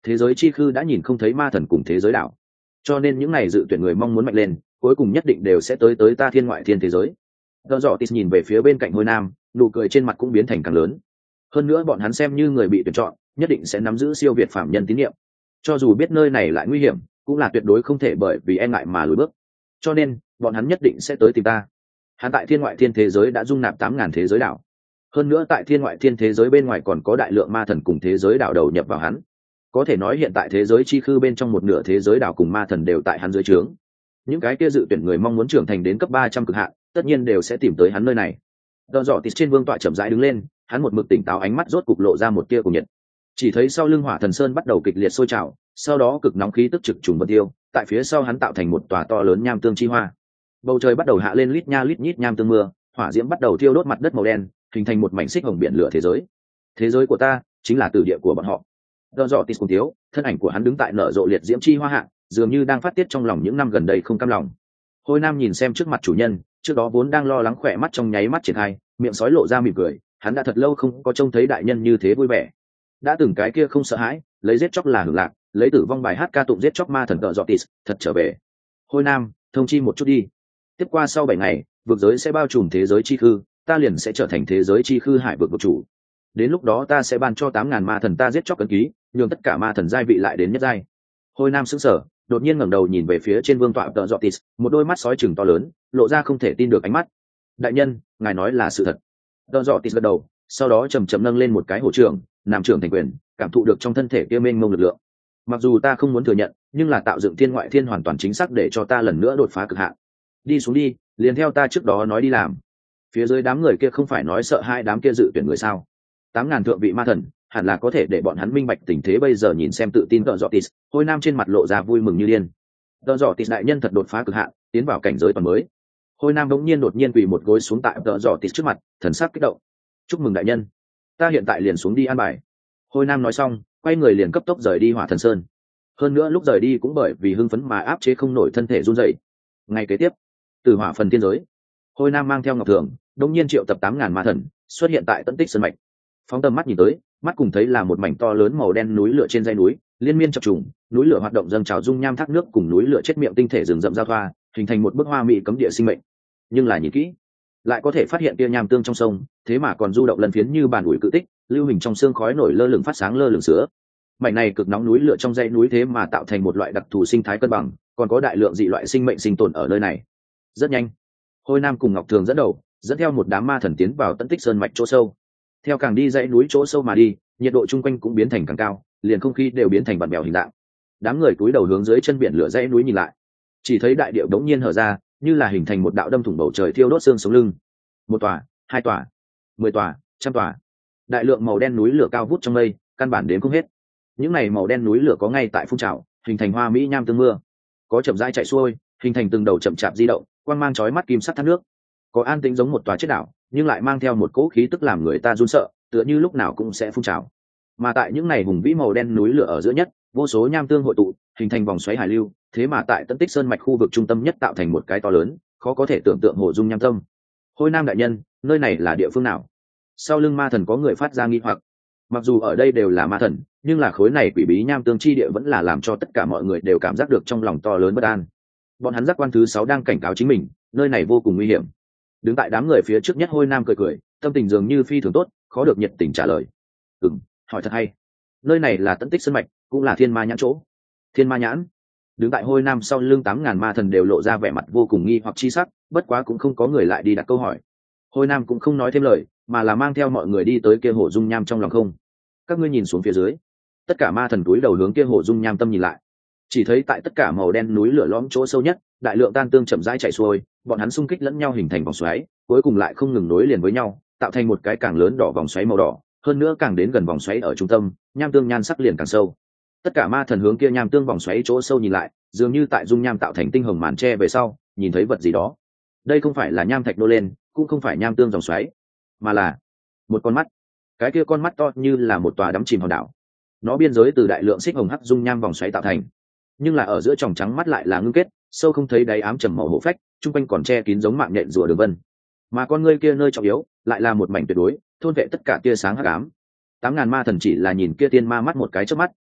thế giới chi khư đã nhìn không thấy ma thần cùng thế giới đảo, cho nên những này dự tuyển người mong muốn mạnh lên cuối cùng nhất định đều sẽ tới ta thiên ngoại thiên thế giới. Do dọ tis nhìn về phía bên cạnh Hôi Nam, nụ cười trên mặt cũng biến thành càng lớn. Hơn nữa bọn hắn xem như người bị tuyển chọn, nhất định sẽ nắm giữ siêu việt phạm nhân tín nhiệm. Cho dù biết nơi này lại nguy hiểm, cũng là tuyệt đối không thể bởi vì e ngại mà lùi bước. Cho nên, bọn hắn nhất định sẽ tới tìm ta. Hắn tại thiên ngoại thiên thế giới đã dung nạp 8.000 thế giới đảo. Hơn nữa tại thiên ngoại thiên thế giới bên ngoài còn có đại lượng ma thần cùng thế giới đảo đầu nhập vào hắn. Có thể nói hiện tại thế giới chi khư bên trong một nửa thế giới đảo cùng ma thần đều tại hắn dưới trướng. Những cái kia dự tuyển người mong muốn trưởng thành đến cấp 300 cực hạn, tất nhiên đều sẽ tìm tới hắn nơi này. Đòn dọ tít trên vương tọa chậm rãi đứng lên, hắn một mực tỉnh táo, ánh mắt rốt cục lộ ra một tia của nhiệt. Chỉ thấy sau lưng Hỏa Thần Sơn bắt đầu kịch liệt sôi trào, sau đó cực nóng khí tức trực trùng vân tiêu, tại phía sau hắn tạo thành một tòa to lớn nham tương chi hoa. Bầu trời bắt đầu hạ lên lít nha lít nhít nham tương mưa, hỏa diễm bắt đầu thiêu đốt mặt đất màu đen, hình thành một mảnh xích hồng biển lửa thế giới. Thế giới của ta chính là tử địa của bọn họ. Đòn dọ tít cùng thiếu, thân ảnh của hắn đứng tại nở rộ liệt diễm chi hoa hạ, dường như đang phát tiết trong lòng những năm gần đây không cam lòng. Hôi Nam nhìn xem trước mặt chủ nhân, trước đó vốn đang lo lắng khỏe mắt trong nháy mắt triển khai, miệng sói lộ ra mỉm cười, hắn đã thật lâu không có trông thấy đại nhân như thế vui vẻ. Đã từng cái kia không sợ hãi, lấy giết chóc là hưởng lạc, lấy tử vong bài hát ca tụng giết chóc ma thần Đọ Dọ Tít, thật trở về. Hôi Nam, thông chi một chút đi. Tiếp qua sau 7 ngày, vực giới sẽ bao trùm thế giới chi khư, ta liền sẽ trở thành thế giới chi khư hải vực vực chủ. Đến lúc đó ta sẽ ban cho 8.000 ma thần ta giết chóc cấn ký, nhường tất cả ma thần giai vị lại đến nhất giai. Hôi Nam sững sờ, đột nhiên ngẩng đầu nhìn về phía trên vương tọa Đọ Dọ Tít, một đôi mắt sói trừng to lớn, lộ ra không thể tin được ánh mắt. Đại nhân, ngài nói là sự thật. Đọ Dọ Tít gật đầu, sau đó chậm chậm nâng lên một cái hổ trưởng, nam trưởng thành quyền, cảm thụ được trong thân thể kia mênh mông lực lượng. Mặc dù ta không muốn thừa nhận, nhưng là tạo dựng thiên ngoại thiên hoàn toàn chính xác để cho ta lần nữa đột phá cực hạn. Đi xuống đi, liền theo ta trước đó nói đi làm. Phía dưới đám người kia không phải nói sợ hai đám kia dự tuyển người sao? 8.000 thượng vị ma thần, hẳn là có thể để bọn hắn minh bạch tình thế bây giờ. Nhìn xem tự tin Đọ Dọ Tít, Hôi Nam trên mặt lộ ra vui mừng như điên. Đọ Dọ Tít đại nhân thật đột phá cực hạn, tiến vào cảnh giới toàn mới. Hôi Nam đột nhiên quỳ một gối xuống tại Đọ Dọ Tít trước mặt, thần sắc kích động. Chúc mừng đại nhân, ta hiện tại liền xuống đi an bài. Hôi Nam nói xong, quay người liền cấp tốc rời đi Hỏa Thần Sơn. Hơn nữa lúc rời đi cũng bởi vì hưng phấn mà áp chế không nổi thân thể run rẩy. Ngày kế tiếp, từ Hỏa Phần Thiên giới, Hôi Nam mang theo Ngọc Thường, đột nhiên triệu tập 8.000 ma thần xuất hiện tại Tận Tích Sơn mạch. Phóng tầm mắt nhìn tới, mắt cùng thấy là một mảnh to lớn màu đen núi lửa trên dãy núi, liên miên chập trùng, núi lửa hoạt động dâng trào dung nham thác nước cùng núi lửa chết miệng tinh thể rừng rậm giao thoa, hình thành một bức hoa mỹ cấm địa sinh mệnh. Nhưng là nhìn kỹ, lại có thể phát hiện tia nham tương trong sông, thế mà còn du động lần phiến như bàn ủi cự tích, lưu hình trong xương khói nổi lơ lửng phát sáng lơ lửng sữa. Mảnh này cực nóng núi lửa trong dãy núi thế mà tạo thành một loại đặc thù sinh thái cân bằng, còn có đại lượng dị loại sinh mệnh sinh tồn ở nơi này. Rất nhanh, Hôi Nam cùng Ngọc Thường dẫn theo một đám ma thần tiến vào Tận Tích Sơn mạch chỗ sâu. Theo càng đi dãy núi chỗ sâu mà đi, nhiệt độ chung quanh cũng biến thành càng cao, liền không khí đều biến thành vặn vẹo hình dạng. Đám người cúi đầu hướng dưới chân biển lửa dãy núi nhìn lại, chỉ thấy đại địa đống nhiên hở ra, như là hình thành một đạo đâm thủng bầu trời thiêu đốt xương sống lưng. Một tòa, 2 tòa, 10 tòa, trăm tòa, đại lượng màu đen núi lửa cao vút trong mây, căn bản đến không hết. Những này màu đen núi lửa có ngay tại phun trào, hình thành hoa mỹ nham tương mưa, có chậm rãi chạy xuôi, hình thành từng đầu chậm chạp di động, quang mang chói mắt kim sắc thác nước. Có an tĩnh giống một tòa chết đảo, nhưng lại mang theo một cỗ khí tức làm người ta run sợ, tựa như lúc nào cũng sẽ phun trào. Mà tại những này hùng vĩ màu đen núi lửa ở giữa nhất, vô số nham tương hội tụ, hình thành vòng xoáy hải lưu, thế mà tại Tận Tích Sơn mạch khu vực trung tâm nhất tạo thành một cái to lớn, khó có thể tưởng tượng hồ dung nham tâm. Hôi Nam đại nhân, nơi này là địa phương nào? Sau lưng ma thần có người phát ra nghi hoặc. Mặc dù ở đây đều là ma thần, nhưng là khối này quỷ bí nham tương chi địa vẫn là làm cho tất cả mọi người đều cảm giác được trong lòng to lớn bất an. Bọn hắn giác quan thứ 6 đang cảnh cáo chính mình, nơi này vô cùng nguy hiểm. Đứng tại đám người phía trước nhất Hôi Nam cười cười, tâm tình dường như phi thường tốt, khó được nhiệt tình trả lời. Hỏi thật hay. Nơi này là Tận Tích Sơn mạch, cũng là Thiên Ma nhãn chỗ. Thiên Ma nhãn? Đứng tại Hôi Nam sau lưng 8.000 ma thần đều lộ ra vẻ mặt vô cùng nghi hoặc chi sắc, bất quá cũng không có người lại đi đặt câu hỏi. Hôi Nam cũng không nói thêm lời, mà là mang theo mọi người đi tới kia hồ dung nham trong lòng không. Các ngươi nhìn xuống phía dưới. Tất cả ma thần cúi đầu hướng kia hồ dung nham tâm nhìn lại. Chỉ thấy tại tất cả màu đen núi lửa lõm chỗ sâu nhất, đại lượng tan tương chậm rãi chảy xuôi, bọn hắn xung kích lẫn nhau hình thành vòng xoáy, cuối cùng lại không ngừng nối liền với nhau, tạo thành một cái càng lớn đỏ vòng xoáy màu đỏ, hơn nữa càng đến gần vòng xoáy ở trung tâm, nham tương nhan sắc liền càng sâu. Tất cả ma thần hướng kia nham tương vòng xoáy chỗ sâu nhìn lại, dường như tại dung nham tạo thành tinh hồng màn che về sau, nhìn thấy vật gì đó. Đây không phải là nham thạch nô lên, cũng không phải nham tương dòng xoáy, mà là một con mắt. Cái kia con mắt to như là một tòa đắm chìm hòn đảo. Nó biên giới từ đại lượng xích hồng hắc dung nham vòng xoáy tạo thành, nhưng là ở giữa tròng trắng mắt lại là ngưng kết, sâu không thấy đáy ám trầm màu hổ phách, trung quanh còn che kín giống mạng nhện rùa đường vân. Mà con ngươi kia nơi trọng yếu, lại là một mảnh tuyệt đối, thôn vệ tất cả tia sáng hắc ám. 8.000 ma thần chỉ là nhìn kia tiên ma mắt một cái chớp mắt,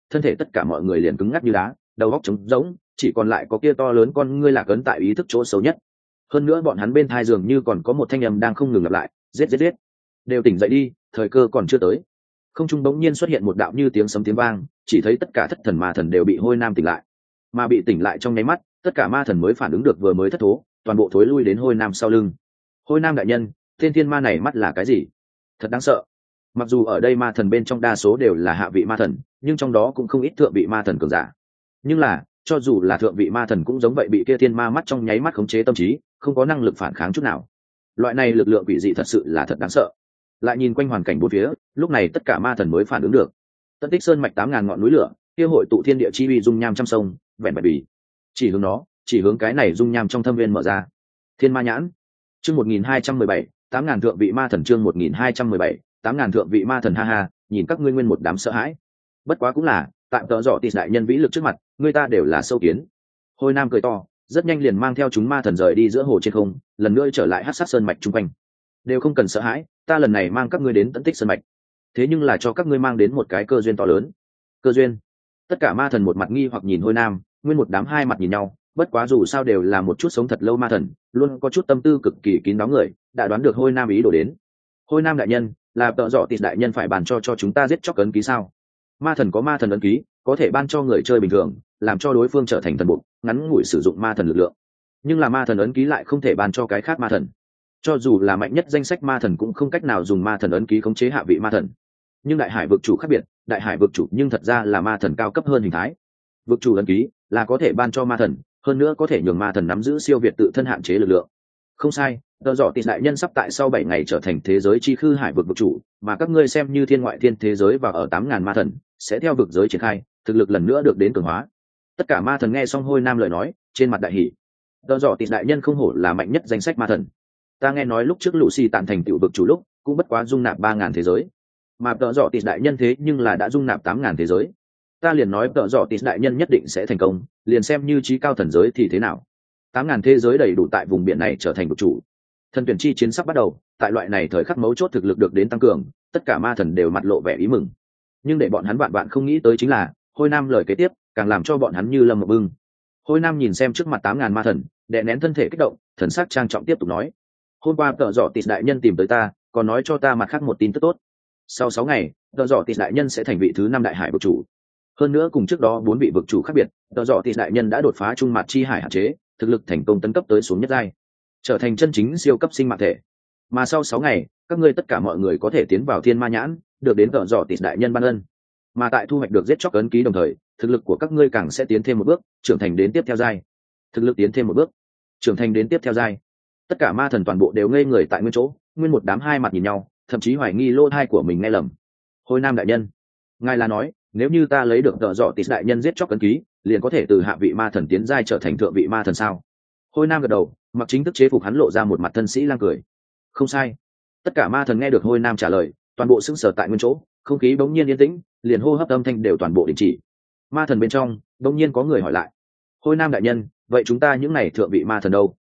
thân thể tất cả mọi người liền cứng ngắc như đá, đầu óc trống rỗng, chỉ còn lại có kia to lớn con ngươi lạc ấn tại ý thức chỗ xấu nhất. Hơn nữa bọn hắn bên thai dường như còn có một thanh âm đang không ngừng lặp lại, giết giết giết, đều tỉnh dậy đi, thời cơ còn chưa tới. Không trung bỗng nhiên xuất hiện một đạo như tiếng sấm tiếng vang, chỉ thấy tất cả thất thần ma thần đều bị Hôi Nam tỉnh lại. Mà bị tỉnh lại trong nháy mắt, tất cả ma thần mới phản ứng được vừa mới thất thố, toàn bộ thối lui đến Hôi Nam sau lưng. Hôi Nam đại nhân, tên thiên ma này mắt là cái gì? Thật đáng sợ. Mặc dù ở đây ma thần bên trong đa số đều là hạ vị ma thần, nhưng trong đó cũng không ít thượng vị ma thần cường giả. Nhưng là, cho dù là thượng vị ma thần cũng giống vậy bị kia thiên ma mắt trong nháy mắt khống chế tâm trí, không có năng lực phản kháng chút nào. Loại này lực lượng quỷ dị thật sự là thật đáng sợ. Lại nhìn quanh hoàn cảnh bốn phía, lúc này tất cả ma thần mới phản ứng được. Tận Tích Sơn mạch 8000 ngọn núi lửa, kia hội tụ thiên địa chi uy dung nham trăm sông, vẹn vẹn bì. Chỉ hướng nó, chỉ hướng cái này dung nham trong thâm viên mở ra. Thiên ma nhãn. Chương 1217, 8000 thượng vị ma thần chương 1217, 8000 thượng vị ma thần ha ha, nhìn các ngươi nguyên một đám sợ hãi. Bất quá cũng là, tạm tợ dọ tịt đại nhân vĩ lực trước mặt, người ta đều là sâu kiến. Hôi Nam cười to, rất nhanh liền mang theo chúng ma thần rời đi giữa hồ trên không, lần nữa trở lại Hắc Sát Sơn mạch trung quanh. Đều không cần sợ hãi, ta lần này mang các ngươi đến Tận Tích Sơn mạch. Thế nhưng là cho các ngươi mang đến một cái cơ duyên to lớn. Cơ duyên? Tất cả ma thần một mặt nghi hoặc nhìn Hôi Nam, nguyên một đám hai mặt nhìn nhau, bất quá dù sao đều là một chút sống thật lâu ma thần, luôn có chút tâm tư cực kỳ kín đáo người, đã đoán được Hôi Nam ý đồ đến. Hôi Nam đại nhân, là tợ dọ tịt đại nhân phải bàn cho chúng ta giết chóc ấn ký sao? Ma thần có ma thần ấn ký, có thể ban cho người chơi bình thường, làm cho đối phương trở thành thần bộ, ngắn ngủi sử dụng ma thần lực lượng. Nhưng là ma thần ấn ký lại không thể ban cho cái khác ma thần. Cho dù là mạnh nhất danh sách ma thần cũng không cách nào dùng ma thần ấn ký khống chế hạ vị ma thần. Nhưng đại hải vực chủ khác biệt, đại hải vực chủ nhưng thật ra là ma thần cao cấp hơn hình thái. Vực chủ ấn ký là có thể ban cho ma thần, hơn nữa có thể nhường ma thần nắm giữ siêu việt tự thân hạn chế lực lượng. Không sai, tờ dọ tịt đại nhân sắp tại sau 7 ngày trở thành thế giới chi khư hải vực vực chủ, mà các ngươi xem như thiên ngoại thiên thế giới và ở 8000 ma thần sẽ theo vực giới triển khai, thực lực lần nữa được đến cường hóa. Tất cả ma thần nghe xong Hôi Nam lời nói, trên mặt đại hỉ. Tờ dọ tịt đại nhân không hổ là mạnh nhất danh sách ma thần. Ta nghe nói lúc trước Lucy tạm thành tiểu vực chủ lúc, cũng bất quá dung nạp 3000 thế giới, mà tờ dọ tịt đại nhân thế nhưng là đã dung nạp 8000 thế giới. Ta liền nói tờ dọ tịt đại nhân nhất định sẽ thành công, liền xem như trí cao thần giới thì thế nào. 8000 thế giới đầy đủ tại vùng biển này trở thành vực chủ. Thần tuyển chi chiến sắp bắt đầu, tại loại này thời khắc mấu chốt thực lực được đến tăng cường, tất cả ma thần đều mặt lộ vẻ ý mừng. Nhưng để bọn hắn vạn không nghĩ tới chính là, Hôi Nam lời kế tiếp càng làm cho bọn hắn như lâm ngọc bưng. Hôi Nam nhìn xem trước mặt 8000 ma thần, đè nén thân thể kích động, thần sắc trang trọng tiếp tục nói: hôm qua tợ dọ tịt đại nhân tìm tới ta, còn nói cho ta mặt khác một tin tức tốt. Sau 6 ngày, tợ dọ tịt đại nhân sẽ thành vị thứ 5 đại hải vực chủ. Hơn nữa cùng trước đó 4 vị vực chủ khác biệt, tợ dọ tịt đại nhân đã đột phá trung mặt chi hải hạn chế, thực lực thành công tấn cấp tới xuống nhất giai, trở thành chân chính siêu cấp sinh mạng thể. Mà sau 6 ngày, các ngươi tất cả mọi người có thể tiến vào thiên ma nhãn, được đến tợ dọ tịt đại nhân ban ân. Mà tại thu hoạch được giết chóc ấn ký đồng thời, thực lực của các ngươi càng sẽ tiến thêm một bước, trưởng thành đến tiếp theo giai. Thực lực tiến thêm một bước, trưởng thành đến tiếp theo giai. Tất cả ma thần toàn bộ đều ngây người tại nguyên chỗ, nguyên một đám hai mặt nhìn nhau, thậm chí hoài nghi lỗ tai của mình nghe lầm. Hôi Nam đại nhân, ngài là nói, nếu như ta lấy được tợ dọ tịt đại nhân giết chóc ấn ký, liền có thể từ hạ vị ma thần tiến giai trở thành thượng vị ma thần sao? Hôi Nam gật đầu, mặc chính thức chế phục hắn lộ ra một mặt thân sĩ lang cười. Không sai. Tất cả ma thần nghe được Hôi Nam trả lời, toàn bộ sững sờ tại nguyên chỗ, không khí bỗng nhiên yên tĩnh, liền hô hấp âm thanh đều toàn bộ đình chỉ. Ma thần bên trong bỗng nhiên có người hỏi lại: Hôi Nam đại nhân, vậy chúng ta những này thượng vị ma thần đâu?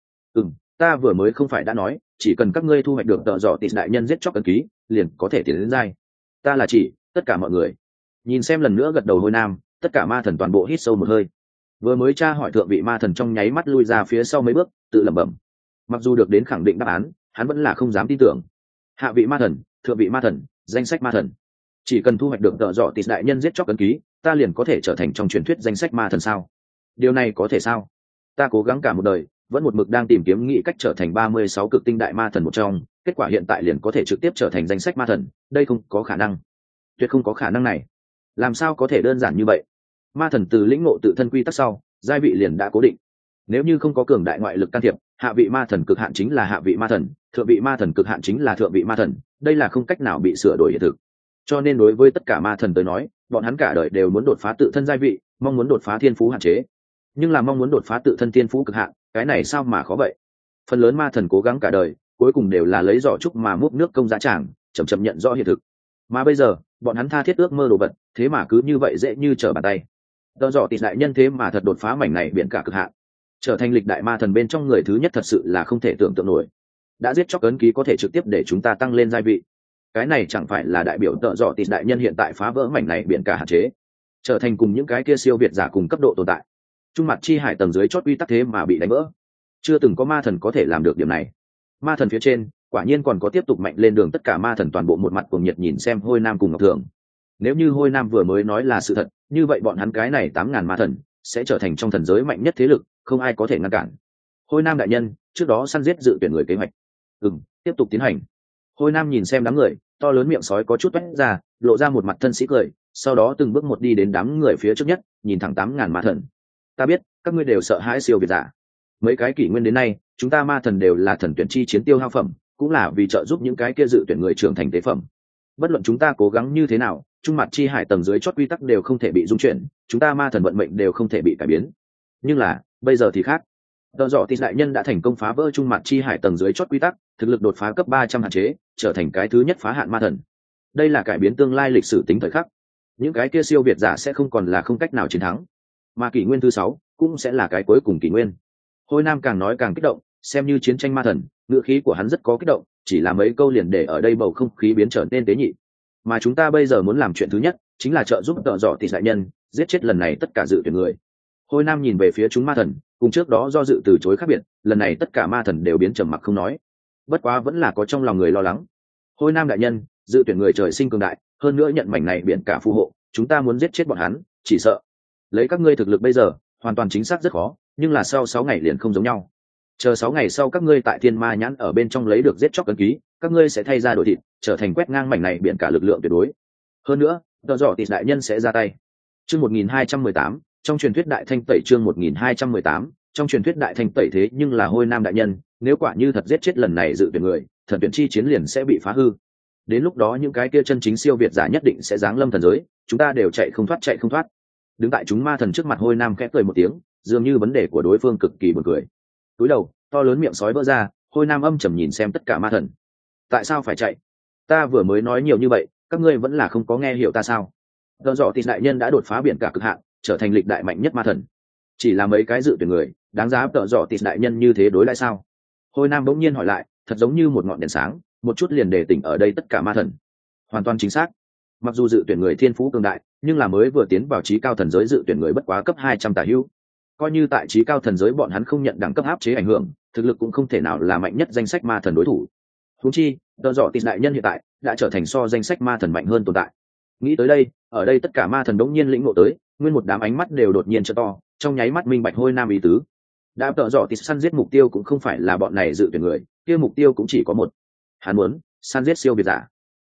Ta vừa mới không phải đã nói, chỉ cần các ngươi thu hoạch được tợ dọ tịt đại nhân giết chóc ấn ký, liền có thể tiến đến giai. Ta là chỉ tất cả mọi người. Nhìn xem lần nữa gật đầu Hôi Nam, tất cả ma thần toàn bộ hít sâu một hơi. Vừa mới tra hỏi thượng vị ma thần trong nháy mắt lui ra phía sau mấy bước, tự lẩm bẩm. Mặc dù được đến khẳng định đáp án, hắn vẫn là không dám tin tưởng. Hạ vị ma thần, thượng vị ma thần, danh sách ma thần. Chỉ cần thu hoạch được tợ dọ tịt đại nhân giết chóc ấn ký, ta liền có thể trở thành trong truyền thuyết danh sách ma thần sao? Điều này có thể sao? Ta cố gắng cả một đời, vẫn một mực đang tìm kiếm nghĩ cách trở thành 36 cực tinh đại ma thần một trong, kết quả hiện tại liền có thể trực tiếp trở thành danh sách ma thần, đây không có khả năng. Tuyệt không có khả năng này. Làm sao có thể đơn giản như vậy? Ma thần từ lĩnh ngộ tự thân quy tắc sau, giai vị liền đã cố định. Nếu như không có cường đại ngoại lực can thiệp, hạ vị ma thần cực hạn chính là hạ vị ma thần, thượng vị ma thần cực hạn chính là thượng vị ma thần, đây là không cách nào bị sửa đổi hiện thực. Cho nên đối với tất cả ma thần tới nói, bọn hắn cả đời đều muốn đột phá tự thân giai vị, mong muốn đột phá thiên phú hạn chế. Nhưng là mong muốn đột phá tự thân thiên phú cực hạn, cái này sao mà khó vậy? Phần lớn ma thần cố gắng cả đời, cuối cùng đều là lấy giỏ trúc mà múc nước công giá tràng, chậm chậm nhận rõ hiện thực. Mà bây giờ, bọn hắn tha thiết ước mơ đồ vật, thế mà cứ như vậy dễ như trở bàn tay. Tợ dọ tịt đại nhân thế mà thật đột phá mảnh này biển cả cực hạn, trở thành lịch đại ma thần bên trong người thứ nhất, thật sự là không thể tưởng tượng nổi. Đã giết chóc ấn ký có thể trực tiếp để chúng ta tăng lên giai vị, cái này chẳng phải là đại biểu tợ dọ tịt đại nhân hiện tại phá vỡ mảnh này biển cả hạn chế. trở thành cùng những cái kia siêu việt giả cùng cấp độ tồn tại. Trung mặt chi hải tầng dưới chót uy tắc thế mà bị đánh vỡ, chưa từng có ma thần có thể làm được điểm này. Ma thần phía trên quả nhiên còn có tiếp tục mạnh lên đường, tất cả ma thần toàn bộ một mặt cuồng nhiệt nhìn xem Hôi Nam cùng Ngọc Thường. Nếu như Hôi Nam vừa mới nói là sự thật, như vậy bọn hắn cái này 8.000 ma thần sẽ trở thành trong thần giới mạnh nhất thế lực, không ai có thể ngăn cản. Hôi Nam đại nhân, trước đó săn giết dự tuyển người kế hoạch, tiếp tục tiến hành. Hôi Nam nhìn xem đám người, to lớn miệng sói có chút toét ra, lộ ra một mặt thân sĩ cười, sau đó từng bước một đi đến đám người phía trước nhất, nhìn thẳng 8.000 ma thần. Ta biết các ngươi đều sợ hãi siêu việt giả. Mấy cái kỷ nguyên đến nay, chúng ta ma thần đều là thần tuyển chi chiến tiêu hao phẩm, cũng là vì trợ giúp những cái kia dự tuyển người trưởng thành tế phẩm. Bất luận chúng ta cố gắng như thế nào, trung mặt chi hải tầng dưới chót quy tắc đều không thể bị dung chuyển, chúng ta ma thần vận mệnh đều không thể bị cải biến. Nhưng là bây giờ thì khác. Tờ dọ tịt đại nhân đã thành công phá vỡ trung mặt chi hải tầng dưới chót quy tắc, thực lực đột phá cấp 300 hạn chế, trở thành cái thứ nhất phá hạn ma thần. Đây là cải biến tương lai lịch sử tính thời khắc. Những cái kia siêu việt giả sẽ không còn là không cách nào chiến thắng, mà kỷ nguyên thứ 6 cũng sẽ là cái cuối cùng kỷ nguyên. Hôi Nam càng nói càng kích động, xem như chiến tranh ma thần, ngữ khí của hắn rất có kích động, chỉ là mấy câu liền để ở đây bầu không khí biến trở nên tế nhị. Mà chúng ta bây giờ muốn làm chuyện thứ nhất, chính là trợ giúp tợ dọ tịt đại nhân giết chết lần này tất cả dự tuyển người. Hôi Nam nhìn về phía chúng ma thần, cùng trước đó do dự từ chối khác biệt, lần này tất cả ma thần đều biến trầm mặc không nói. Bất quá vẫn là có trong lòng người lo lắng. Hôi Nam đại nhân, dự tuyển người trời sinh cường đại, hơn nữa nhận mảnh này biển cả phù hộ, chúng ta muốn giết chết bọn hắn, chỉ sợ lấy các ngươi thực lực bây giờ, hoàn toàn chính xác rất khó, nhưng là sau 6 ngày liền không giống nhau. Chờ 6 ngày sau các ngươi tại Thiên Ma nhãn ở bên trong lấy được giết chóc cấn ký, các ngươi sẽ thay ra đổi thịt, trở thành quét ngang mảnh này biển cả lực lượng tuyệt đối. Hơn nữa, tờ dọ tịt đại nhân sẽ ra tay. Chương 1218, trong truyền thuyết đại thanh tẩy, chương 1218, trong truyền thuyết đại thanh tẩy. Thế nhưng là Hôi Nam đại nhân, nếu quả như thật giết chết lần này dự tuyển người, thần tuyển chi chiến liền sẽ bị phá hư. Đến lúc đó những cái kia chân chính siêu việt giả nhất định sẽ giáng lâm thần giới, chúng ta đều chạy không thoát. Đứng tại chúng ma thần trước mặt Hôi Nam khẽ cười một tiếng, dường như vấn đề của đối phương cực kỳ buồn cười. Túi đầu, to lớn miệng sói vỡ ra, Hôi Nam âm trầm nhìn xem tất cả ma thần. Tại sao phải chạy? Ta vừa mới nói nhiều như vậy, các ngươi vẫn là không có nghe hiểu ta sao? Tờ dọ tịt đại nhân đã đột phá biển cả cực hạn, trở thành lịch đại mạnh nhất ma thần. Chỉ là mấy cái dự tuyển người, đáng giá tờ dọ tịt đại nhân như thế đối lại sao? Hôi Nam bỗng nhiên hỏi lại, thật giống như một ngọn đèn sáng, một chút liền để tỉnh ở đây tất cả ma thần. Hoàn toàn chính xác. Mặc dù dự tuyển người thiên phú cường đại, nhưng là mới vừa tiến vào trí cao thần giới dự tuyển người bất quá cấp 200 tả hữu. Coi như tại trí cao thần giới bọn hắn không nhận đẳng cấp áp chế ảnh hưởng, thực lực cũng không thể nào là mạnh nhất danh sách ma thần đối thủ. Huống chi, tờ dọ tịt đại nhân hiện tại đã trở thành so danh sách ma thần mạnh hơn tồn tại. Nghĩ tới đây, ở đây tất cả ma thần đống nhiên lĩnh ngộ tới, nguyên một đám ánh mắt đều đột nhiên trợ to, trong nháy mắt minh bạch Hôi Nam ý tứ. Đã tờ dọ tịt săn giết mục tiêu cũng không phải là bọn này dự tuyển người, kia mục tiêu cũng chỉ có một. Hắn muốn săn giết siêu việt giả.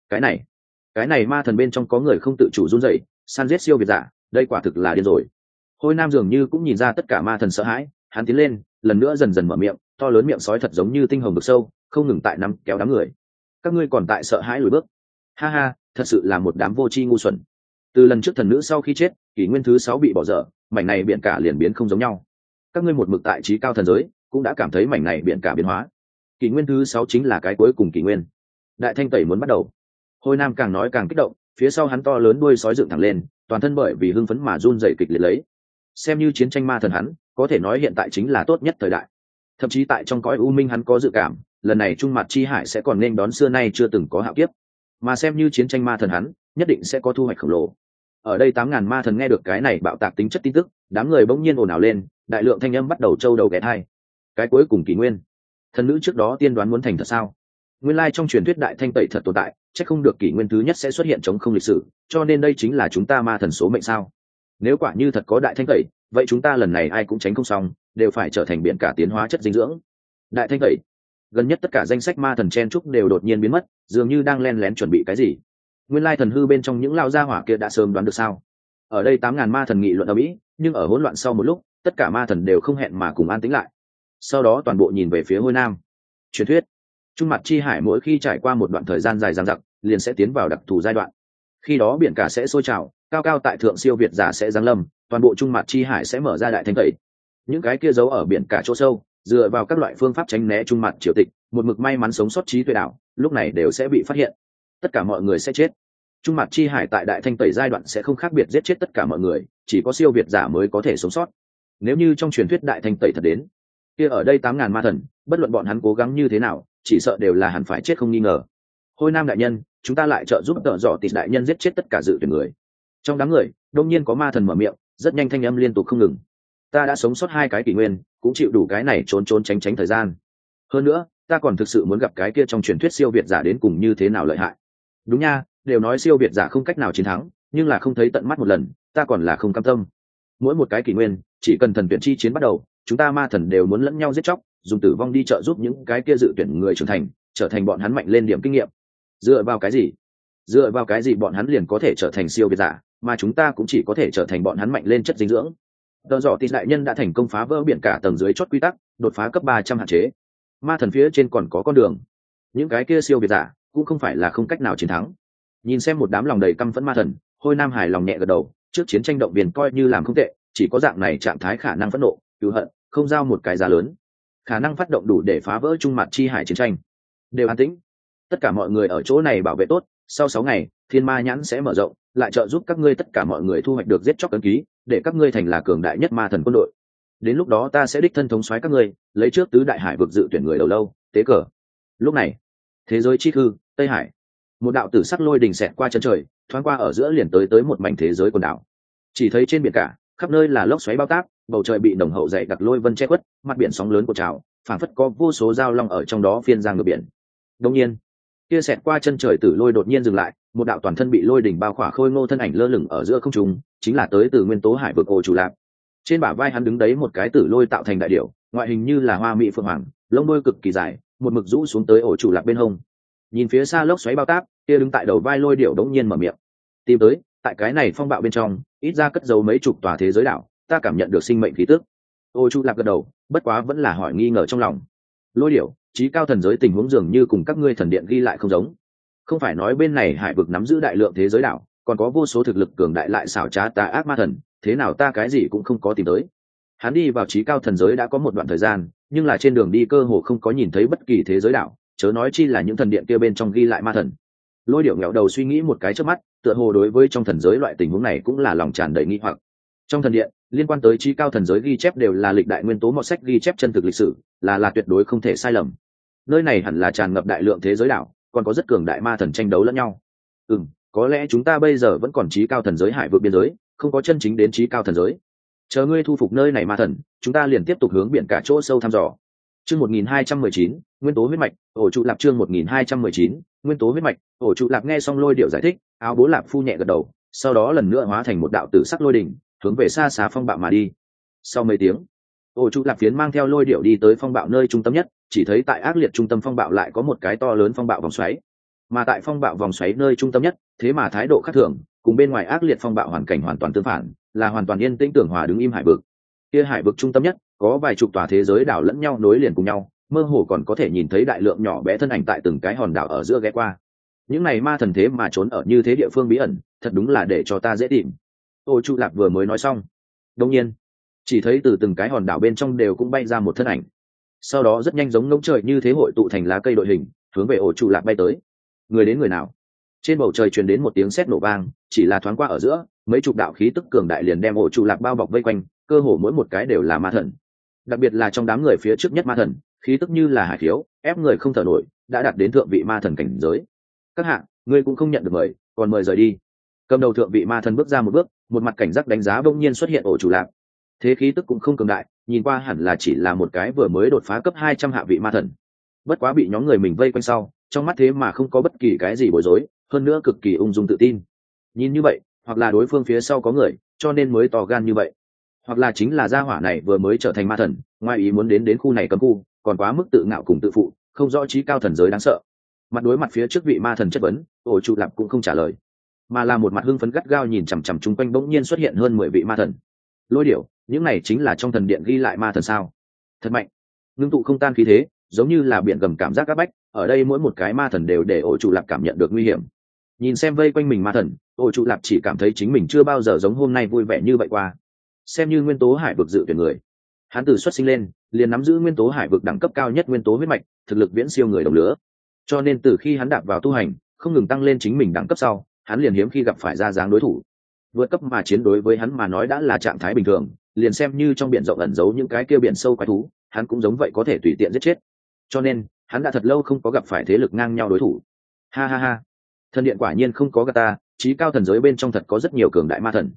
Cái này ma thần bên trong có người không tự chủ run rẩy, săn giết siêu việt giả, đây quả thực là điên rồi. Hôi Nam dường như cũng nhìn ra tất cả ma thần sợ hãi, hắn tiến lên, lần nữa dần dần mở miệng, to lớn miệng sói thật giống như tinh hồng vực sâu, không ngừng tại nắm kéo đám người. Các ngươi còn tại sợ hãi lùi bước? Ha ha, thật sự là một đám vô tri ngu xuẩn. Từ lần trước thần nữ sau khi chết, kỷ nguyên thứ 6 bị bỏ dở, mảnh này biển cả liền biến không giống nhau. Các ngươi một mực tại trí cao thần giới, cũng đã cảm thấy mảnh này biển cả biến hóa. Kỷ nguyên thứ 6 chính là cái cuối cùng kỷ nguyên. Đại thanh tẩy muốn bắt đầu. Hôi Nam càng nói càng kích động, phía sau hắn to lớn đuôi sói dựng thẳng lên, toàn thân bởi vì hưng phấn mà run rẩy kịch liệt lấy. Xem như chiến tranh ma thần hắn, có thể nói hiện tại chính là tốt nhất thời đại. Thậm chí tại trong cõi u minh hắn có dự cảm, lần này trung mặt chi hải sẽ còn nên đón xưa nay chưa từng có hạo kiếp. Mà xem như chiến tranh ma thần hắn, nhất định sẽ có thu hoạch khổng lồ. Ở đây 8.000 ma thần nghe được cái này bạo tạc tính chất tin tức, đám người bỗng nhiên ồn ào lên, đại lượng thanh âm bắt đầu trâu đầu ghé thai. Cái cuối cùng kỷ nguyên, thần nữ trước đó tiên đoán muốn thành thật sao? Nguyên lai trong truyền thuyết đại thanh tẩy thật tồn tại, chắc không được kỷ nguyên thứ nhất sẽ xuất hiện chống không lịch sử, cho nên đây chính là chúng ta ma thần số mệnh sao? Nếu quả như thật có đại thanh tẩy, vậy chúng ta lần này ai cũng tránh không xong, đều phải trở thành biển cả tiến hóa chất dinh dưỡng. Đại thanh tẩy, gần nhất tất cả danh sách ma thần chen trúc đều đột nhiên biến mất, dường như đang len lén chuẩn bị cái gì. Nguyên lai thần hư bên trong những lao gia hỏa kia đã sớm đoán được sao? Ở đây 8.000 ma thần nghị luận ầm ĩ, nhưng ở hỗn loạn sau một lúc, tất cả ma thần đều không hẹn mà cùng an tĩnh lại. Sau đó toàn bộ nhìn về phía Hôi Nam. Truyền thuyết, trung mặt chi hải mỗi khi trải qua một đoạn thời gian dài dằng dặc, liền sẽ tiến vào đặc thù giai đoạn. Khi đó biển cả sẽ sôi trào, cao cao tại thượng siêu việt giả sẽ giáng lâm, toàn bộ trung mặt chi hải sẽ mở ra đại thanh tẩy. Những cái kia giấu ở biển cả chỗ sâu, dựa vào các loại phương pháp tránh né trung mặt triều tịch, một mực may mắn sống sót trí tuệ đạo, lúc này đều sẽ bị phát hiện. Tất cả mọi người sẽ chết. Trung mặt chi hải tại đại thanh tẩy giai đoạn sẽ không khác biệt giết chết tất cả mọi người, chỉ có siêu việt giả mới có thể sống sót. Nếu như trong truyền thuyết đại thanh tẩy thật đến, kia ở đây 8.000 ma thần, bất luận bọn hắn cố gắng như thế nào, chỉ sợ đều là hẳn phải chết không nghi ngờ. Hôi Nam đại nhân, chúng ta lại trợ giúp tợ dọ tịt đại nhân giết chết tất cả dự tuyển người. Trong đám người, đông nhiên có ma thần mở miệng, rất nhanh thanh âm liên tục không ngừng. Ta đã sống sót 2 cái kỷ nguyên, cũng chịu đủ cái này trốn trốn tránh tránh thời gian. Hơn nữa, ta còn thực sự muốn gặp cái kia trong truyền thuyết siêu việt giả đến cùng như thế nào lợi hại. Đúng nha, đều nói siêu việt giả không cách nào chiến thắng, nhưng là không thấy tận mắt một lần, ta còn là không cam tâm. Mỗi một cái kỷ nguyên, chỉ cần thần tuyển chi chiến bắt đầu, chúng ta ma thần đều muốn lẫn nhau giết chóc, dùng tử vong đi trợ giúp những cái kia dự tuyển người trưởng thành, trở thành bọn hắn mạnh lên điểm kinh nghiệm. Dựa vào cái gì? Dựa vào cái gì bọn hắn liền có thể trở thành siêu việt giả, mà chúng ta cũng chỉ có thể trở thành bọn hắn mạnh lên chất dinh dưỡng? Tờ dọ tịt đại nhân đã thành công phá vỡ biển cả tầng dưới chót quy tắc, đột phá cấp 300 hạn chế. Ma thần phía trên còn có con đường. Những cái kia siêu việt giả cũng không phải là không cách nào chiến thắng. Nhìn xem một đám lòng đầy căm phẫn ma thần, Hôi Nam hài lòng nhẹ gật đầu, trước chiến tranh động viên coi như làm không tệ, chỉ có dạng này trạng thái khả năng phẫn nộ, cứu hận, không giao một cái giá lớn, khả năng phát động đủ để phá vỡ trung mặt chi hải chiến tranh. Đều an tĩnh, tất cả mọi người ở chỗ này bảo vệ tốt, sau 6 ngày, Thiên Ma nhãn sẽ mở rộng, lại trợ giúp các ngươi tất cả mọi người thu hoạch được giết chóc ấn ký, để các ngươi thành là cường đại nhất ma thần quân đội. Đến lúc đó ta sẽ đích thân thống soái các ngươi, lấy trước tứ đại hải vực dự tuyển người đầu lâu, tế cờ. Lúc này, thế giới chi hư, Tây Hải, một đạo tử sắc lôi đình xẹt qua chân trời, thoáng qua ở giữa liền tới một mảnh thế giới quần đảo. Chỉ thấy trên biển cả, khắp nơi là lốc xoáy bao táp, bầu trời bị nồng hậu dày đặc lôi vân che khuất, mặt biển sóng lớn của trào, phảng phất có vô số dao long ở trong đó phiên giang ngược biển. Đương nhiên, kia xẹt qua chân trời tử lôi đột nhiên dừng lại, một đạo toàn thân bị lôi đỉnh bao khỏa khôi ngô thân ảnh lơ lửng ở giữa không trung, chính là tới từ nguyên tố hải vực Ổ Chủ Lạp. Trên bả vai hắn đứng đấy một cái tử lôi tạo thành đại điểu, ngoại hình như là hoa mỹ phượng hoàng, lông đuôi cực kỳ dài, một mực rũ xuống tới Ổ Chủ Lạp bên hông. Nhìn phía xa lốc xoáy bao táp, kia đứng tại đầu vai lôi điểu đống nhiên mở miệng. Tìm tới, tại cái này phong bạo bên trong, ít ra cất giấu mấy chục tòa thế giới đảo, ta cảm nhận được sinh mệnh khí tức. Ổ Chủ Lạp gật đầu, bất quá vẫn là hỏi nghi ngờ trong lòng. Lôi điểu, chí cao thần giới tình huống dường như cùng các ngươi thần điện ghi lại không giống. Không phải nói bên này hải vực nắm giữ đại lượng thế giới đảo, còn có vô số thực lực cường đại lại xảo trá tà ác ma thần, thế nào ta cái gì cũng không có tìm tới. Hắn đi vào chí cao thần giới đã có một đoạn thời gian, nhưng là trên đường đi cơ hồ không có nhìn thấy bất kỳ thế giới đảo, chớ nói chi là những thần điện kia bên trong ghi lại ma thần. Lôi điểu nghẹo đầu suy nghĩ một cái trước mắt, tựa hồ đối với trong thần giới loại tình huống này cũng là lòng tràn đầy nghi hoặc. Trong thần điện, liên quan tới chí cao thần giới ghi chép đều là lịch đại nguyên tố mọt sách ghi chép chân thực lịch sử, là tuyệt đối không thể sai lầm. Nơi này hẳn là tràn ngập đại lượng thế giới đảo, còn có rất cường đại ma thần tranh đấu lẫn nhau. Có lẽ chúng ta bây giờ vẫn còn chí cao thần giới hải vượt biên giới, không có chân chính đến chí cao thần giới. Chờ ngươi thu phục nơi này ma thần, chúng ta liền tiếp tục hướng biển cả chỗ sâu thăm dò. Chương 1219, nguyên tố huyết mạch, Ổ Trụ Lạp chương 1219, nguyên tố huyết mạch, Ổ Trụ Lạp nghe xong Lôi Điểu giải thích, áo bố lạp phu nhẹ gật đầu, sau đó lần nữa hóa thành một đạo tử sắc lôi đỉnh, hướng về xa xa phong bạo mà đi. Sau mấy tiếng, Ổ Trụ Lạp phiến mang theo Lôi Điểu đi tới phong bạo nơi trung tâm nhất, chỉ thấy tại ác liệt trung tâm phong bạo lại có một cái to lớn phong bạo vòng xoáy. Mà tại phong bạo vòng xoáy nơi trung tâm nhất, thế mà thái độ khác thường, cùng bên ngoài ác liệt phong bạo hoàn cảnh hoàn toàn tương phản, là hoàn toàn yên tĩnh tưởng hòa đứng im hải vực. Kia hải vực trung tâm nhất, có vài chục tòa thế giới đảo lẫn nhau nối liền cùng nhau, mơ hồ còn có thể nhìn thấy đại lượng nhỏ bé thân ảnh tại từng cái hòn đảo ở giữa ghé qua. Những này ma thần thế mà trốn ở như thế địa phương bí ẩn, thật đúng là để cho ta dễ tìm. Ổ Trụ Lạp vừa mới nói xong, đột nhiên, chỉ thấy từ từng cái hòn đảo bên trong đều cũng bay ra một thân ảnh. Sau đó rất nhanh giống ngỗng trời như thế hội tụ thành lá cây đội hình, hướng về Ổ Trụ Lạp bay tới. Người đến người nào? Trên bầu trời truyền đến một tiếng sét nổ vang, chỉ là thoáng qua ở giữa, mấy chục đạo khí tức cường đại liền đem Ổ Trụ Lạp bao bọc vây quanh, cơ hồ mỗi một cái đều là ma thần. Đặc biệt là trong đám người phía trước nhất ma thần, khí tức như là hải khiếu, ép người không thở nổi, đã đạt đến thượng vị ma thần cảnh giới. Các hạ, ngươi cũng không nhận được mời, còn mời rời đi. Cầm đầu thượng vị ma thần bước ra một bước, một mặt cảnh giác đánh giá bỗng nhiên xuất hiện Ổ Trụ Lạp. Thế khí tức cũng không cường đại, nhìn qua hẳn là chỉ là một cái vừa mới đột phá cấp 200 hạ vị ma thần. Bất quá bị nhóm người mình vây quanh sau, trong mắt thế mà không có bất kỳ cái gì bối rối, hơn nữa cực kỳ ung dung tự tin. Nhìn như vậy, hoặc là đối phương phía sau có người, cho nên mới to gan như vậy, hoặc là chính là gia hỏa này vừa mới trở thành ma thần, ngoài ý muốn đến khu này cấm khu, còn quá mức tự ngạo cùng tự phụ, không rõ chí cao thần giới đáng sợ. Mặt đối mặt phía trước vị ma thần chất vấn, Ổ Trụ Lạp cũng không trả lời, mà là một mặt hưng phấn gắt gao nhìn chằm chằm chung quanh bỗng nhiên xuất hiện hơn 10 vị ma thần. Lôi Điểu, những này chính là trong thần điện ghi lại ma thần sao? Thật mạnh, ngưng tụ không tan khí thế, giống như là biển gầm cảm giác áp bách, ở đây mỗi một cái ma thần đều để Ổ Trụ Lạp cảm nhận được nguy hiểm. Nhìn xem vây quanh mình ma thần, Ổ Trụ Lạp chỉ cảm thấy chính mình chưa bao giờ giống hôm nay vui vẻ như vậy qua. Xem như nguyên tố hải vực dự tuyển người, hắn từ xuất sinh lên liền nắm giữ nguyên tố hải vực đẳng cấp cao nhất nguyên tố huyết mạch, thực lực viễn siêu người đồng lứa. Cho nên từ khi hắn đạp vào tu hành, không ngừng tăng lên chính mình đẳng cấp sau, hắn liền hiếm khi gặp phải ra dáng đối thủ. Vượt cấp mà chiến đối với hắn mà nói đã là trạng thái bình thường, liền xem như trong biển rộng ẩn giấu những cái kia biển sâu quái thú, hắn cũng giống vậy có thể tùy tiện giết chết. Cho nên hắn đã thật lâu không có gặp phải thế lực ngang nhau đối thủ. Ha ha ha, thần điện quả nhiên không có gạt ta, chí cao thần giới bên trong thật có rất nhiều cường đại ma thần.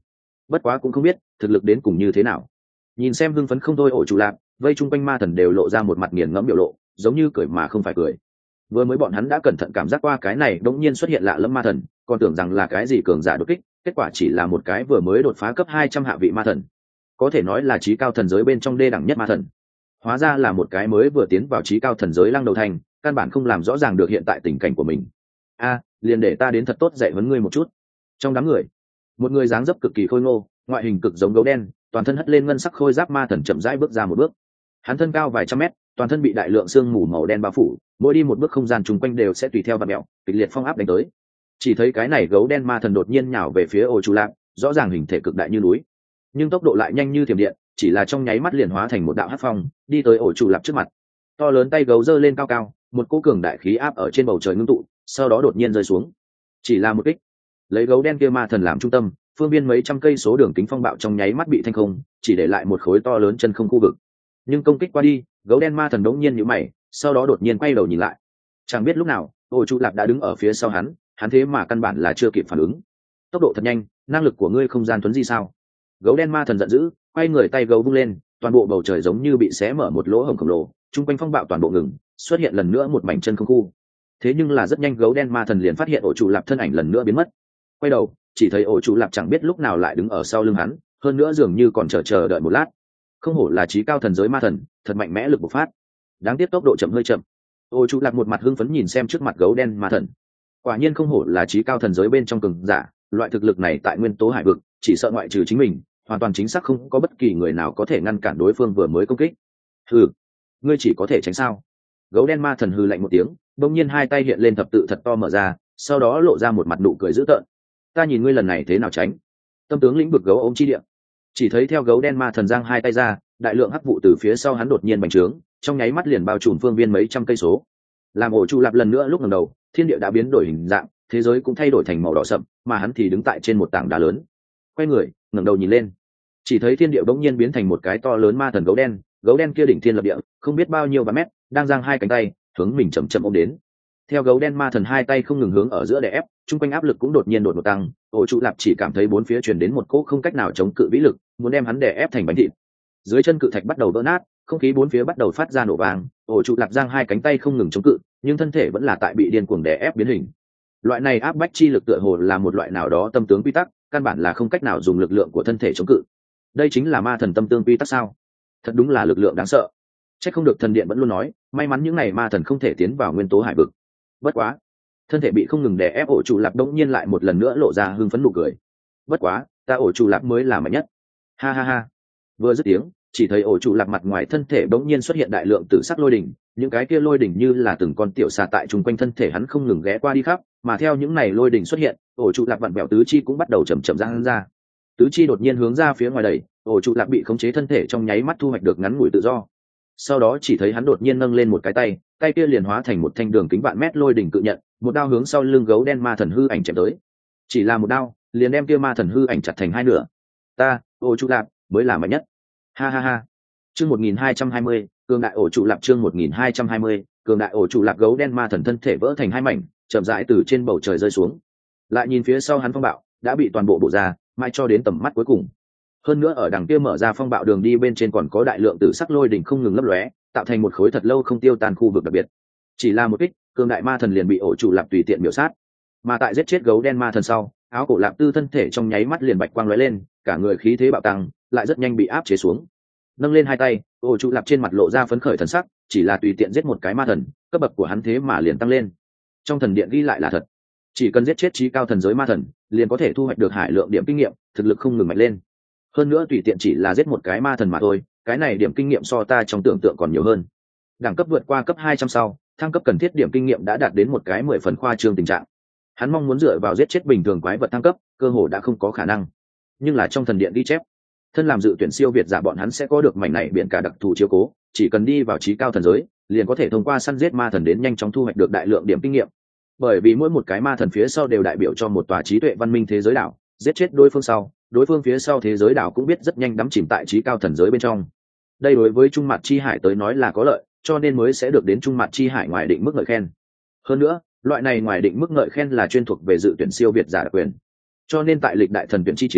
bất quá cũng không biết thực lực đến cùng như thế nào. Nhìn xem hưng phấn không thôi ổ chủ lạc, vây chung quanh ma thần đều lộ ra một mặt nghiền ngẫm biểu lộ, giống như cười mà không phải cười. Vừa mới bọn hắn đã cẩn thận cảm giác qua cái này đống nhiên xuất hiện lạ lẫm ma thần, còn tưởng rằng là cái gì cường giả đột kích, kết quả chỉ là một cái vừa mới đột phá cấp 200 hạ vị ma thần, có thể nói là trí cao thần giới bên trong đê đẳng nhất ma thần. Hóa ra là một cái mới vừa tiến vào trí cao thần giới lăng đầu thành, căn bản không làm rõ ràng được hiện tại tình cảnh của mình. Liền để ta đến thật tốt dạy huấn ngươi một chút. Trong đám người, một người dáng dấp cực kỳ khôi ngô, ngoại hình cực giống gấu đen, toàn thân hất lên ngân sắc khôi giáp ma thần chậm rãi bước ra một bước. Hắn thân cao vài trăm mét, toàn thân bị đại lượng sương mù màu đen bao phủ, mỗi đi một bước không gian chung quanh đều sẽ tùy theo vặn mèo, kịch liệt phong áp đánh tới. Chỉ thấy cái này gấu đen ma thần đột nhiên nhào về phía ổ chủ lạc, rõ ràng hình thể cực đại như núi, nhưng tốc độ lại nhanh như thiểm điện, chỉ là trong nháy mắt liền hóa thành một đạo hắc phong, đi tới ổ chủ lạc trước mặt. To lớn tay gấu giơ lên cao cao, một cỗ cường đại khí áp ở trên bầu trời ngưng tụ, sau đó đột nhiên rơi xuống. Chỉ là một kích, lấy gấu đen kia ma thần làm trung tâm, phương viên mấy trăm cây số đường kính phong bạo trong nháy mắt bị thanh không, chỉ để lại một khối to lớn chân không khu vực. Nhưng công kích qua đi, gấu đen ma thần đống nhiên nhíu mày, sau đó đột nhiên quay đầu nhìn lại. Chẳng biết lúc nào, ổ chủ lạc đã đứng ở phía sau hắn, hắn thế mà căn bản là chưa kịp phản ứng. Tốc độ thật nhanh, năng lực của ngươi không gian thuấn di sao? Gấu đen ma thần giận dữ, quay người tay gấu vung lên, toàn bộ bầu trời giống như bị xé mở một lỗ hổng khổng lồ, trung quanh phong bạo toàn bộ ngừng, xuất hiện lần nữa một mảnh chân không khu. Thế nhưng là rất nhanh gấu đen ma thần liền phát hiện ổ chủ lạc thân ảnh lần nữa biến mất. Quay đầu, chỉ thấy ổ chủ lạc chẳng biết lúc nào lại đứng ở sau lưng hắn, hơn nữa dường như còn chờ đợi một lát. Không hổ là trí cao thần giới ma thần, thật mạnh mẽ lực bộc phát. Đáng tiếc tốc độ chậm hơi chậm. Ổ chủ lạc một mặt hưng phấn nhìn xem trước mặt gấu đen ma thần. Quả nhiên không hổ là trí cao thần giới bên trong cường giả, loại thực lực này tại nguyên tố hải vực, chỉ sợ ngoại trừ chính mình, hoàn toàn chính xác không có bất kỳ người nào có thể ngăn cản đối phương vừa mới công kích. Hừ, ngươi chỉ có thể tránh sao? Gấu đen ma thần hừ lạnh một tiếng, bỗng nhiên hai tay hiện lên thập tự thật to mở ra, sau đó lộ ra một mặt nụ cười dữ tợn. Ta nhìn ngươi lần này thế nào tránh? Tâm tướng lĩnh vực gấu ôm chi địa. Chỉ thấy theo gấu đen ma thần giang hai tay ra, đại lượng hắc vụ từ phía sau hắn đột nhiên bành trướng, trong nháy mắt liền bao trùm phương viên mấy trăm cây số. Làm ổ chủ lạp lần nữa lúc ngẩng đầu, thiên địa đã biến đổi hình dạng, thế giới cũng thay đổi thành màu đỏ sậm, mà hắn thì đứng tại trên một tảng đá lớn. Quay người, ngẩng đầu nhìn lên, chỉ thấy thiên địa bỗng nhiên biến thành một cái to lớn ma thần gấu đen kia đỉnh thiên lập địa, không biết bao nhiêu vạn mét, đang giang hai cánh tay, hướng mình chậm chậm ôm đến. Theo gấu đen ma thần hai tay không ngừng hướng ở giữa đè ép, trung quanh áp lực cũng đột nhiên đột ngột tăng, ổ trụ lạp chỉ cảm thấy bốn phía truyền đến một cỗ không cách nào chống cự vĩ lực, muốn đem hắn đè ép thành bánh thịt. Dưới chân cự thạch bắt đầu vỡ nát, không khí bốn phía bắt đầu phát ra nổ vàng, ổ trụ lạp giang hai cánh tay không ngừng chống cự, nhưng thân thể vẫn là tại bị điên cuồng đè ép biến hình. Loại này áp bách chi lực tựa hồ là một loại nào đó tâm tướng quy tắc, căn bản là không cách nào dùng lực lượng của thân thể chống cự. Đây chính là ma thần tâm tương quy tắc sao? Thật đúng là lực lượng đáng sợ. Chắc không được thần điện vẫn luôn nói, may mắn những này ma thần không thể tiến vào nguyên tố hải vực. Bất quá, thân thể bị không ngừng đè ép ổ trụ lạp đống nhiên lại một lần nữa lộ ra hưng phấn nụ cười. Bất quá, ta ổ trụ lạp mới là mạnh nhất. Ha ha ha. Vừa dứt tiếng, chỉ thấy ổ trụ lạp mặt ngoài thân thể bỗng nhiên xuất hiện đại lượng tử sắc lôi đỉnh, những cái kia lôi đỉnh như là từng con tiểu xà tại chung quanh thân thể hắn không ngừng ghé qua đi khắp, mà theo những này lôi đỉnh xuất hiện, ổ trụ lạp vặn vẹo tứ chi cũng bắt đầu chậm chậm ra. Tứ chi đột nhiên hướng ra phía ngoài đẩy, ổ trụ lạp bị khống chế thân thể trong nháy mắt thu hoạch được ngắn ngủi tự do. Sau đó chỉ thấy hắn đột nhiên nâng lên một cái tay kia liền hóa thành một thanh đường kính vạn mét lôi đỉnh cự nhận, một đao hướng sau lưng gấu đen ma thần hư ảnh chém tới. Chỉ là một đao, liền đem kia ma thần hư ảnh chặt thành hai nửa. Ta, ổ trụ lạp mới là mạnh nhất. Ha ha ha. Chương 1220, cường đại ổ trụ lạp chương 1220, cường đại ổ trụ lạp gấu đen ma thần thân thể vỡ thành hai mảnh, chậm rãi từ trên bầu trời rơi xuống. Lại nhìn phía sau hắn phong bạo đã bị toàn bộ bộ ra, mai cho đến tầm mắt cuối cùng. Hơn nữa ở đằng kia mở ra phong bạo đường đi bên trên còn có đại lượng tử sắc lôi đỉnh không ngừng lấp lóe, tạo thành một khối thật lâu không tiêu tan khu vực đặc biệt. Chỉ là một kích, cường đại ma thần liền bị ổ trụ lạp tùy tiện miểu sát. Mà tại giết chết gấu đen ma thần sau, áo cổ lạp tư thân thể trong nháy mắt liền bạch quang lóe lên, cả người khí thế bạo tăng, lại rất nhanh bị áp chế xuống. Nâng lên hai tay, ổ trụ lạp trên mặt lộ ra phấn khởi thần sắc, chỉ là tùy tiện giết một cái ma thần, cấp bậc của hắn thế mà liền tăng lên. Trong thần điện ghi lại là thật, chỉ cần giết chết trí cao thần giới ma thần, liền có thể thu hoạch được hải lượng điểm kinh nghiệm, thực lực không ngừng mạnh lên. Hơn nữa tùy tiện chỉ là giết một cái ma thần mà thôi, cái này điểm kinh nghiệm so ta trong tưởng tượng còn nhiều hơn. Đẳng cấp vượt qua cấp 200 sau, thăng cấp cần thiết điểm kinh nghiệm đã đạt đến một cái 10 phần khoa trương tình trạng. Hắn mong muốn dựa vào giết chết bình thường quái vật thăng cấp, cơ hồ đã không có khả năng. Nhưng là trong thần điện ghi chép, thân làm dự tuyển siêu việt giả bọn hắn sẽ có được mảnh này biển cả đặc thù chiếu cố, chỉ cần đi vào trí cao thần giới, liền có thể thông qua săn giết ma thần đến nhanh chóng thu hoạch được đại lượng điểm kinh nghiệm. Bởi vì mỗi một cái ma thần phía sau đều đại biểu cho một tòa trí tuệ văn minh thế giới đảo, giết chết đối phương sau, đối phương phía sau thế giới đảo cũng biết rất nhanh đắm chìm tại trí cao thần giới bên trong. Đây đối với Trung Mạt Chi Hải tới nói là có lợi, cho nên mới sẽ được đến Trung Mạt Chi Hải ngoài định mức ngợi khen. Hơn nữa, loại này ngoài định mức ngợi khen là chuyên thuộc về dự tuyển siêu việt giả đặc quyền. Cho nên tại lịch đại thần tuyển chi chiến,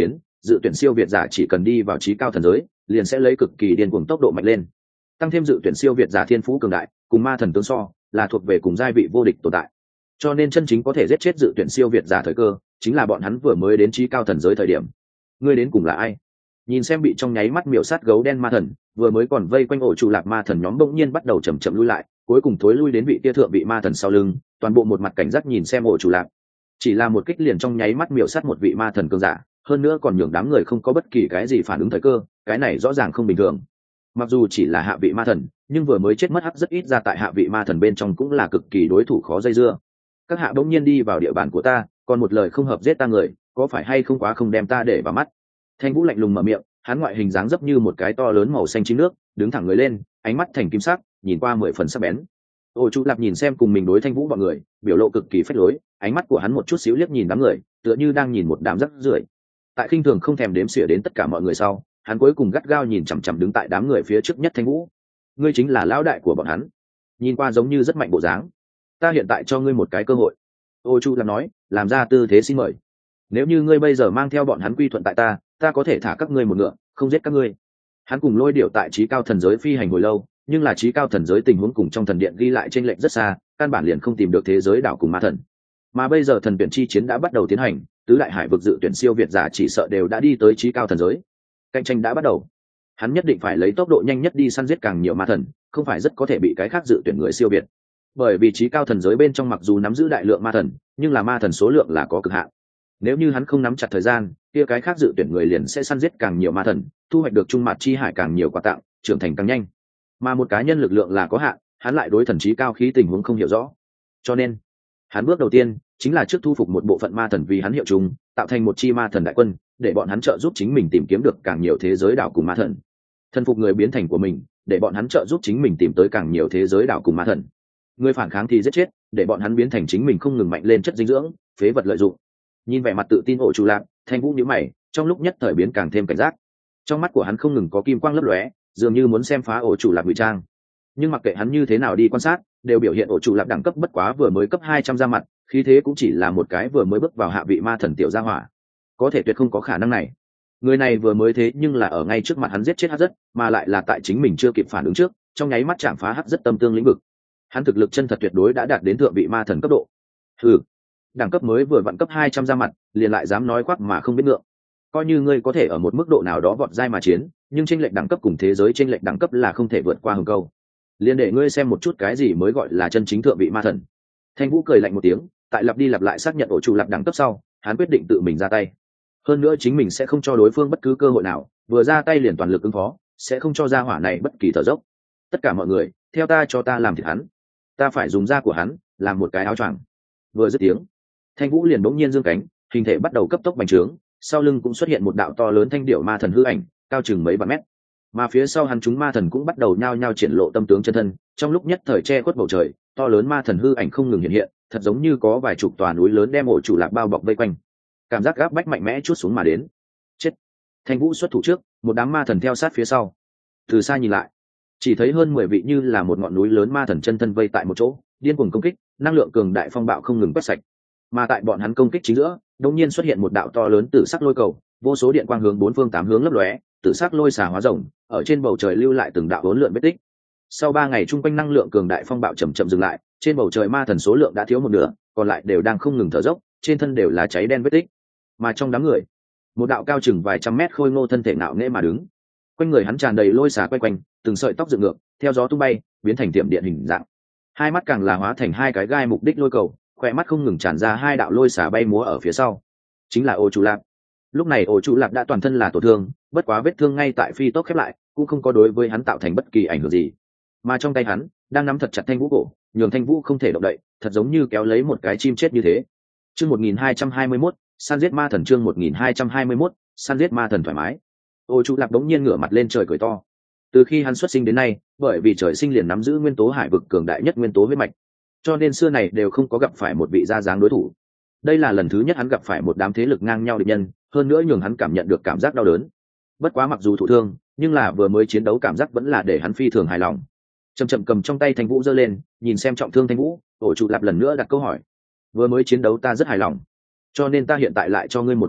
dự tuyển siêu việt giả chỉ cần đi vào trí cao thần giới liền sẽ lấy cực kỳ điên cuồng tốc độ mạnh lên. Tăng thêm dự tuyển siêu việt giả thiên phú cường đại cùng ma thần tướng so là thuộc về cùng giai vị vô địch tồn tại, cho nên chân chính có thể giết chết dự tuyển siêu việt giả thời cơ chính là bọn hắn vừa mới đến trí cao thần giới thời điểm. Ngươi đến cùng là ai? Nhìn xem bị trong nháy mắt miểu sát gấu đen ma thần, vừa mới còn vây quanh ổ trụ lạc ma thần nhóm bỗng nhiên bắt đầu chậm chậm lui lại, cuối cùng thối lui đến vị tia thượng vị ma thần sau lưng, toàn bộ một mặt cảnh giác nhìn xem ổ trụ lạc. Chỉ là một kích liền trong nháy mắt miểu sát một vị ma thần cường giả, hơn nữa còn nhường đám người không có bất kỳ cái gì phản ứng thời cơ, cái này rõ ràng không bình thường. Mặc dù chỉ là hạ vị ma thần, nhưng vừa mới chết mất hắc rất ít ra tại hạ vị ma thần bên trong cũng là cực kỳ đối thủ khó dây dưa. Các hạ bỗng nhiên đi vào địa bàn của ta, còn một lời không hợp giết ta người, có phải hay không quá không đem ta để vào mắt? Thanh Vũ lạnh lùng mở miệng, hắn ngoại hình dáng dấp như một cái to lớn màu xanh chín nước, đứng thẳng người lên, ánh mắt thành kim sắc, nhìn qua 10 phần sắc bén. Ổ Trụ Lạp nhìn xem cùng mình đối Thanh Vũ bọn người, biểu lộ cực kỳ phách lối, ánh mắt của hắn một chút xíu liếc nhìn đám người, tựa như đang nhìn một đám rác rưởi. Tại khinh thường không thèm đếm xỉa đến tất cả mọi người sau, hắn cuối cùng gắt gao nhìn chằm chằm đứng tại đám người phía trước nhất Thanh Vũ. Ngươi chính là lão đại của bọn hắn. Nhìn qua giống như rất mạnh bộ dáng. Ta hiện tại cho ngươi một cái cơ hội. Ổ Trụ Lạp nói, làm ra tư thế xin mời. Nếu như ngươi bây giờ mang theo bọn hắn quy thuận tại ta, ta có thể thả các ngươi một ngựa, không giết các ngươi. Hắn cùng Lôi Điểu tại trí cao thần giới phi hành hồi lâu, nhưng là trí cao thần giới tình huống cùng trong thần điện ghi lại trên lệnh rất xa, căn bản liền không tìm được thế giới đảo cùng ma thần. Mà bây giờ thần tuyển chi chiến đã bắt đầu tiến hành, tứ đại hải vực dự tuyển siêu việt giả chỉ sợ đều đã đi tới trí cao thần giới. Cạnh tranh đã bắt đầu. Hắn nhất định phải lấy tốc độ nhanh nhất đi săn giết càng nhiều ma thần, không phải rất có thể bị cái khác dự tuyển người siêu việt. Bởi vì trí cao thần giới bên trong mặc dù nắm giữ đại lượng ma thần, nhưng là ma thần số lượng là có cực hạn. Nếu như hắn không nắm chặt thời gian, kia cái khác dự tuyển người liền sẽ săn giết càng nhiều ma thần, thu hoạch được trung mạt chi hải càng nhiều quà tặng, trưởng thành càng nhanh. Mà một cá nhân lực lượng là có hạn, hắn lại đối thần trí cao khí tình huống không hiểu rõ, cho nên hắn bước đầu tiên chính là trước thu phục một bộ phận ma thần vì hắn hiệu chung, tạo thành một chi ma thần đại quân, để bọn hắn trợ giúp chính mình tìm kiếm được càng nhiều thế giới đảo cùng ma thần. Thần phục người biến thành của mình, để bọn hắn trợ giúp chính mình tìm tới càng nhiều thế giới đảo cùng ma thần. Người phản kháng thì giết chết, để bọn hắn biến thành chính mình không ngừng mạnh lên chất dinh dưỡng, phế vật lợi dụng. Nhìn vẻ mặt tự tin Ổ Trụ Lạp, Thanh Vũ nhíu mày, trong lúc nhất thời biến càng thêm cảnh giác. Trong mắt của hắn không ngừng có kim quang lấp lóe, dường như muốn xem phá Ổ Trụ Lạp ngụy trang. Nhưng mặc kệ hắn như thế nào đi quan sát, đều biểu hiện Ổ Trụ Lạp đẳng cấp bất quá vừa mới cấp 200 ra mặt, khí thế cũng chỉ là một cái vừa mới bước vào hạ vị ma thần tiểu gia hỏa. Có thể tuyệt không có khả năng này. Người này vừa mới thế nhưng là ở ngay trước mặt hắn giết chết Hắc rất, mà lại là tại chính mình chưa kịp phản ứng trước, trong nháy mắt chạm phá Hắc rất tâm tương lĩnh vực. Hắn thực lực chân thật tuyệt đối đã đạt đến thượng vị ma thần cấp độ. Hừ, đẳng cấp mới vừa vặn cấp 200 ra mặt, liền lại dám nói khoác mà không biết ngượng. Coi như ngươi có thể ở một mức độ nào đó vọt giai mà chiến, nhưng chênh lệch đẳng cấp cùng thế giới chênh lệch đẳng cấp là không thể vượt qua hừng câu. Liên để ngươi xem một chút cái gì mới gọi là chân chính thượng vị ma thần. Thanh Vũ cười lạnh một tiếng, tại lặp đi lặp lại xác nhận Ổ Trụ Lạp đẳng cấp sau, hắn quyết định tự mình ra tay. Hơn nữa chính mình sẽ không cho đối phương bất cứ cơ hội nào, vừa ra tay liền toàn lực ứng phó, sẽ không cho ra hỏa này bất kỳ thở dốc. Tất cả mọi người, theo ta cho ta làm thịt hắn. Ta phải dùng da của hắn làm một cái áo choàng. Vừa dứt tiếng, Thanh Vũ liền bỗng nhiên giương cánh, hình thể bắt đầu cấp tốc bành trướng, sau lưng cũng xuất hiện một đạo to lớn thanh điểu ma thần hư ảnh, cao chừng mấy vạn mét. Mà phía sau hắn chúng ma thần cũng bắt đầu nhao nhao triển lộ tâm tướng chân thân, trong lúc nhất thời che khuất bầu trời, to lớn ma thần hư ảnh không ngừng hiện hiện, thật giống như có vài chục tòa núi lớn đem Ổ Trụ Lạp bao bọc vây quanh. Cảm giác gáp bách mạnh mẽ chuốt xuống mà đến. Chết! Thanh Vũ xuất thủ trước, một đám ma thần theo sát phía sau. Từ xa nhìn lại, chỉ thấy hơn 10 vị như là một ngọn núi lớn ma thần chân thân vây tại một chỗ, điên cuồng công kích, năng lượng cường đại phong bạo không ngừng quét sạch. Mà tại bọn hắn công kích chính giữa, đột nhiên xuất hiện một đạo to lớn tử sắc lôi cầu, vô số điện quang hướng bốn phương tám hướng lấp lóe, tử sắc lôi xà hóa rồng, ở trên bầu trời lưu lại từng đạo hỗn lượn vết tích. Sau 3 ngày trung quanh năng lượng cường đại phong bạo chậm chậm dừng lại, trên bầu trời ma thần số lượng đã thiếu một nửa, còn lại đều đang không ngừng thở dốc, trên thân đều là cháy đen vết tích. Mà trong đám người, một đạo cao chừng vài trăm mét khôi ngô thân thể nạo nghễ mà đứng, quanh người hắn tràn đầy lôi xà quay quanh, từng sợi tóc dựng ngược, theo gió tung bay, biến thành tiệm điện hình dạng. Hai mắt càng là hóa thành hai cái gai mục đích lôi cầu, khỏe mắt không ngừng tràn ra hai đạo lôi xà bay múa ở phía sau. Chính là Ổ Trụ Lạp. Lúc này Ổ Trụ Lạp đã toàn thân là tổn thương, bất quá vết thương ngay tại phi tốc khép lại, cũng không có đối với hắn tạo thành bất kỳ ảnh hưởng gì. Mà trong tay hắn đang nắm thật chặt Thanh Vũ cổ, nhường Thanh Vũ không thể động đậy, thật giống như kéo lấy một cái chim chết như thế. Chương 1221, săn giết ma thần. Chương 1221, săn giết ma thần thoải mái. Ổ Trụ Lạp đống nhiên ngửa mặt lên trời cười to. Từ khi hắn xuất sinh đến nay, bởi vì trời sinh liền nắm giữ nguyên tố hải vực cường đại nhất nguyên tố huyết mạch, cho nên xưa này đều không có gặp phải một vị gia dáng đối thủ. Đây là lần thứ nhất hắn gặp phải một đám thế lực ngang nhau địch nhân, hơn nữa nhường hắn cảm nhận được cảm giác đau đớn. Bất quá mặc dù thụ thương, nhưng là vừa mới chiến đấu cảm giác vẫn là để hắn phi thường hài lòng. Chậm chậm cầm trong tay Thanh Vũ giơ lên, nhìn xem trọng thương Thanh Vũ, Ổ Trụ Lạp lần nữa đặt câu hỏi. Vừa mới chiến đấu ta rất hài lòng, cho nên ta hiện tại lại cho ngươi một cơ hội,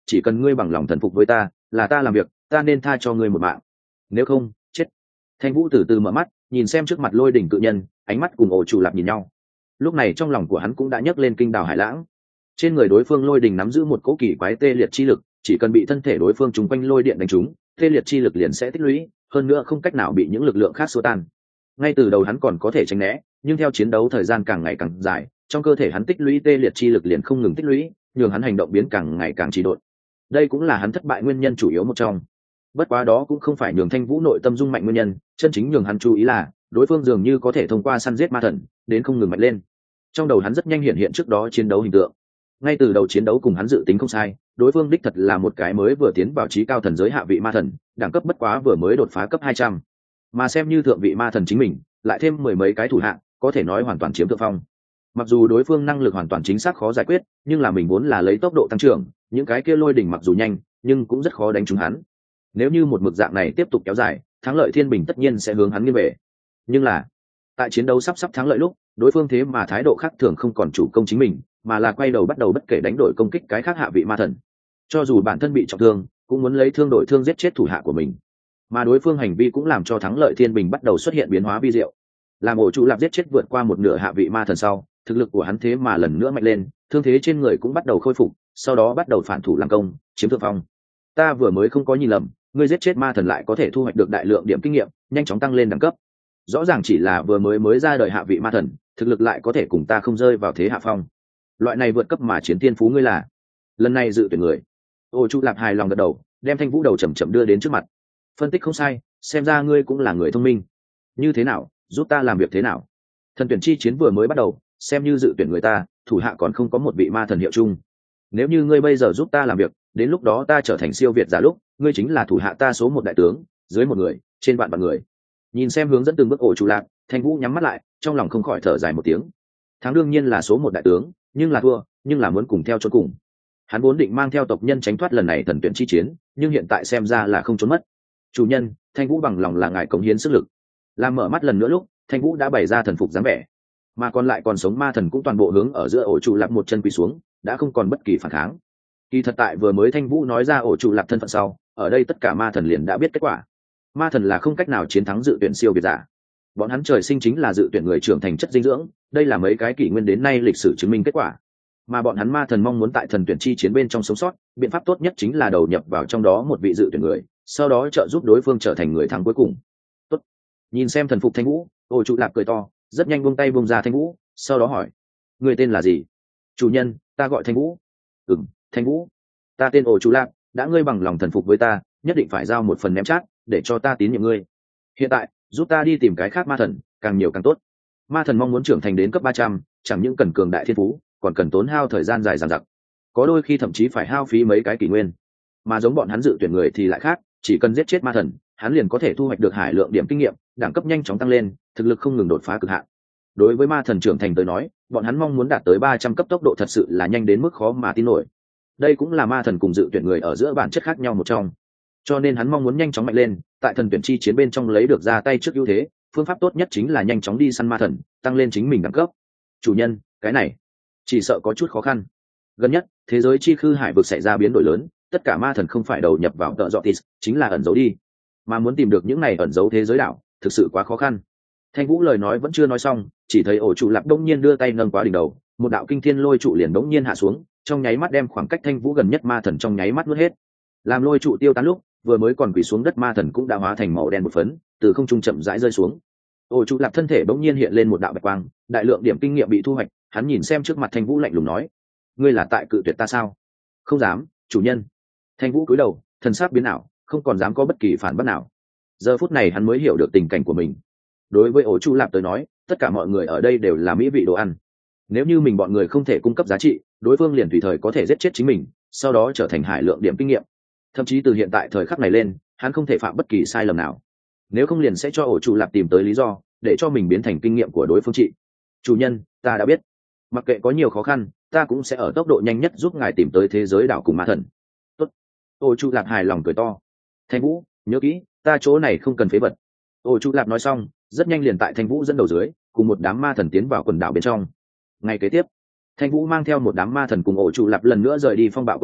chỉ cần ngươi bằng lòng thần phục với ta, là ta làm việc, ta nên tha cho ngươi một mạng, nếu không chết. Thanh Vũ từ từ mở mắt, nhìn xem trước mặt lôi đỉnh cự nhân, ánh mắt cùng ổ chủ lạp nhìn nhau. Lúc này trong lòng của hắn cũng đã nhấc lên kinh đào hải lãng. Trên người đối phương lôi đỉnh nắm giữ một cỗ kỳ quái tê liệt chi lực, chỉ cần bị thân thể đối phương trúng quanh lôi điện đánh trúng, tê liệt chi lực liền sẽ tích lũy, hơn nữa không cách nào bị những lực lượng khác xua tan. Ngay từ đầu hắn còn có thể tránh né, nhưng theo chiến đấu thời gian càng ngày càng dài, trong cơ thể hắn tích lũy tê liệt chi lực liền không ngừng tích lũy, nhường hắn hành động biến càng ngày càng trì độn. Đây cũng là hắn thất bại nguyên nhân chủ yếu một trong. Bất quá đó cũng không phải nhường Thanh Vũ nội tâm rung mạnh nguyên nhân, chân chính nhường hắn chú ý là đối phương dường như có thể thông qua săn giết ma thần đến không ngừng mạnh lên. Trong đầu hắn rất nhanh hiện trước đó chiến đấu hình tượng. Ngay từ đầu chiến đấu cùng hắn dự tính không sai, đối phương đích thật là một cái mới vừa tiến vào trí cao thần giới hạ vị ma thần, đẳng cấp bất quá vừa mới đột phá cấp 200. Mà xem như thượng vị ma thần chính mình, lại thêm mười mấy cái thủ hạng, có thể nói hoàn toàn chiếm thượng phong. Mặc dù đối phương năng lực hoàn toàn chính xác khó giải quyết, nhưng là mình vốn là lấy tốc độ tăng trưởng, những cái kia lôi đỉnh mặc dù nhanh, nhưng cũng rất khó đánh trúng hắn. Nếu như một mực dạng này tiếp tục kéo dài, thắng lợi thiên bình tất nhiên sẽ hướng hắn nghiêng về. Nhưng là tại chiến đấu sắp thắng lợi lúc, đối phương thế mà thái độ khác thường, không còn chủ công chính mình, mà là quay đầu bắt đầu bất kể đánh đổi công kích cái khác hạ vị ma thần. Cho dù bản thân bị trọng thương, cũng muốn lấy thương đổi thương giết chết thủ hạ của mình. Mà đối phương hành vi cũng làm cho thắng lợi thiên bình bắt đầu xuất hiện biến hóa vi diệu. Làm ổ trụ lạp giết chết vượt qua một nửa hạ vị ma thần sau, thực lực của hắn thế mà lần nữa mạnh lên, thương thế trên người cũng bắt đầu khôi phục, sau đó bắt đầu phản thủ làm công, chiếm thượng phong. Ta vừa mới không có nhìn lầm, ngươi giết chết ma thần lại có thể thu hoạch được đại lượng điểm kinh nghiệm, nhanh chóng tăng lên đẳng cấp. Rõ ràng chỉ là vừa mới ra đời hạ vị ma thần, thực lực lại có thể cùng ta không rơi vào thế hạ phong. Loại này vượt cấp mà chiến tiên phú ngươi là lần này dự tuyển người. Ổ trụ lạp hài lòng gật đầu, đem Thanh Vũ đầu chậm chậm đưa đến trước mặt. Phân tích không sai, xem ra ngươi cũng là người thông minh. Như thế nào, giúp ta làm việc thế nào? Thần tuyển chi chiến vừa mới bắt đầu, xem như dự tuyển người ta, thủ hạ còn không có một vị ma thần hiệu chung. Nếu như ngươi bây giờ giúp ta làm việc, đến lúc đó ta trở thành siêu việt giả lúc, ngươi chính là thủ hạ ta số một đại tướng, dưới một người, trên vạn người. Nhìn xem hướng dẫn từng bước ổ trụ lạp, Thanh Vũ nhắm mắt lại, trong lòng không khỏi thở dài một tiếng. Thắng đương nhiên là số một đại tướng, nhưng là thua, nhưng là muốn cùng theo chốn cùng. Hắn vốn định mang theo tộc nhân tránh thoát lần này thần tuyển chi chiến, nhưng hiện tại xem ra là không trốn mất. Chủ nhân, Thanh Vũ bằng lòng là ngài cống hiến sức lực. Làm mở mắt lần nữa lúc, Thanh Vũ đã bày ra thần phục dáng vẻ, mà còn lại còn sống ma thần cũng toàn bộ hướng ở giữa ổ trụ lạp một chân quỳ xuống, đã không còn bất kỳ phản kháng. Kỳ thật tại vừa mới Thanh Vũ nói ra ổ trụ lạp thân phận sau, ở đây tất cả ma thần liền đã biết kết quả. Ma thần là không cách nào chiến thắng dự tuyển siêu việt giả. Bọn hắn trời sinh chính là dự tuyển người trưởng thành chất dinh dưỡng, đây là mấy cái kỷ nguyên đến nay lịch sử chứng minh kết quả. Mà bọn hắn ma thần mong muốn tại thần tuyển chi chiến bên trong sống sót, biện pháp tốt nhất chính là đầu nhập vào trong đó một vị dự tuyển người, sau đó trợ giúp đối phương trở thành người thắng cuối cùng. Tốt. Nhìn xem thần phục Thanh Vũ, ổ trụ lạp cười to, rất nhanh buông tay buông ra Thanh Vũ, sau đó hỏi: người tên là gì? Chủ nhân, ta gọi Thanh Vũ. Thanh Vũ, ta tên ổ trụ lạp, đã ngươi bằng lòng thần phục với ta, nhất định phải giao một phần ném chát để cho ta tín nhiệm ngươi. Hiện tại giúp ta đi tìm cái khác ma thần, càng nhiều càng tốt. Ma thần mong muốn trưởng thành đến cấp 300, chẳng những cần cường đại thiên phú, còn cần tốn hao thời gian dài dằng dặc, có đôi khi thậm chí phải hao phí mấy cái kỷ nguyên. Mà giống bọn hắn dự tuyển người thì lại khác, chỉ cần giết chết ma thần, hắn liền có thể thu hoạch được hải lượng điểm kinh nghiệm, đẳng cấp nhanh chóng tăng lên, thực lực không ngừng đột phá cực hạn. Đối với ma thần trưởng thành tới nói, bọn hắn mong muốn đạt tới 300 cấp tốc độ thật sự là nhanh đến mức khó mà tin nổi. Đây cũng là ma thần cùng dự tuyển người ở giữa bản chất khác nhau một trong. Cho nên hắn mong muốn nhanh chóng mạnh lên, tại thần tuyển chi chiến bên trong lấy được ra tay trước ưu thế, phương pháp tốt nhất chính là nhanh chóng đi săn ma thần, tăng lên chính mình đẳng cấp. Chủ nhân, cái này chỉ sợ có chút khó khăn. Gần nhất, thế giới chi khư hải vực xảy ra biến đổi lớn, tất cả ma thần không phải đầu nhập vào tợ dọ tis, chính là ẩn giấu đi. Mà muốn tìm được những này ẩn giấu thế giới đảo, thực sự quá khó khăn. Thanh Vũ lời nói vẫn chưa nói xong, chỉ thấy ổ trụ lạp đông nhiên đưa tay nâng quá đỉnh đầu, một đạo kinh thiên lôi trụ liền đống nhiên hạ xuống, trong nháy mắt đem khoảng cách Thanh Vũ gần nhất ma thần trong nháy mắt nuốt hết. Làm lôi trụ tiêu tán lúc, vừa mới còn quỳ xuống đất ma thần cũng đã hóa thành màu đen một phấn, từ không trung chậm rãi rơi xuống. Ổ trụ lạp thân thể bỗng nhiên hiện lên một đạo bạch quang, đại lượng điểm kinh nghiệm bị thu hoạch, hắn nhìn xem trước mặt Thanh Vũ lạnh lùng nói: ngươi là tại cự tuyệt ta sao? Không dám, chủ nhân. Thanh Vũ cúi đầu, thần sắc biến ảo, không còn dám có bất kỳ phản bác nào. Giờ phút này hắn mới hiểu được tình cảnh của mình. Đối với ổ trụ lạp tới nói, tất cả mọi người ở đây đều là mỹ vị đồ ăn. Nếu như mình bọn người không thể cung cấp giá trị, đối phương liền tùy thời có thể giết chết chính mình, sau đó trở thành hải lượng điểm kinh nghiệm. Thậm chí từ hiện tại thời khắc này lên, hắn không thể phạm bất kỳ sai lầm nào. Nếu không liền sẽ cho ổ trụ lạp tìm tới lý do để cho mình biến thành kinh nghiệm của đối phương trị. Chủ nhân, ta đã biết. Mặc kệ có nhiều khó khăn, ta cũng sẽ ở tốc độ nhanh nhất giúp ngài tìm tới thế giới đảo cùng ma thần. Tốt. Ổ trụ lạp hài lòng cười to. Thanh Vũ, nhớ kỹ, ta chỗ này không cần phế vật. Ổ trụ lạp nói xong, rất nhanh liền tại Thanh Vũ dẫn đầu dưới, cùng một đám ma thần tiến vào quần đảo bên trong. Ngày kế tiếp, Thanh Vũ mang theo một đám ma thần cùng ổ trụ lạp lần nữa rời đi phong bạo quần đảo,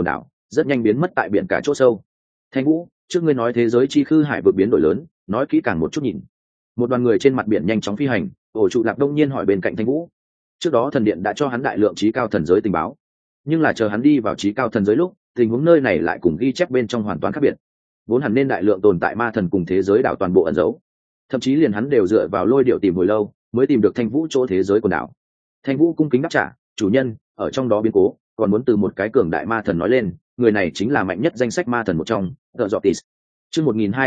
rất nhanh biến mất tại biển cả chỗ sâu. Thanh Vũ, trước ngươi nói thế giới chi khư hải vực biến đổi lớn, nói kỹ càng một chút nhìn. Một đoàn người trên mặt biển nhanh chóng phi hành, ổ trụ lạc đông nhiên hỏi bên cạnh Thanh Vũ. Trước đó thần điện đã cho hắn đại lượng trí cao thần giới tình báo, nhưng là chờ hắn đi vào trí cao thần giới lúc, tình huống nơi này lại cùng ghi chép bên trong hoàn toàn khác biệt. Vốn hẳn nên đại lượng tồn tại ma thần cùng thế giới đảo toàn bộ ẩn giấu, thậm chí liền hắn đều dựa vào lôi điệu tìm hồi lâu mới tìm được Thanh Vũ chỗ thế giới quần đảo. Thanh Vũ cung kính đáp trả, chủ nhân, ở trong đó biến cố, còn muốn từ một cái cường đại ma thần nói lên, người này chính là mạnh nhất danh sách ma thần một trong, The Jotis. Chương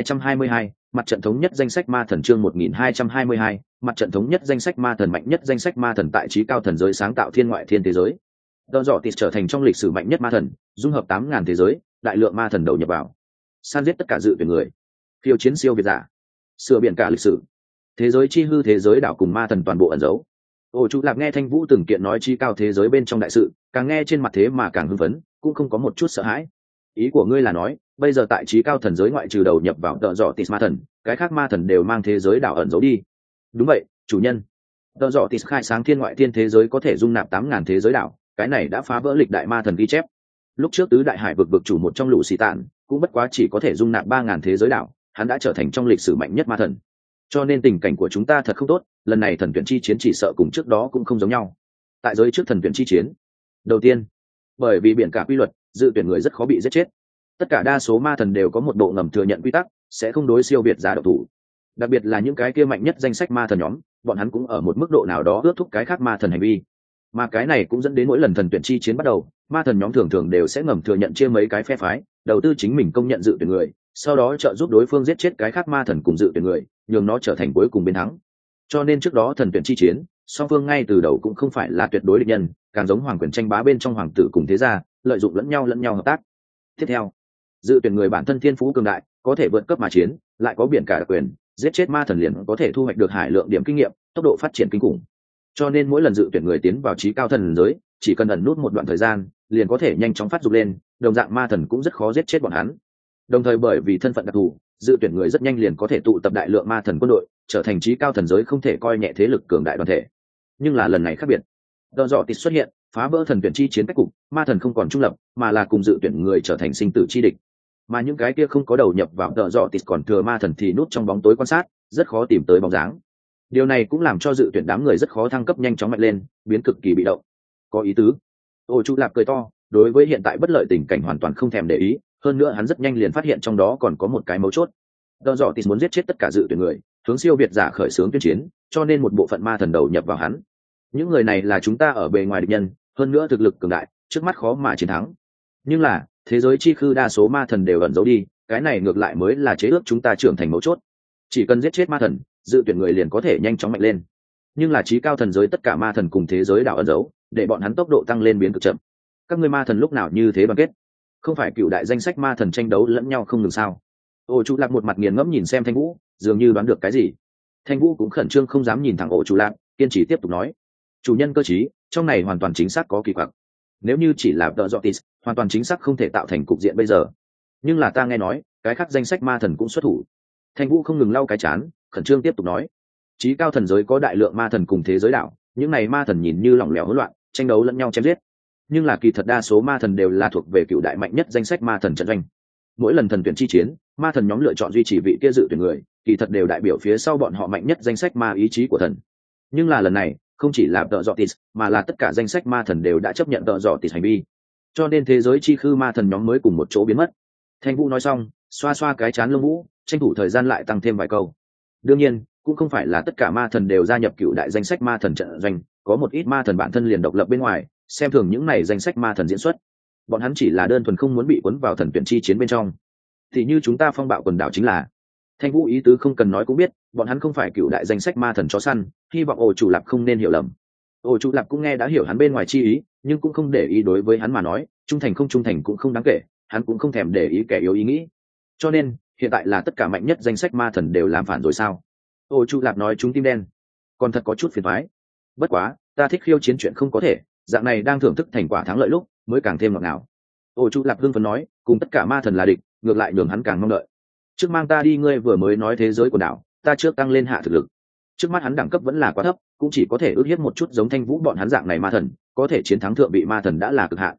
1222, mặt trận thống nhất danh sách ma thần. Chương 1222, mặt trận thống nhất danh sách ma thần. Mạnh nhất danh sách ma thần tại trí cao thần giới sáng tạo thiên ngoại thiên thế giới. The Jotis trở thành trong lịch sử mạnh nhất ma thần, dung hợp 8.000 thế giới, đại lượng ma thần đầu nhập vào, san giết tất cả dự tuyển người, khiêu chiến siêu việt giả, sửa biển cả lịch sử, thế giới chi hư thế giới đảo cùng ma thần toàn bộ ẩn giấu. Ổ trụ lạc nghe Thanh Vũ từng kiện nói chi cao thế giới bên trong đại sự, càng nghe trên mặt thế mà càng hưng phấn, cũng không có một chút sợ hãi. Ý của ngươi là nói, bây giờ tại trí cao thần giới ngoại trừ đầu nhập vào tợ dọ tis ma thần, cái khác ma thần đều mang thế giới đảo ẩn giấu đi. Đúng vậy, chủ nhân. Tợ dọ tis khai sáng thiên ngoại thiên thế giới có thể dung nạp 8.000 thế giới đảo, cái này đã phá vỡ lịch đại ma thần ghi chép. Lúc trước tứ đại hải vực vực chủ một trong lũ xì tạn, cũng bất quá chỉ có thể dung nạp 3.000 thế giới đảo, hắn đã trở thành trong lịch sử mạnh nhất ma thần. Cho nên tình cảnh của chúng ta thật không tốt, lần này thần tuyển chi chiến chỉ sợ cùng trước đó cũng không giống nhau. Tại giới trước thần tuyển chi chiến, đầu tiên, bởi vì biển cả quy luật, dự tuyển người rất khó bị giết chết. Tất cả đa số ma thần đều có một bộ ngầm thừa nhận quy tắc, sẽ không đối siêu việt giả độc thủ. Đặc biệt là những cái kia mạnh nhất danh sách ma thần nhóm, bọn hắn cũng ở một mức độ nào đó ước thúc cái khác ma thần hành vi. Mà cái này cũng dẫn đến mỗi lần thần tuyển chi chiến bắt đầu, ma thần nhóm thường thường đều sẽ ngầm thừa nhận chia mấy cái phe phái, đầu tư chính mình công nhận dự tuyển người, sau đó trợ giúp đối phương giết chết cái khác ma thần cùng dự tuyển người, nhường nó trở thành cuối cùng bên thắng. Cho nên trước đó thần tuyển chi chiến, song phương ngay từ đầu cũng không phải là tuyệt đối địch nhân, càng giống hoàng quyền tranh bá bên trong hoàng tử cùng thế gia, lợi dụng lẫn nhau hợp tác. Tiếp theo, dự tuyển người bản thân thiên phú cường đại, có thể vượt cấp mà chiến, lại có biển cả đặc quyền, giết chết ma thần liền có thể thu hoạch được hải lượng điểm kinh nghiệm, tốc độ phát triển kinh khủng. Cho nên mỗi lần dự tuyển người tiến vào trí cao thần giới, chỉ cần ẩn nút một đoạn thời gian, liền có thể nhanh chóng phát dục lên, đồng dạng ma thần cũng rất khó giết chết bọn hắn. Đồng thời bởi vì thân phận đặc thù, dự tuyển người rất nhanh liền có thể tụ tập đại lượng ma thần quân đội, trở thành trí cao thần giới không thể coi nhẹ thế lực cường đại đoàn thể. Nhưng là lần này khác biệt, Đờ Dọ Tịt xuất hiện, phá vỡ thần tuyển chi chiến cách cục, ma thần không còn trung lập, mà là cùng dự tuyển người trở thành sinh tử chi địch. Mà những cái kia không có đầu nhập vào Đờ Dọ Tịt còn thừa ma thần thì núp trong bóng tối quan sát, rất khó tìm tới bóng dáng. Điều này cũng làm cho dự tuyển đám người rất khó thăng cấp nhanh chóng mạnh lên, biến cực kỳ bị động. Có ý tứ. Ôi Chu Lạp cười to, đối với hiện tại bất lợi tình cảnh hoàn toàn không thèm để ý, hơn nữa hắn rất nhanh liền phát hiện trong đó còn có một cái mấu chốt. Đờ Dọ Tịt muốn giết chết tất cả dự tuyển người, hướng siêu việt giả khởi xướng tuyên chiến, cho nên một bộ phận ma thần đầu nhập vào hắn. Những người này là chúng ta ở bề ngoài địch nhân, hơn nữa thực lực cường đại, trước mắt khó mà chiến thắng. Nhưng là, thế giới chi khư đa số ma thần đều ẩn giấu đi, cái này ngược lại mới là chế ước chúng ta trưởng thành mấu chốt. Chỉ cần giết chết ma thần, dự tuyển người liền có thể nhanh chóng mạnh lên. Nhưng là trí cao thần giới tất cả ma thần cùng thế giới đảo ẩn giấu, để bọn hắn tốc độ tăng lên biến cực chậm. Các ngươi ma thần lúc nào như thế đoàn kết? Không phải cựu đại danh sách ma thần tranh đấu lẫn nhau không ngừng sao? Ổ Chu Lạc một mặt nghiền ngẫm nhìn xem Thanh Vũ, dường như đoán được cái gì. Thanh Vũ cũng khẩn trương không dám nhìn thẳng Ổ Chu Lạc, kiên trì tiếp tục nói: chủ nhân cơ trí, trong này hoàn toàn chính xác có kỳ quặc. Nếu như chỉ là Đờ Dọ Tịt, hoàn toàn chính xác không thể tạo thành cục diện bây giờ. Nhưng là ta nghe nói, cái khác danh sách ma thần cũng xuất thủ. Thanh Vũ không ngừng lau cái chán, khẩn trương tiếp tục nói: chí cao thần giới có đại lượng ma thần cùng thế giới đảo, những này ma thần nhìn như lỏng lẻo hỗn loạn, tranh đấu lẫn nhau chém giết. Nhưng là kỳ thật đa số ma thần đều là thuộc về cựu đại mạnh nhất danh sách ma thần trận doanh. Mỗi lần thần tuyển chi chiến, ma thần nhóm lựa chọn duy trì vị kia dự tuyển người, kỳ thật đều đại biểu phía sau bọn họ mạnh nhất danh sách ma ý chí của thần. Nhưng là lần này, không chỉ là Đờ Dọ Tịt, mà là tất cả danh sách ma thần đều đã chấp nhận Đờ Dọ Tịt hành vi. Cho nên thế giới chi khư ma thần nhóm mới cùng một chỗ biến mất. Thanh Vũ nói xong, xoa xoa cái chán lông vũ, tranh thủ thời gian lại tăng thêm vài câu. Đương nhiên, cũng không phải là tất cả ma thần đều gia nhập cựu đại danh sách ma thần trận doanh, có một ít ma thần bản thân liền độc lập bên ngoài, xem thường những này danh sách ma thần diễn xuất. Bọn hắn chỉ là đơn thuần không muốn bị cuốn vào thần tuyển chi chiến bên trong. Thì như chúng ta phong bạo quần đảo chính là. Thanh Vũ ý tứ không cần nói cũng biết, bọn hắn không phải cựu đại danh sách ma thần chó săn, hy vọng Ổ Chủ Lạp không nên hiểu lầm. Ổ Chủ Lạp cũng nghe đã hiểu hắn bên ngoài chi ý, nhưng cũng không để ý, đối với hắn mà nói, trung thành không trung thành cũng không đáng kể, hắn cũng không thèm để ý kẻ yếu ý nghĩ. Cho nên, hiện tại là tất cả mạnh nhất danh sách ma thần đều làm phản rồi sao? Ổ Chủ Lạp nói chúng tim đen. Còn thật có chút phiền toái. Bất quá, ta thích khiêu chiến chuyện không có thể, dạng này đang thưởng thức thành quả thắng lợi lúc, mới càng thêm ngọt ngào. Ổ Chủ Lạp hưng phấn nói, cùng tất cả ma thần là địch, ngược lại nhường hắn càng mong đợi. Trước mang ta đi, ngươi vừa mới nói thế giới của đảo, ta trước tăng lên hạ thực lực. Trước mắt hắn đẳng cấp vẫn là quá thấp, cũng chỉ có thể ước hiếp một chút giống Thanh Vũ bọn hắn dạng này ma thần, có thể chiến thắng thượng vị ma thần đã là cực hạn.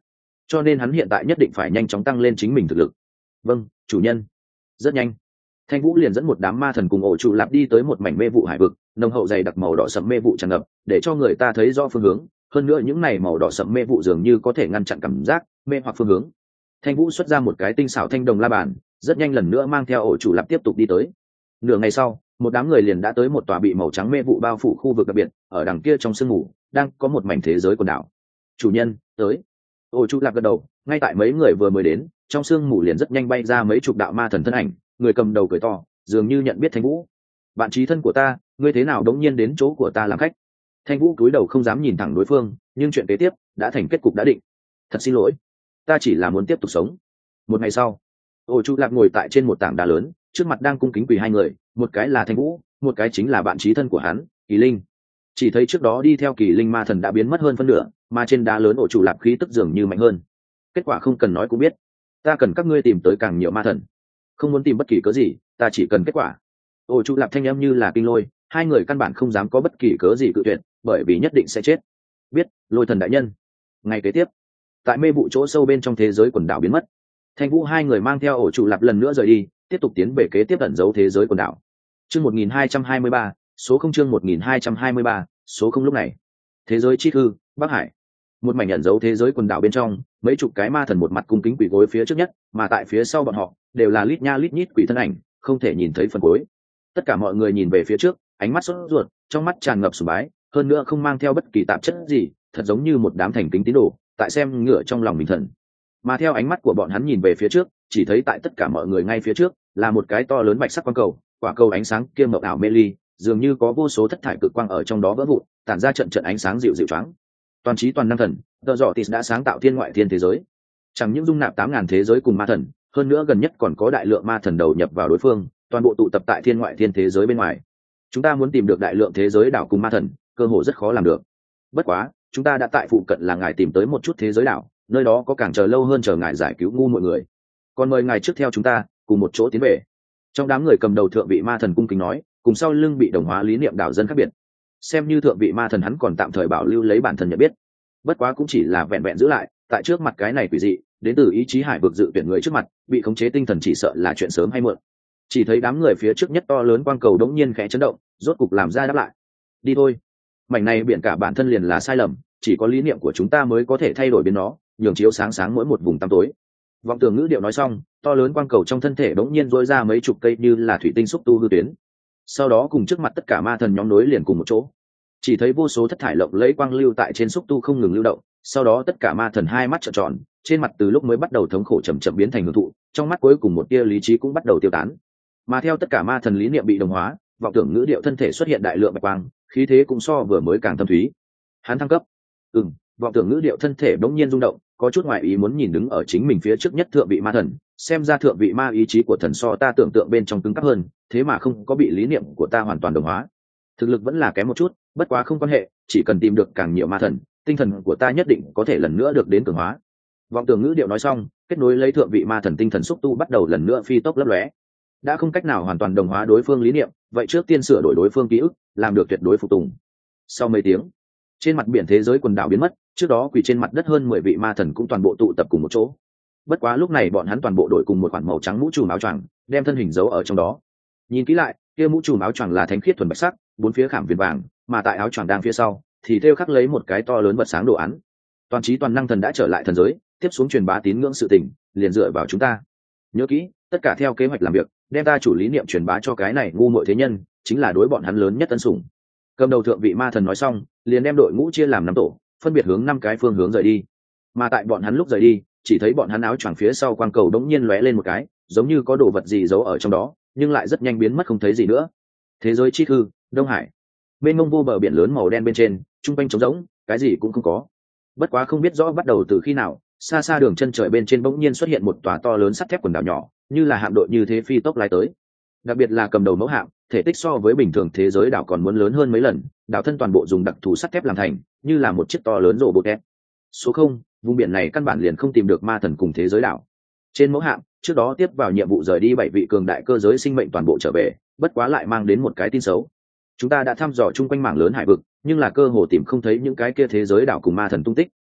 cho nên hắn hiện tại nhất định phải nhanh chóng tăng lên chính mình thực lực. Vâng, chủ nhân. Rất nhanh, Thanh Vũ liền dẫn một đám ma thần cùng ổ trụ lạp đi tới một mảnh mê vụ hải vực, nồng hậu dày đặc màu đỏ sẫm mê vụ tràn ngập, để cho người ta thấy rõ phương hướng. Hơn nữa những này màu đỏ sẫm mê vụ dường như có thể ngăn chặn cảm giác mê hoặc phương hướng. Thanh Vũ xuất ra một cái tinh xảo thanh đồng la bàn, rất nhanh lần nữa mang theo ổ trụ lạp tiếp tục đi tới. Nửa ngày sau, một đám người liền đã tới một tòa bị màu trắng mê vụ bao phủ khu vực đặc biệt, ở đằng kia trong sương mù đang có một mảnh thế giới quần đảo. Chủ nhân, tới. Ổ trụ lạp gật đầu, ngay tại mấy người vừa mới đến, trong sương mù liền rất nhanh bay ra mấy chục đạo ma thần thân ảnh, người cầm đầu cười to, dường như nhận biết Thanh Vũ. Bạn chí thân của ta, ngươi thế nào đống nhiên đến chỗ của ta làm khách? Thanh Vũ cúi đầu không dám nhìn thẳng đối phương, nhưng chuyện kế tiếp đã thành kết cục đã định. Thật xin lỗi, ta chỉ là muốn tiếp tục sống. Một ngày sau, ổ trụ lạp ngồi tại trên một tảng đá lớn, trước mặt đang cung kính quỳ hai người, một cái là Thanh Vũ, một cái chính là bạn chí thân của hắn, Kỳ Linh. Chỉ thấy trước đó đi theo Kỳ Linh ma thần đã biến mất hơn phân nửa, mà trên đá lớn ổ trụ lạp khí tức dường như mạnh hơn. Kết quả không cần nói cũng biết, ta cần các ngươi tìm tới càng nhiều ma thần, không muốn tìm bất kỳ cớ gì, ta chỉ cần kết quả. Ổ trụ lạp thanh âm như là kinh lôi, hai người căn bản không dám có bất kỳ cớ gì cự tuyệt, bởi vì nhất định sẽ chết. Biết, Lôi thần đại nhân. Ngày kế tiếp, tại mê vụ chỗ sâu bên trong thế giới quần đảo biến mất, Thanh Vũ hai người mang theo ổ trụ lạp lần nữa rời đi, tiếp tục tiến về kế tiếp ẩn giấu thế giới quần đảo. Chương 1223, số không chương 1223, số không lúc này. Thế giới chi hư, Bắc Hải. Một mảnh ẩn giấu thế giới quần đảo bên trong, mấy chục cái ma thần một mặt cung kính quỳ gối phía trước nhất, mà tại phía sau bọn họ đều là lít nha lít nhít quỷ thân ảnh, không thể nhìn thấy phần cuối. Tất cả mọi người nhìn về phía trước, ánh mắt sốt ruột, trong mắt tràn ngập sùng bái, hơn nữa không mang theo bất kỳ tạp chất gì, thật giống như một đám thành kính tín đồ, tại xem ngửa trong lòng mình thần. Mà theo ánh mắt của bọn hắn nhìn về phía trước, chỉ thấy tại tất cả mọi người ngay phía trước là một cái to lớn bạch sắc quang cầu, quả cầu ánh sáng kia mộng ảo mê ly, dường như có vô số thất thải cực quang ở trong đó vỡ vụn, tản ra trận trận ánh sáng dịu dịu choáng. Toàn trí toàn năng thần, The Dọtis đã sáng tạo thiên ngoại thiên thế giới, chẳng những dung nạp 8.000 thế giới cùng ma thần, hơn nữa gần nhất còn có đại lượng ma thần đầu nhập vào đối phương, toàn bộ tụ tập tại thiên ngoại thiên thế giới bên ngoài. Chúng ta muốn tìm được đại lượng thế giới đảo cùng ma thần, cơ hội rất khó làm được. Bất quá, chúng ta đã tại phụ cận là ngài tìm tới một chút thế giới đảo, nơi đó có càng chờ lâu hơn chờ ngài giải cứu ngu mọi người. Còn mời ngài trước theo chúng ta cùng một chỗ tiến về. Trong đám người cầm đầu thượng vị ma thần cung kính nói, cùng sau lưng bị đồng hóa lý niệm đảo dân khác biệt. Xem như thượng vị ma thần hắn còn tạm thời bảo lưu lấy bản thân nhận biết. Bất quá cũng chỉ là vẹn vẹn giữ lại, tại trước mặt cái này quỷ dị, đến từ ý chí hải vực dự tuyển người trước mặt, bị khống chế tinh thần chỉ sợ là chuyện sớm hay muộn. Chỉ thấy đám người phía trước nhất to lớn quang cầu đống nhiên khẽ chấn động, rốt cục làm ra đáp lại. Đi thôi. Mảnh này biển cả bản thân liền là sai lầm, chỉ có lý niệm của chúng ta mới có thể thay đổi biến nó, nhường chiếu sáng sáng mỗi một vùng tăm tối. Vọng Tường ngữ điệu nói xong, to lớn quang cầu trong thân thể đống nhiên rỗi ra mấy chục cây như là thủy tinh xúc tu hư tuyến. Sau đó cùng trước mặt tất cả ma thần nhóm nối liền cùng một chỗ. Chỉ thấy vô số thất thải lộng lẫy quang lưu tại trên xúc tu không ngừng lưu động, sau đó tất cả ma thần hai mắt trợn tròn, trên mặt từ lúc mới bắt đầu thống khổ chậm chậm biến thành hưởng thụ, trong mắt cuối cùng một tia lý trí cũng bắt đầu tiêu tán. Mà theo tất cả ma thần lý niệm bị đồng hóa, Vọng Tưởng ngữ điệu thân thể xuất hiện đại lượng bạch quang, khí thế cũng so vừa mới càng thâm thúy. Hắn thăng cấp. Vọng Tưởng ngữ điệu thân thể bỗng nhiên rung động, có chút ngoại ý muốn nhìn đứng ở chính mình phía trước nhất thượng vị ma thần, xem ra thượng vị ma ý chí của thần so ta tưởng tượng bên trong cứng cáp hơn, thế mà không có bị lý niệm của ta hoàn toàn đồng hóa. Thực lực vẫn là kém một chút, bất quá không quan hệ, chỉ cần tìm được càng nhiều ma thần, tinh thần của ta nhất định có thể lần nữa được đến cường hóa. Vọng Tưởng ngữ điệu nói xong, kết nối lấy thượng vị ma thần tinh thần xúc tu bắt đầu lần nữa phi tốc lấp lóe. Đã không cách nào hoàn toàn đồng hóa đối phương lý niệm, vậy trước tiên sửa đổi đối phương ký ức, làm được tuyệt đối phục tùng. Sau mấy tiếng, trên mặt biển thế giới quần đảo biến mất, trước đó quỳ trên mặt đất hơn 10 vị ma thần cũng toàn bộ tụ tập cùng một chỗ. Bất quá lúc này bọn hắn toàn bộ đội cùng một khoản màu trắng mũ trùm áo choàng, đem thân hình giấu ở trong đó. Nhìn kỹ lại, kia mũ trùm áo choàng là thánh khiết thuần bạch sắc, bốn phía khảm viền vàng, mà tại áo choàng đang phía sau thì thêu khắc lấy một cái to lớn vật sáng đồ án. Toàn trí toàn năng thần đã trở lại thần giới, tiếp xuống truyền bá tín ngưỡng sự tình, liền dựa vào chúng ta. Nhớ kỹ, tất cả theo kế hoạch làm việc, đem ta chủ lý niệm truyền bá cho cái này ngu muội thế nhân, chính là đối bọn hắn lớn nhất tân sủng. Cầm đầu thượng vị ma thần nói xong, liền đem đội ngũ chia làm 5 tổ, phân biệt hướng 5 cái phương hướng rời đi. Mà tại bọn hắn lúc rời đi, chỉ thấy bọn hắn áo choàng phía sau quang cầu đống nhiên lóe lên một cái, giống như có đồ vật gì giấu ở trong đó, nhưng lại rất nhanh biến mất không thấy gì nữa. Thế giới chi hư, Đông Hải. Bên mông vô bờ biển lớn màu đen bên trên, trung quanh trống rỗng, cái gì cũng không có. Bất quá không biết rõ bắt đầu từ khi nào, xa xa đường chân trời bên trên bỗng nhiên xuất hiện một tòa to lớn sắt thép quần đảo nhỏ, như là hạm đội như thế phi tốc lái tới. Đặc biệt là cầm đầu mẫu hạm, thể tích so với bình thường thế giới đảo còn muốn lớn hơn mấy lần, đảo thân toàn bộ dùng đặc thù sắt thép làm thành, như là một chiếc to lớn rổ bột thép. Số 0, vùng biển này căn bản liền không tìm được ma thần cùng thế giới đảo. Trên mẫu hạm, trước đó tiếp vào nhiệm vụ rời đi 7 vị cường đại cơ giới sinh mệnh toàn bộ trở về, bất quá lại mang đến một cái tin xấu. Chúng ta đã thăm dò chung quanh mảng lớn hải vực, nhưng là cơ hồ tìm không thấy những cái kia thế giới đảo cùng ma thần tung tích,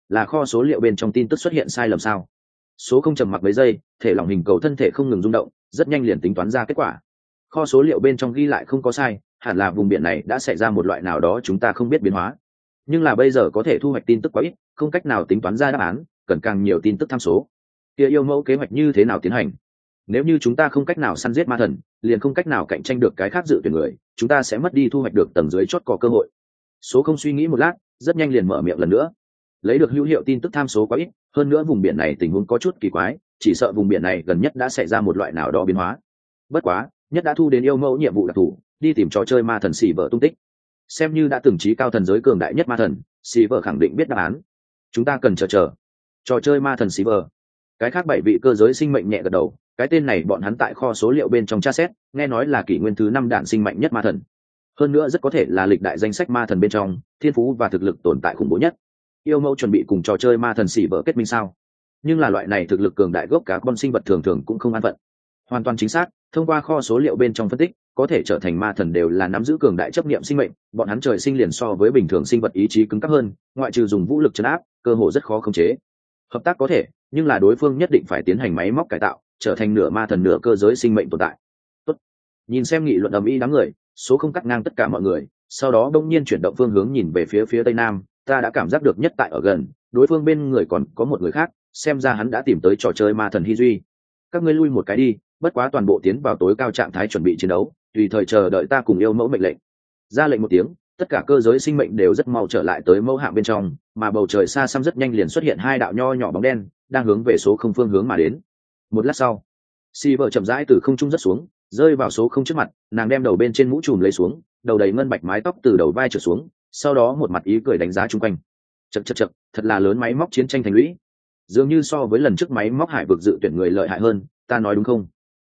là kho số liệu bên trong tin tức xuất hiện sai lầm sao? Số không trầm mặc mấy giây, thể lỏng hình cầu thân thể không ngừng rung động, rất nhanh liền tính toán ra kết quả. Kho số liệu bên trong ghi lại không có sai, hẳn là vùng biển này đã xảy ra một loại nào đó chúng ta không biết biến hóa. Nhưng là bây giờ có thể thu hoạch tin tức quá ít, không cách nào tính toán ra đáp án, cần càng nhiều tin tức tham số. Kia yêu mẫu kế hoạch như thế nào tiến hành? Nếu như chúng ta không cách nào săn giết ma thần, liền không cách nào cạnh tranh được cái khác dự tuyển người, chúng ta sẽ mất đi thu hoạch được tầng dưới chót có cơ hội. Số không suy nghĩ một lát, rất nhanh liền mở miệng lần nữa. Lấy được hữu hiệu tin tức tham số quá ít, hơn nữa vùng biển này tình huống có chút kỳ quái, chỉ sợ vùng biển này gần nhất đã xảy ra một loại nào đó biến hóa. Bất quá, nhất đã thu đến yêu mẫu nhiệm vụ đặc thù, đi tìm trò chơi ma thần xì vợ tung tích. Xem như đã từng trí cao thần giới cường đại nhất ma thần, xì vợ khẳng định biết đáp án. Chúng ta cần chờ. Trò chơi ma thần xì vợ. Cái khác 7 vị cơ giới sinh mệnh nhẹ gật đầu, cái tên này bọn hắn tại kho số liệu bên trong tra xét, nghe nói là kỷ nguyên thứ 5 đản sinh mạnh nhất ma thần. Hơn nữa rất có thể là lịch đại danh sách ma thần bên trong, thiên phú và thực lực tồn tại khủng bố nhất. Yêu mẫu chuẩn bị cùng trò chơi ma thần xỉ vợ kết minh sao? Nhưng là loại này thực lực cường đại gốc cả con sinh vật thường thường cũng không an phận. Hoàn toàn chính xác, thông qua kho số liệu bên trong phân tích, có thể trở thành ma thần đều là nắm giữ cường đại chấp niệm sinh mệnh, bọn hắn trời sinh liền so với bình thường sinh vật ý chí cứng cáp hơn, ngoại trừ dùng vũ lực trấn áp, cơ hồ rất khó khống chế. Hợp tác có thể, nhưng là đối phương nhất định phải tiến hành máy móc cải tạo, trở thành nửa ma thần nửa cơ giới sinh mệnh tồn tại. Tốt. Nhìn xem nghị luận ầm ĩ đám người, số không cắt ngang tất cả mọi người, sau đó đông nhiên chuyển động phương hướng nhìn về phía tây nam, ta đã cảm giác được nhất tại ở gần, đối phương bên người còn có một người khác, xem ra hắn đã tìm tới trò chơi ma thần Hy Duy. Các ngươi lui một cái đi, bất quá toàn bộ tiến vào tối cao trạng thái chuẩn bị chiến đấu, tùy thời chờ đợi ta cùng yêu mẫu mệnh lệnh. Ra lệnh một tiếng, tất cả cơ giới sinh mệnh đều rất mau trở lại tới mẫu hạng bên trong, mà bầu trời xa xăm rất nhanh liền xuất hiện 2 đạo nho nhỏ bóng đen, đang hướng về số không phương hướng mà đến. Một lát sau, Silver chậm rãi từ không trung rớt xuống, rơi vào số không trước mặt, nàng đem đầu bên trên mũ trùm lấy xuống, đầu đầy ngân bạch mái tóc từ đầu vai trượt xuống, sau đó một mặt ý cười đánh giá chung quanh. Chậc, thật là lớn máy móc chiến tranh thành lũy. Dường như so với lần trước máy móc hải vực dự tuyển người lợi hại hơn, ta nói đúng không?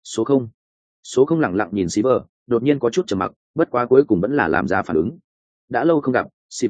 Số không lẳng lặng nhìn Silver, đột nhiên có chút trầm mặc, bất quá cuối cùng vẫn là làm ra phản ứng. Đã lâu không gặp,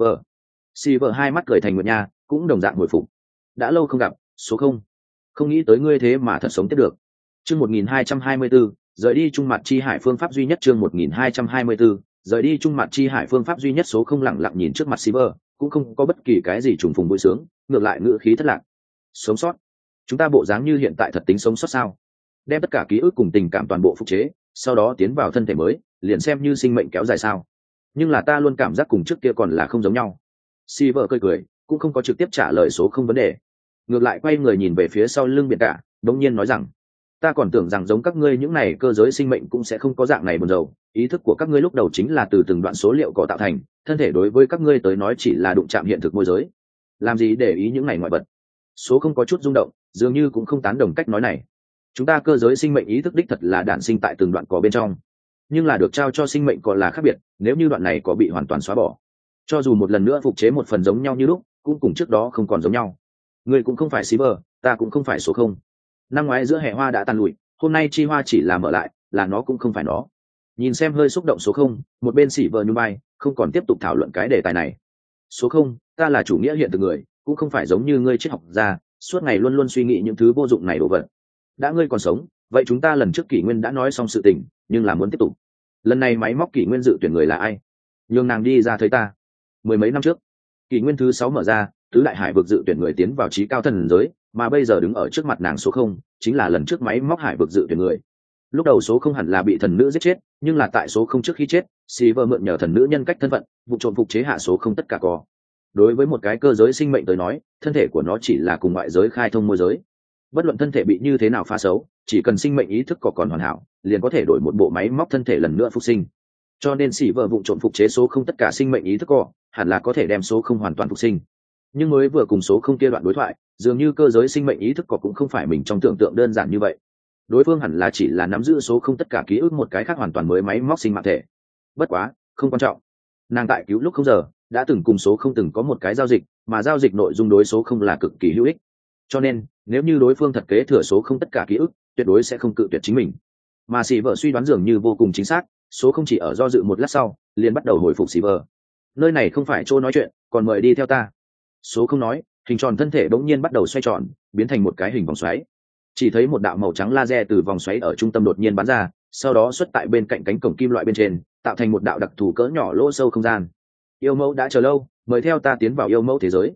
Silver hai mắt cười thành nguyệt nha, cũng đồng dạng hồi phục. Đã lâu không gặp, số không nghĩ tới ngươi thế mà thật sống tiếp được. Chương 1224, rời đi trung mặt chi hải phương pháp duy nhất. Chương 1224, rời đi trung mặt chi hải phương pháp duy nhất. Số không lẳng lặng nhìn trước mặt Silver, cũng không có bất kỳ cái gì trùng phùng vui sướng, ngược lại ngữ khí thất lạc. Sống sót? Chúng ta bộ dáng như hiện tại thật tính sống sót sao? Đem tất cả ký ức cùng tình cảm toàn bộ phục chế, sau đó tiến vào thân thể mới, liền xem như sinh mệnh kéo dài sao? Nhưng là ta luôn cảm giác cùng trước kia còn là không giống nhau. Silver cười, cũng không có trực tiếp trả lời số không vấn đề, ngược lại quay người nhìn về phía sau lưng biển cả, đống nhiên nói rằng, ta còn tưởng rằng giống các ngươi những này cơ giới sinh mệnh cũng sẽ không có dạng này buồn rầu, ý thức của các ngươi lúc đầu chính là từ từng đoạn số liệu cỏ tạo thành, thân thể đối với các ngươi tới nói chỉ là đụng chạm hiện thực môi giới, làm gì để ý những này ngoại vật. Số không có chút rung động, dường như cũng không tán đồng cách nói này. Chúng ta cơ giới sinh mệnh ý thức đích thật là đản sinh tại từng đoạn cỏ bên trong, nhưng là được trao cho sinh mệnh còn là khác biệt, nếu như đoạn này có bị hoàn toàn xóa bỏ, cho dù một lần nữa phục chế một phần giống nhau như lúc, cũng cùng trước đó không còn giống nhau. Ngươi cũng không phải Silver, ta cũng không phải số không. Năm ngoái giữa hè hoa đã tàn lụi, hôm nay chi hoa chỉ là mở lại, là nó cũng không phải nó. Nhìn xem hơi xúc động số không, một bên Silver nhún vai, không còn tiếp tục thảo luận cái đề tài này. Số không, ta là chủ nghĩa hiện thực người, cũng không phải giống như ngươi triết học gia, suốt ngày luôn luôn suy nghĩ những thứ vô dụng này đồ vật. Đã ngươi còn sống, vậy chúng ta lần trước kỷ nguyên đã nói xong sự tình, nhưng là muốn tiếp tục. Lần này máy móc kỷ nguyên dự tuyển người là ai? Nhường nàng đi ra thấy ta. 10 mấy năm trước, kỷ nguyên thứ 6 mở ra, tứ đại hải vực dự tuyển người tiến vào trí cao thần giới, mà bây giờ đứng ở trước mặt nàng số không, chính là lần trước máy móc hải vực dự tuyển người. Lúc đầu số không hẳn là bị thần nữ giết chết, nhưng là tại số không trước khi chết, Silver mượn nhờ thần nữ nhân cách thân phận, vụ trộm phục chế hạ số không tất cả có. Đối với một cái cơ giới sinh mệnh tới nói, thân thể của nó chỉ là cùng ngoại giới khai thông môi giới. Bất luận thân thể bị như thế nào phá xấu, chỉ cần sinh mệnh ý thức còn hoàn hảo, liền có thể đổi một bộ máy móc thân thể lần nữa phục sinh. Cho nên Silver vụ trộm phục chế số không tất cả sinh mệnh ý thức hẳn là có thể đem số không hoàn toàn phục sinh. Nhưng mới vừa cùng số không kia đoạn đối thoại, dường như cơ giới sinh mệnh ý thức cũng không phải mình trong tưởng tượng đơn giản như vậy. Đối phương hẳn là chỉ là nắm giữ số không tất cả ký ức một cái khác hoàn toàn mới máy móc sinh mạng thể. Bất quá, không quan trọng. Nàng tại cứu lúc không giờ đã từng cùng số không từng có một cái giao dịch, mà giao dịch nội dung đối số không là cực kỳ hữu ích. Cho nên, nếu như đối phương thật kế thừa số không tất cả ký ức, tuyệt đối sẽ không cự tuyệt chính mình. Mà Silver suy đoán dường như vô cùng chính xác, số không chỉ ở do dự một lát sau, liền bắt đầu hồi phục Silver. Nơi này không phải chỗ nói chuyện, còn mời đi theo ta. Số không nói, hình tròn thân thể bỗng nhiên bắt đầu xoay tròn, biến thành một cái hình vòng xoáy. Chỉ thấy một đạo màu trắng laser từ vòng xoáy ở trung tâm đột nhiên bắn ra, sau đó xuất tại bên cạnh cánh cổng kim loại bên trên, tạo thành một đạo đặc thù cỡ nhỏ lỗ sâu không gian. Yêu mẫu đã chờ lâu, mời theo ta tiến vào yêu mẫu thế giới.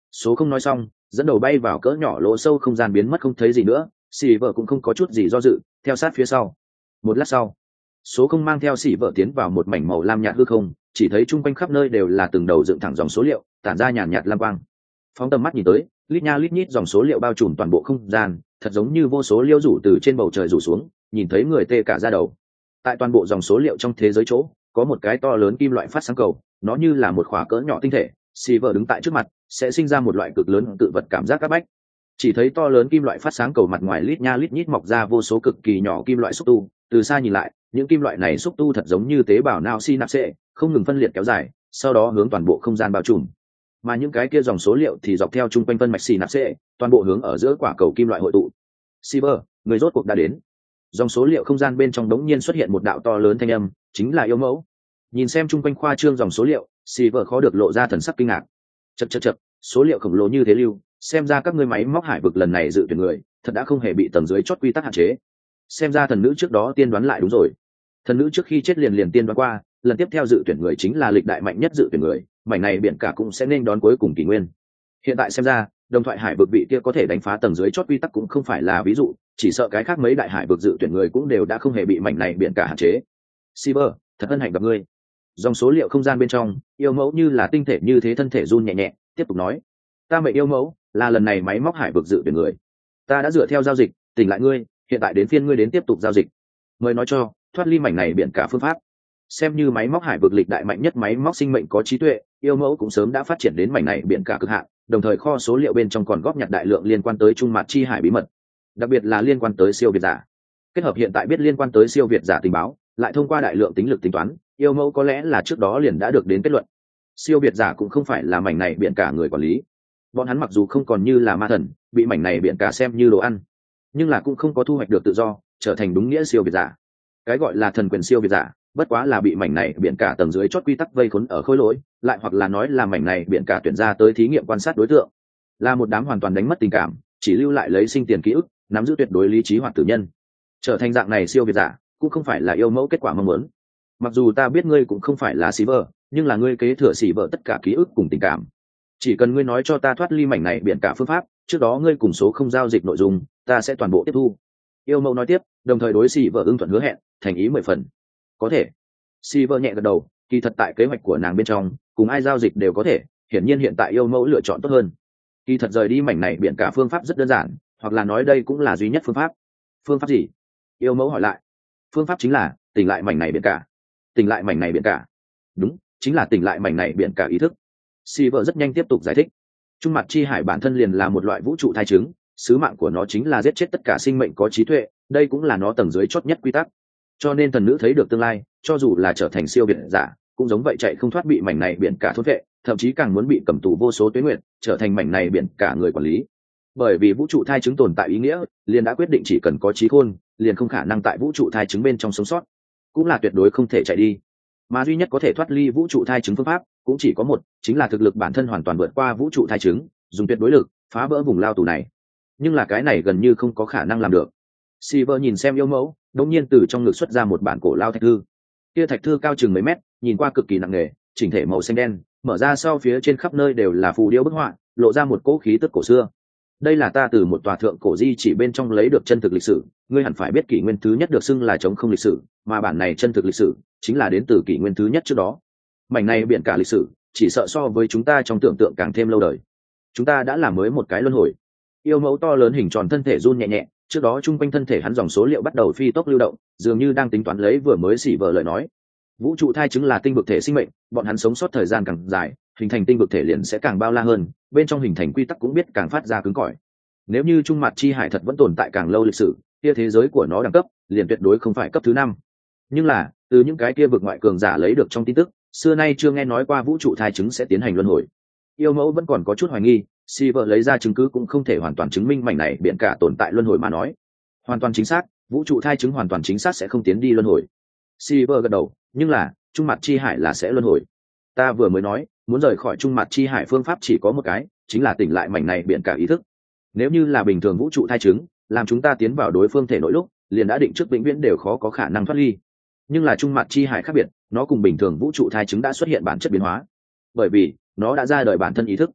Số không nói xong, dẫn đầu bay vào cỡ nhỏ lỗ sâu không gian biến mất không thấy gì nữa. Xỉ vợ cũng không có chút gì do dự, theo sát phía sau. Một lát sau, số không mang theo xỉ vợ tiến vào một mảnh màu lam nhạt hư không, chỉ thấy chung quanh khắp nơi đều là từng đầu dựng thẳng dòng số liệu, tản ra nhàn nhạt lam quang. Phóng tầm mắt nhìn tới, lít nha lít nhít dòng số liệu bao trùm toàn bộ không gian, thật giống như vô số liêu rủ từ trên bầu trời rủ xuống, nhìn thấy người tê cả da đầu. Tại toàn bộ dòng số liệu trong thế giới chỗ, có một cái to lớn kim loại phát sáng cầu, nó như là một khỏa cỡ nhỏ tinh thể, Silver đứng tại trước mặt, sẽ sinh ra một loại cực lớn tự vật cảm giác áp bách. Chỉ thấy to lớn kim loại phát sáng cầu mặt ngoài lít nha lít nhít mọc ra vô số cực kỳ nhỏ kim loại xúc tu, từ xa nhìn lại, những kim loại này xúc tu thật giống như tế bào não synapse, không ngừng phân liệt kéo dài, sau đó hướng toàn bộ không gian bao trùm. Mà những cái kia dòng số liệu thì dọc theo trung quanh phân mạch synapse, toàn bộ hướng ở giữa quả cầu kim loại hội tụ. Silver, người rốt cuộc đã đến. Dòng số liệu không gian bên trong đống nhiên xuất hiện một đạo to lớn thanh âm, chính là yêu mẫu. Nhìn xem trung quanh khoa trương dòng số liệu, Silver khó được lộ ra thần sắc kinh ngạc. Chậc, số liệu khổng lồ như thế lưu, xem ra các ngươi máy móc hải vực lần này dự tuyển người, thật đã không hề bị tầng dưới chót quy tắc hạn chế. Xem ra thần nữ trước đó tiên đoán lại đúng rồi. Thần nữ trước khi chết liền tiên đoán qua, lần tiếp theo dự tuyển người chính là lịch đại mạnh nhất dự tuyển người, mảnh này biển cả cũng sẽ nên đón cuối cùng kỷ nguyên. Hiện tại xem ra, đồng thoại hải vực vị kia có thể đánh phá tầng dưới chót quy tắc cũng không phải là ví dụ, chỉ sợ cái khác mấy đại hải vực dự tuyển người cũng đều đã không hề bị mảnh này biển cả hạn chế. Silver, thật hân hạnh gặp ngươi. Dòng số liệu không gian bên trong, yêu mẫu như là tinh thể như thế thân thể run nhẹ nhẹ, tiếp tục nói: ta mệnh yêu mẫu, là lần này máy móc hải vực dự tuyển người. Ta đã dựa theo giao dịch, tỉnh lại ngươi, hiện tại đến phiên ngươi đến tiếp tục giao dịch. Mời nói cho, thoát ly mảnh này biển cả phương pháp. Xem như máy móc hải vực lịch đại mạnh nhất máy móc sinh mệnh có trí tuệ, yêu mẫu cũng sớm đã phát triển đến mảnh này biển cả cực hạn, đồng thời kho số liệu bên trong còn góp nhặt đại lượng liên quan tới trung mạt chi hải bí mật, đặc biệt là liên quan tới siêu việt giả. Kết hợp hiện tại biết liên quan tới siêu việt giả tình báo, lại thông qua đại lượng tính lực tính toán, yêu mẫu có lẽ là trước đó liền đã được đến kết luận. Siêu việt giả cũng không phải là mảnh này biển cả người quản lý. Bọn hắn mặc dù không còn như là ma thần, bị mảnh này biển cả xem như đồ ăn, nhưng là cũng không có thu hoạch được tự do, trở thành đúng nghĩa siêu việt giả. Cái gọi là thần quyền siêu việt giả, bất quá là bị mảnh này biển cả tầng dưới chót quy tắc vây khốn ở khối lỗi, lại hoặc là nói là mảnh này biển cả tuyển ra tới thí nghiệm quan sát đối tượng, là một đám hoàn toàn đánh mất tình cảm, chỉ lưu lại lấy sinh tiền ký ức, nắm giữ tuyệt đối lý trí hoặc tử nhân. Trở thành dạng này siêu việt giả, cũng không phải là yêu mẫu kết quả mong muốn. Mặc dù ta biết ngươi cũng không phải là Silver, nhưng là ngươi kế thừa Silver tất cả ký ức cùng tình cảm. Chỉ cần ngươi nói cho ta thoát ly mảnh này biển cả phương pháp, trước đó ngươi cùng số không giao dịch nội dung, ta sẽ toàn bộ tiếp thu. Yêu mẫu nói tiếp, đồng thời đối Silver ưng thuận hứa hẹn, thành ý 10 phần. Có thể. Silver nhẹ gật đầu, kỳ thật tại kế hoạch của nàng bên trong, cùng ai giao dịch đều có thể, hiển nhiên hiện tại yêu mẫu lựa chọn tốt hơn. Kỳ thật rời đi mảnh này biển cả phương pháp rất đơn giản, hoặc là nói đây cũng là duy nhất phương pháp. Phương pháp gì? Yêu mẫu hỏi lại. Phương pháp chính là tỉnh lại mảnh này biển cả. Tỉnh lại mảnh này biển cả. Đúng, chính là tỉnh lại mảnh này biển cả ý thức. Silver rất nhanh tiếp tục giải thích. Trung mặt chi hải bản thân liền là một loại vũ trụ thai trứng, sứ mạng của nó chính là giết chết tất cả sinh mệnh có trí tuệ, đây cũng là nó tầng dưới chót nhất quy tắc. Cho nên thần nữ thấy được tương lai, cho dù là trở thành siêu việt giả, cũng giống vậy chạy không thoát bị mảnh này biển cả thôn vệ, thậm chí càng muốn bị cầm tù vô số tuế nguyệt, trở thành mảnh này biển cả người quản lý. Bởi vì vũ trụ thai trứng tồn tại ý nghĩa, liền đã quyết định chỉ cần có trí khôn, liền không khả năng tại vũ trụ thai trứng bên trong sống sót, cũng là tuyệt đối không thể chạy đi. Mà duy nhất có thể thoát ly vũ trụ thai trứng phương pháp, cũng chỉ có một, chính là thực lực bản thân hoàn toàn vượt qua vũ trụ thai trứng, dùng tuyệt đối lực phá vỡ vùng lao tù này. Nhưng là cái này gần như không có khả năng làm được. Silver nhìn xem yêu mẫu, đột nhiên từ trong ngực xuất ra một bản cổ lao thạch thư. Kia thạch thư cao chừng mấy mét, nhìn qua cực kỳ nặng nề, chỉnh thể màu xanh đen, mở ra sau phía trên khắp nơi đều là phù điêu bức họa, lộ ra một cỗ khí tức cổ xưa. Đây là ta từ một tòa thượng cổ di chỉ bên trong lấy được chân thực lịch sử, ngươi hẳn phải biết kỷ nguyên thứ nhất được xưng là trống không lịch sử, mà bản này chân thực lịch sử chính là đến từ kỷ nguyên thứ nhất trước đó. Mảnh này biển cả lịch sử, chỉ sợ so với chúng ta trong tưởng tượng càng thêm lâu đời. Chúng ta đã làm mới một cái luân hồi. Yêu mẫu to lớn hình tròn thân thể run nhẹ nhẹ, trước đó trung quanh thân thể hắn dòng số liệu bắt đầu phi tốc lưu động, dường như đang tính toán lấy vừa mới xỉ vợ lời nói. Vũ trụ thai chứng là tinh vực thể sinh mệnh, bọn hắn sống sót thời gian càng dài, hình thành tinh vực thể liền sẽ càng bao la hơn, bên trong hình thành quy tắc cũng biết càng phát ra cứng cỏi. Nếu như trung mặt chi hải thật vẫn tồn tại càng lâu lịch sử, kia thế giới của nó đẳng cấp liền tuyệt đối không phải cấp thứ 5. Nhưng là từ những cái kia vực ngoại cường giả lấy được trong tin tức, xưa nay chưa nghe nói qua vũ trụ thai chứng sẽ tiến hành luân hồi. Yêu mẫu vẫn còn có chút hoài nghi, Silver lấy ra chứng cứ cũng không thể hoàn toàn chứng minh mảnh này biển cả tồn tại luân hồi mà nói. Hoàn toàn chính xác, vũ trụ thai chứng hoàn toàn chính xác sẽ không tiến đi luân hồi. Silver gật đầu, nhưng là trung mặt chi hải là sẽ luân hồi. Ta vừa mới nói, muốn rời khỏi trung mặt chi hải phương pháp chỉ có một cái, chính là tỉnh lại mảnh này biển cả ý thức. Nếu như là bình thường vũ trụ thai chứng, làm chúng ta tiến vào đối phương thể nội lúc, liền đã định trước vĩnh viễn đều khó có khả năng thoát ly. Nhưng là trung mặt chi hải khác biệt, nó cùng bình thường vũ trụ thai chứng đã xuất hiện bản chất biến hóa, bởi vì nó đã ra đời bản thân ý thức.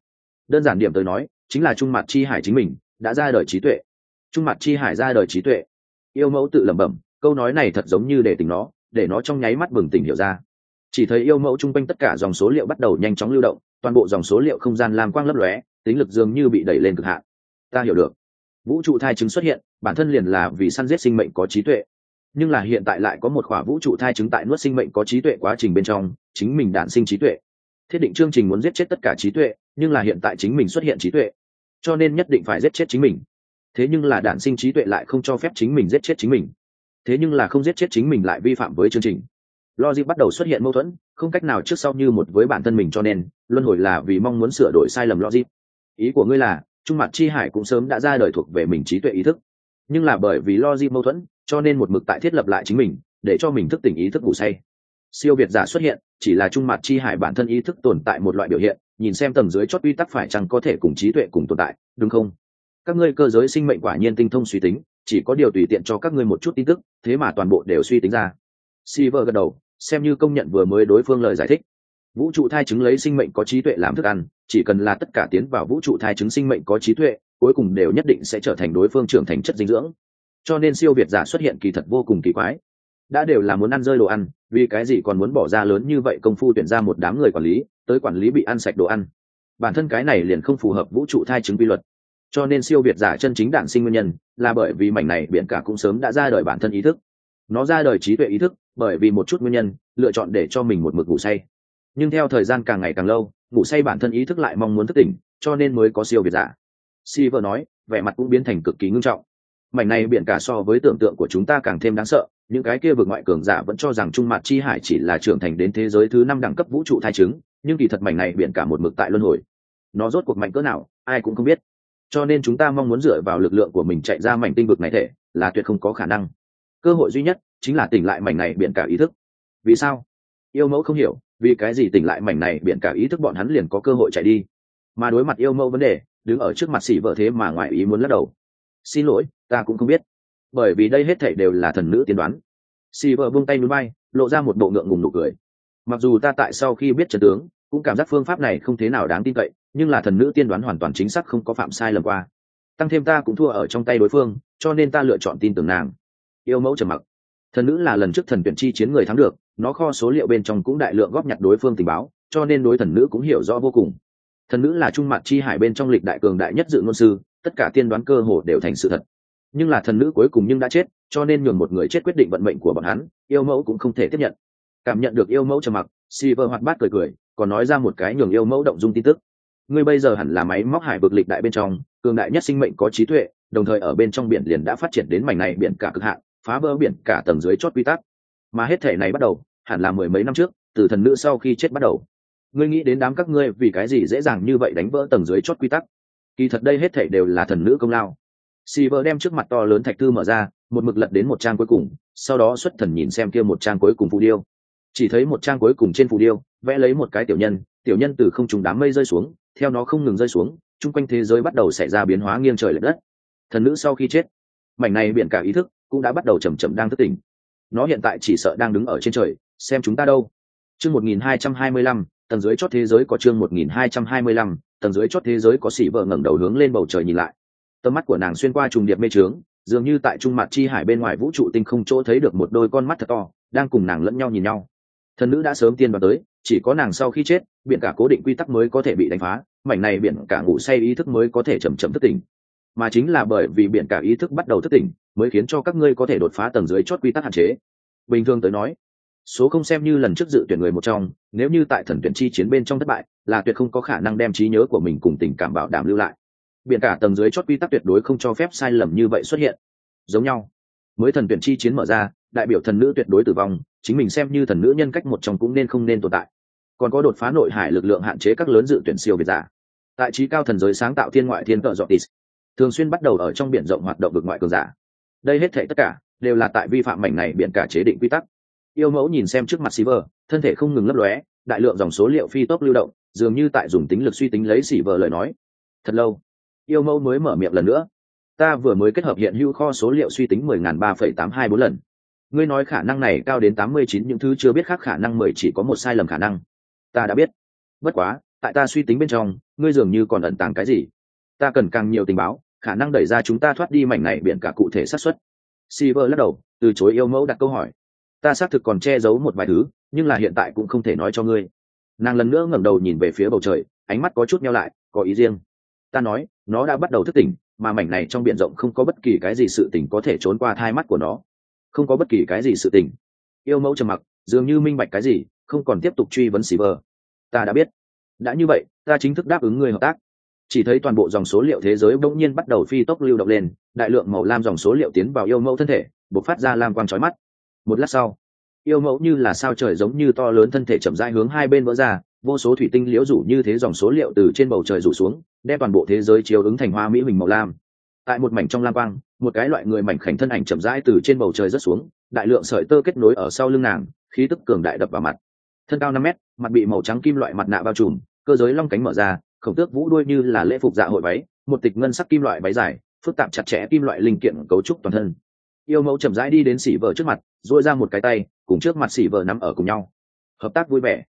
đơn giản điểm tới nói chính là trung mặt chi hải chính mình đã ra đời trí tuệ. Trung mặt chi hải ra đời trí tuệ. Yêu mẫu tự lẩm bẩm, câu nói này thật giống như để tỉnh nó, để nó trong nháy mắt bừng tỉnh hiểu ra. Chỉ thấy yêu mẫu chung quanh tất cả dòng số liệu bắt đầu nhanh chóng lưu động, toàn bộ dòng số liệu không gian lam quang lấp lóe, tính lực dường như bị đẩy lên cực hạn. Ta hiểu được, vũ trụ thai trứng xuất hiện bản thân liền là vì săn giết sinh mệnh có trí tuệ, nhưng là hiện tại lại có một khỏa vũ trụ thai trứng tại nuốt sinh mệnh có trí tuệ quá trình bên trong chính mình đản sinh trí tuệ. Thiết định chương trình muốn giết chết tất cả trí tuệ, nhưng là hiện tại chính mình xuất hiện trí tuệ, cho nên nhất định phải giết chết chính mình. Thế nhưng là đản sinh trí tuệ lại không cho phép chính mình giết chết chính mình, thế nhưng là không giết chết chính mình lại vi phạm với chương trình. Logic bắt đầu xuất hiện mâu thuẫn, không cách nào trước sau như một với bản thân mình, cho nên luân hồi là vì mong muốn sửa đổi sai lầm logic. Ý của ngươi là trung mặt chi hải cũng sớm đã ra đời thuộc về mình trí tuệ ý thức, nhưng là bởi vì logic mâu thuẫn cho nên một mực tại thiết lập lại chính mình để cho mình thức tỉnh ý thức ngủ say. Siêu việt giả xuất hiện chỉ là trung mặt chi hải bản thân ý thức tồn tại một loại biểu hiện, nhìn xem tầng dưới chót quy tắc phải chăng có thể cùng trí tuệ cùng tồn tại, đúng không? Các ngươi cơ giới sinh mệnh quả nhiên tinh thông suy tính, chỉ có điều tùy tiện cho các ngươi một chút tin tức, thế mà toàn bộ đều suy tính ra. Silver gật đầu, xem như công nhận vừa mới đối phương lời giải thích. Vũ trụ thai trứng lấy sinh mệnh có trí tuệ làm thức ăn, chỉ cần là tất cả tiến vào vũ trụ thai trứng sinh mệnh có trí tuệ, cuối cùng đều nhất định sẽ trở thành đối phương trưởng thành chất dinh dưỡng. Cho nên siêu việt giả xuất hiện kỳ thật vô cùng kỳ quái. Đã đều là muốn ăn rơi đồ ăn, vì cái gì còn muốn bỏ ra lớn như vậy công phu tuyển ra một đám người quản lý, tới quản lý bị ăn sạch đồ ăn? Bản thân cái này liền không phù hợp vũ trụ thai trứng quy luật. Cho nên siêu việt giả chân chính đản sinh nguyên nhân là bởi vì mảnh này biển cả cũng sớm đã ra đời bản thân ý thức. Nó ra đời trí tuệ ý thức bởi vì một chút nguyên nhân lựa chọn để cho mình một mực ngủ say, nhưng theo thời gian càng ngày càng lâu, ngủ say bản thân ý thức lại mong muốn thức tỉnh, cho nên mới có siêu việt giả. Silver nói, vẻ mặt cũng biến thành cực kỳ ngưng trọng. Mảnh này biển cả so với tưởng tượng của chúng ta càng thêm đáng sợ, những cái kia vượt ngoại cường giả vẫn cho rằng trung mặt chi hải chỉ là trưởng thành đến thế giới thứ 5 đẳng cấp vũ trụ thai trứng, nhưng kỳ thật mảnh này biển cả một mực tại luân hồi. Nó rốt cuộc mạnh cỡ nào ai cũng không biết, cho nên chúng ta mong muốn dựa vào lực lượng của mình chạy ra mảnh tinh vực này thể là tuyệt không có khả năng. Cơ hội duy nhất chính là tỉnh lại mảnh này biển cả ý thức. Vì sao? Yêu mẫu không hiểu vì cái gì tỉnh lại mảnh này biển cả ý thức bọn hắn liền có cơ hội chạy đi, mà đối mặt yêu mẫu vấn đề, đứng ở trước mặt xỉ vợ thế mà ngoại ý muốn lắc đầu. Xin lỗi, ta cũng không biết, bởi vì đây hết thảy đều là thần nữ tiên đoán. Xỉ vợ buông tay núi bay, lộ ra một bộ ngượng ngùng nụ cười. Mặc dù ta tại sau khi biết trận tướng cũng cảm giác phương pháp này không thế nào đáng tin cậy, nhưng là thần nữ tiên đoán hoàn toàn chính xác, không có phạm sai lầm qua. Tăng thêm ta cũng thua ở trong tay đối phương, cho nên ta lựa chọn tin tưởng nàng. Yêu mẫu trầm mặc. Thần nữ là lần trước thần tuyển chi chiến người thắng được, nó kho số liệu bên trong cũng đại lượng góp nhặt đối phương tình báo, cho nên đối thần nữ cũng hiểu rõ vô cùng. Thần nữ là trung mặt chi hải bên trong lịch đại cường đại nhất dự ngôn sư, tất cả tiên đoán cơ hồ đều thành sự thật. Nhưng là thần nữ cuối cùng nhưng đã chết, cho nên nhường một người chết quyết định vận mệnh của bọn hắn, yêu mẫu cũng không thể tiếp nhận. Cảm nhận được yêu mẫu trầm mặc, Silver hoạt bát cười cười, còn nói ra một cái nhường yêu mẫu động dung tin tức. Ngươi bây giờ hẳn là máy móc hải vực lịch đại bên trong cường đại nhất sinh mệnh có trí tuệ, đồng thời ở bên trong biển liền đã phát triển đến mảnh này biển cả cực hạn, phá vỡ biển cả tầng dưới chót quy tắc. Mà hết thể này bắt đầu hẳn là mười mấy năm trước, từ thần nữ sau khi chết bắt đầu. Ngươi nghĩ đến đám các ngươi vì cái gì dễ dàng như vậy đánh vỡ tầng dưới chót quy tắc? Kỳ thật đây hết thể đều là thần nữ công lao. Silver đem trước mặt to lớn thạch thư mở ra, một mực lật đến một trang cuối cùng, sau đó xuất thần nhìn xem kia một trang cuối cùng phù điêu. Chỉ thấy một trang cuối cùng trên phù điêu vẽ lấy một cái tiểu nhân từ không trung đám mây rơi xuống, theo nó không ngừng rơi xuống, chung quanh thế giới bắt đầu xảy ra biến hóa nghiêng trời lệch đất. Thần nữ sau khi chết, mảnh này biển cả ý thức cũng đã bắt đầu chậm chậm đang thức tỉnh. Nó hiện tại chỉ sợ đang đứng ở trên trời, xem chúng ta đâu. Chương 1225, tầng dưới chót thế giới có chương 1225, tầng dưới chót thế giới có. Sĩ vợ ngẩng đầu hướng lên bầu trời nhìn lại. Tầm mắt của nàng xuyên qua trùng điệp mê trướng, dường như tại trung mặt chi hải bên ngoài vũ trụ tinh không chỗ thấy được một đôi con mắt thật to, đang cùng nàng lẫn nhau nhìn nhau. Thần nữ đã sớm tiên đoán tới, chỉ có nàng sau khi chết, biển cả cố định quy tắc mới có thể bị đánh phá, mảnh này biển cả ngủ say ý thức mới có thể chậm chậm thức tỉnh. Mà chính là bởi vì biển cả ý thức bắt đầu thức tỉnh, mới khiến cho các ngươi có thể đột phá tầng dưới chót quy tắc hạn chế. Bình thường tới nói, số không xem như lần trước dự tuyển người một trong, nếu như tại thần tuyển chi chiến bên trong thất bại, là tuyệt không có khả năng đem trí nhớ của mình cùng tình cảm bảo đảm lưu lại. Biển cả tầng dưới chót quy tắc tuyệt đối không cho phép sai lầm như vậy xuất hiện. Giống nhau, mới thần tuyển chi chiến mở ra, đại biểu thần nữ tuyệt đối tử vong, chính mình xem như thần nữ nhân cách một trong cũng nên không nên tồn tại. Còn có đột phá nội hải lực lượng hạn chế các lớn dự tuyển siêu việt giả. Tại trí cao thần giới sáng tạo thiên ngoại thiên cờ Dọtis, thường xuyên bắt đầu ở trong biển rộng hoạt động vực ngoại cường giả. Đây hết thảy tất cả đều là tại vi phạm mảnh này biển cả chế định quy tắc. Yêu mẫu nhìn xem trước mặt Silver, thân thể không ngừng lấp lóe, đại lượng dòng số liệu phi tốc lưu động, dường như tại dùng tính lực suy tính lấy Silver lời nói. Thật lâu, yêu mẫu mới mở miệng lần nữa. Ta vừa mới kết hợp hiện hữu kho số liệu suy tính 10.3,824 lần. Ngươi nói khả năng này cao đến 89, những thứ chưa biết khác khả năng 10 chỉ có một sai lầm khả năng. Ta đã biết. Bất quá, tại ta suy tính bên trong ngươi dường như còn ẩn tàng cái gì. Ta cần càng nhiều tình báo, khả năng đẩy ra chúng ta thoát đi mảnh này biển cả cụ thể xác suất. Silver lắc đầu từ chối yêu mẫu đặt câu hỏi. Ta xác thực còn che giấu một vài thứ, nhưng là hiện tại cũng không thể nói cho ngươi. Nàng lần nữa ngẩng đầu nhìn về phía bầu trời, ánh mắt có chút nheo lại, có ý riêng. Ta nói nó đã bắt đầu thức tỉnh, mà mảnh này trong biển rộng không có bất kỳ cái gì sự tình có thể trốn qua thai mắt của nó. Không có bất kỳ cái gì sự tình. Yêu mẫu trầm mặc, dường như minh bạch cái gì, không còn tiếp tục truy vấn Silver. Ta đã biết. Đã như vậy, ta chính thức đáp ứng ngươi hợp tác. Chỉ thấy toàn bộ dòng số liệu thế giới bỗng nhiên bắt đầu phi tốc lưu động lên, đại lượng màu lam dòng số liệu tiến vào yêu mẫu thân thể, bộc phát ra lam quang chói mắt. Một lát sau, yêu mẫu như là sao trời giống như to lớn thân thể chậm rãi hướng hai bên vỡ ra, vô số thủy tinh liễu rủ như thế dòng số liệu từ trên bầu trời rủ xuống, đem toàn bộ thế giới chiếu ứng thành hoa mỹ huỳnh màu lam. Tại một mảnh trong lam quang, một cái loại người mảnh khảnh thân ảnh chậm rãi từ trên bầu trời rớt xuống, đại lượng sợi tơ kết nối ở sau lưng nàng, khí tức cường đại đập vào mặt. Thân cao 5 mét, mặt bị màu trắng kim loại mặt nạ bao trùm, cơ giới long cánh mở ra, khổng tước vũ đuôi như là lễ phục dạ hội váy, một tịch ngân sắc kim loại váy dài, phức tạp chặt chẽ kim loại linh kiện cấu trúc toàn thân. Yêu mẫu chậm rãi đi đến xỉ vợ trước mặt, duỗi ra một cái tay, cùng trước mặt xỉ vợ nắm ở cùng nhau. Hợp tác vui vẻ.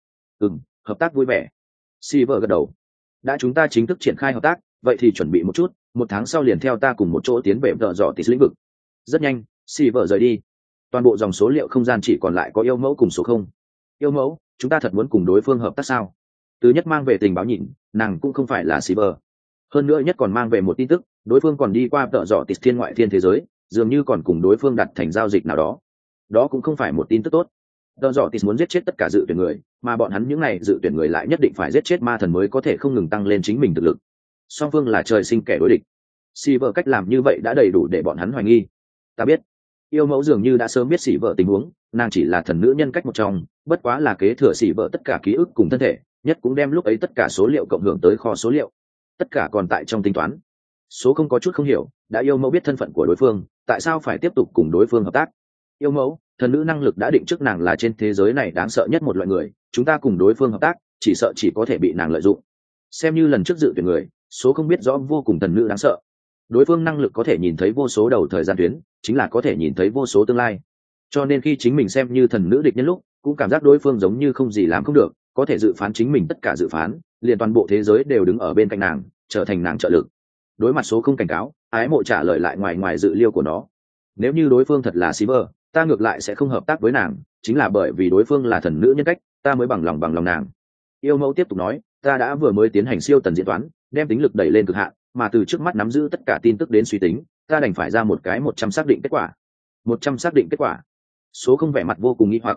Hợp tác vui vẻ. Xỉ vợ gật đầu. Đã chúng ta chính thức triển khai hợp tác, vậy thì chuẩn bị một chút, 1 tháng sau liền theo ta cùng một chỗ tiến về tợ dọ tít lĩnh vực. Rất nhanh, xỉ vợ rời đi. Toàn bộ dòng số liệu không gian chỉ còn lại có yêu mẫu cùng số 0. Yêu mẫu, chúng ta thật muốn cùng đối phương hợp tác sao? Từ Nhất mang về tình báo nhìn, nàng cũng không phải là Silver. Hơn nữa Nhất còn mang về một tin tức, đối phương còn đi qua tợ dọ tít thiên ngoại thiên thế giới, dường như còn cùng đối phương đặt thành giao dịch nào đó. Đó cũng không phải một tin tức tốt. Tợ dọ tít muốn giết chết tất cả dự tuyển người, mà bọn hắn những này dự tuyển người lại nhất định phải giết chết ma thần mới có thể không ngừng tăng lên chính mình thực lực. Song phương là trời sinh kẻ đối địch. Silver cách làm như vậy đã đầy đủ để bọn hắn hoài nghi. Ta biết. Yêu mẫu dường như đã sớm biết Silver tình huống, nàng chỉ là thần nữ nhân cách một trong, bất quá là kế thừa Silver tất cả ký ức cùng thân thể. Nhất cũng đem lúc ấy tất cả số liệu cộng hưởng tới kho số liệu, tất cả còn tại trong tính toán. Số không có chút không hiểu, đã yêu mẫu biết thân phận của đối phương, tại sao phải tiếp tục cùng đối phương hợp tác? Yêu mẫu, thần nữ năng lực đã định trước nàng là trên thế giới này đáng sợ nhất một loại người, chúng ta cùng đối phương hợp tác, chỉ sợ chỉ có thể bị nàng lợi dụng. Xem như lần trước dự tuyển người, số không biết rõ vô cùng thần nữ đáng sợ. Đối phương năng lực có thể nhìn thấy vô số đầu thời gian tuyến, chính là có thể nhìn thấy vô số tương lai. Cho nên khi chính mình xem như thần nữ địch nhân lúc, cũng cảm giác đối phương giống như không gì làm không được, có thể dự phán chính mình tất cả dự phán, liền toàn bộ thế giới đều đứng ở bên cạnh nàng, trở thành nàng trợ lực. Đối mặt số không cảnh cáo, ái mộ trả lời lại ngoài dự liêu của nó. Nếu như đối phương thật là Silver, ta ngược lại sẽ không hợp tác với nàng, chính là bởi vì đối phương là thần nữ nhân cách, ta mới bằng lòng nàng. Yêu mẫu tiếp tục nói, ta đã vừa mới tiến hành siêu tần diễn toán, đem tính lực đẩy lên cực hạn, mà từ trước mắt nắm giữ tất cả tin tức đến suy tính, ta đành phải ra một cái 100 xác định kết quả. 100 xác định kết quả. Số không vẻ mặt vô cùng nghi hoặc.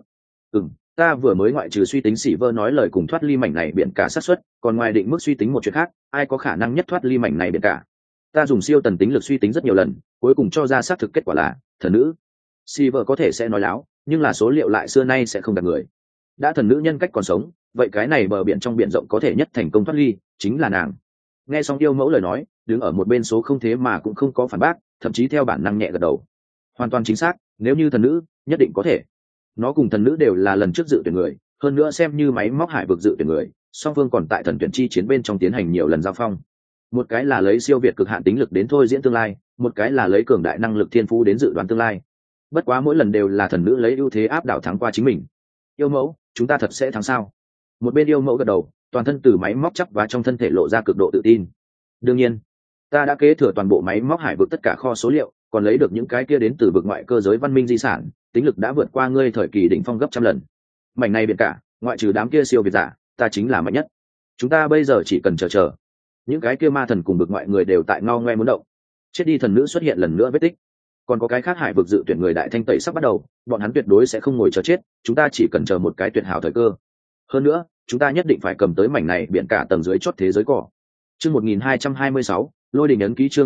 Ta vừa mới ngoại trừ suy tính Silver nói lời cùng thoát ly mảnh này biển cả xác suất, còn ngoài định mức suy tính một chuyện khác, ai có khả năng nhất thoát ly mảnh này biển cả? Ta dùng siêu tần tính lực suy tính rất nhiều lần, cuối cùng cho ra xác thực kết quả là thần nữ. Silver có thể sẽ nói láo, nhưng là số liệu lại xưa nay sẽ không gạt người. Đã thần nữ nhân cách còn sống, vậy cái này bờ biển trong biển rộng có thể nhất thành công thoát ly, chính là nàng. Nghe xong yêu mẫu lời nói, đứng ở một bên số không thế mà cũng không có phản bác, thậm chí theo bản năng nhẹ gật đầu. Hoàn toàn chính xác, nếu như thần nữ, nhất định có thể. Nó cùng thần nữ đều là lần trước dự tuyển người, hơn nữa xem như máy móc hải vực dự tuyển người, song phương còn tại thần tuyển chi chiến bên trong tiến hành nhiều lần giao phong. Một cái là lấy siêu việt cực hạn tính lực đến thôi diễn tương lai, một cái là lấy cường đại năng lực thiên phú đến dự đoán tương lai. Bất quá mỗi lần đều là thần nữ lấy ưu thế áp đảo thắng qua chính mình. Yêu mẫu, chúng ta thật sẽ thắng sao? Một bên yêu mẫu gật đầu, toàn thân từ máy móc chắp và trong thân thể lộ ra cực độ tự tin. Đương nhiên, ta đã kế thừa toàn bộ máy móc hải vực tất cả kho số liệu, còn lấy được những cái kia đến từ vực ngoại cơ giới văn minh di sản, tính lực đã vượt qua ngươi thời kỳ đỉnh phong gấp trăm lần. Mảnh này biển cả, ngoại trừ đám kia siêu việt giả, ta chính là mạnh nhất. Chúng ta bây giờ chỉ cần chờ. Những cái kia ma thần cùng vực ngoại người đều tại ngao ngoe muốn động. Chết đi thần nữ xuất hiện lần nữa vết tích. Còn có cái khác hải vực dự tuyển người đại thanh tẩy sắp bắt đầu, bọn hắn tuyệt đối sẽ không ngồi chờ chết, chúng ta chỉ cần chờ một cái tuyệt hảo thời cơ. Hơn nữa, chúng ta nhất định phải cầm tới mảnh này biển cả tầng dưới chót thế giới cỏ. Chương 1226, Lôi Đình ấn ký chương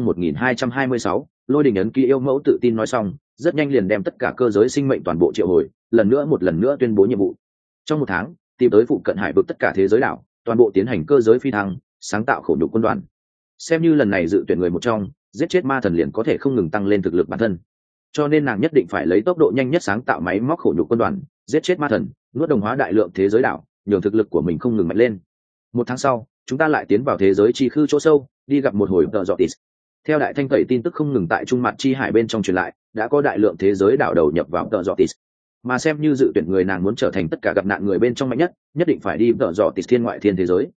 1226, Lôi Đình ấn ký yêu mẫu tự tin nói xong, rất nhanh liền đem tất cả cơ giới sinh mệnh toàn bộ triệu hồi, một lần nữa tuyên bố nhiệm vụ. Trong 1 tháng, tìm tới phụ cận hải vực tất cả thế giới đảo, toàn bộ tiến hành cơ giới phi thăng, sáng tạo khổ nhục quân đoàn. Xem như lần này dự tuyển người một trong, giết chết ma thần liền có thể không ngừng tăng lên thực lực bản thân. Cho nên nàng nhất định phải lấy tốc độ nhanh nhất sáng tạo máy móc khổ nhục quân đoàn, giết chết ma thần, nuốt đồng hóa đại lượng thế giới đảo, nhường thực lực của mình không ngừng mạnh lên. 1 tháng sau, chúng ta lại tiến vào thế giới chi khư chỗ sâu, đi gặp một hồi tợ dọ tít. Theo đại thanh tẩy tin tức không ngừng tại trung mặt chi hải bên trong truyền lại, đã có đại lượng thế giới đảo đầu nhập vào tợ dọ tít. Mà xem như dự tuyển người nàng muốn trở thành tất cả gặp nạn người bên trong mạnh nhất, nhất định phải đi tợ dọ tít thiên ngoại thiên thế giới.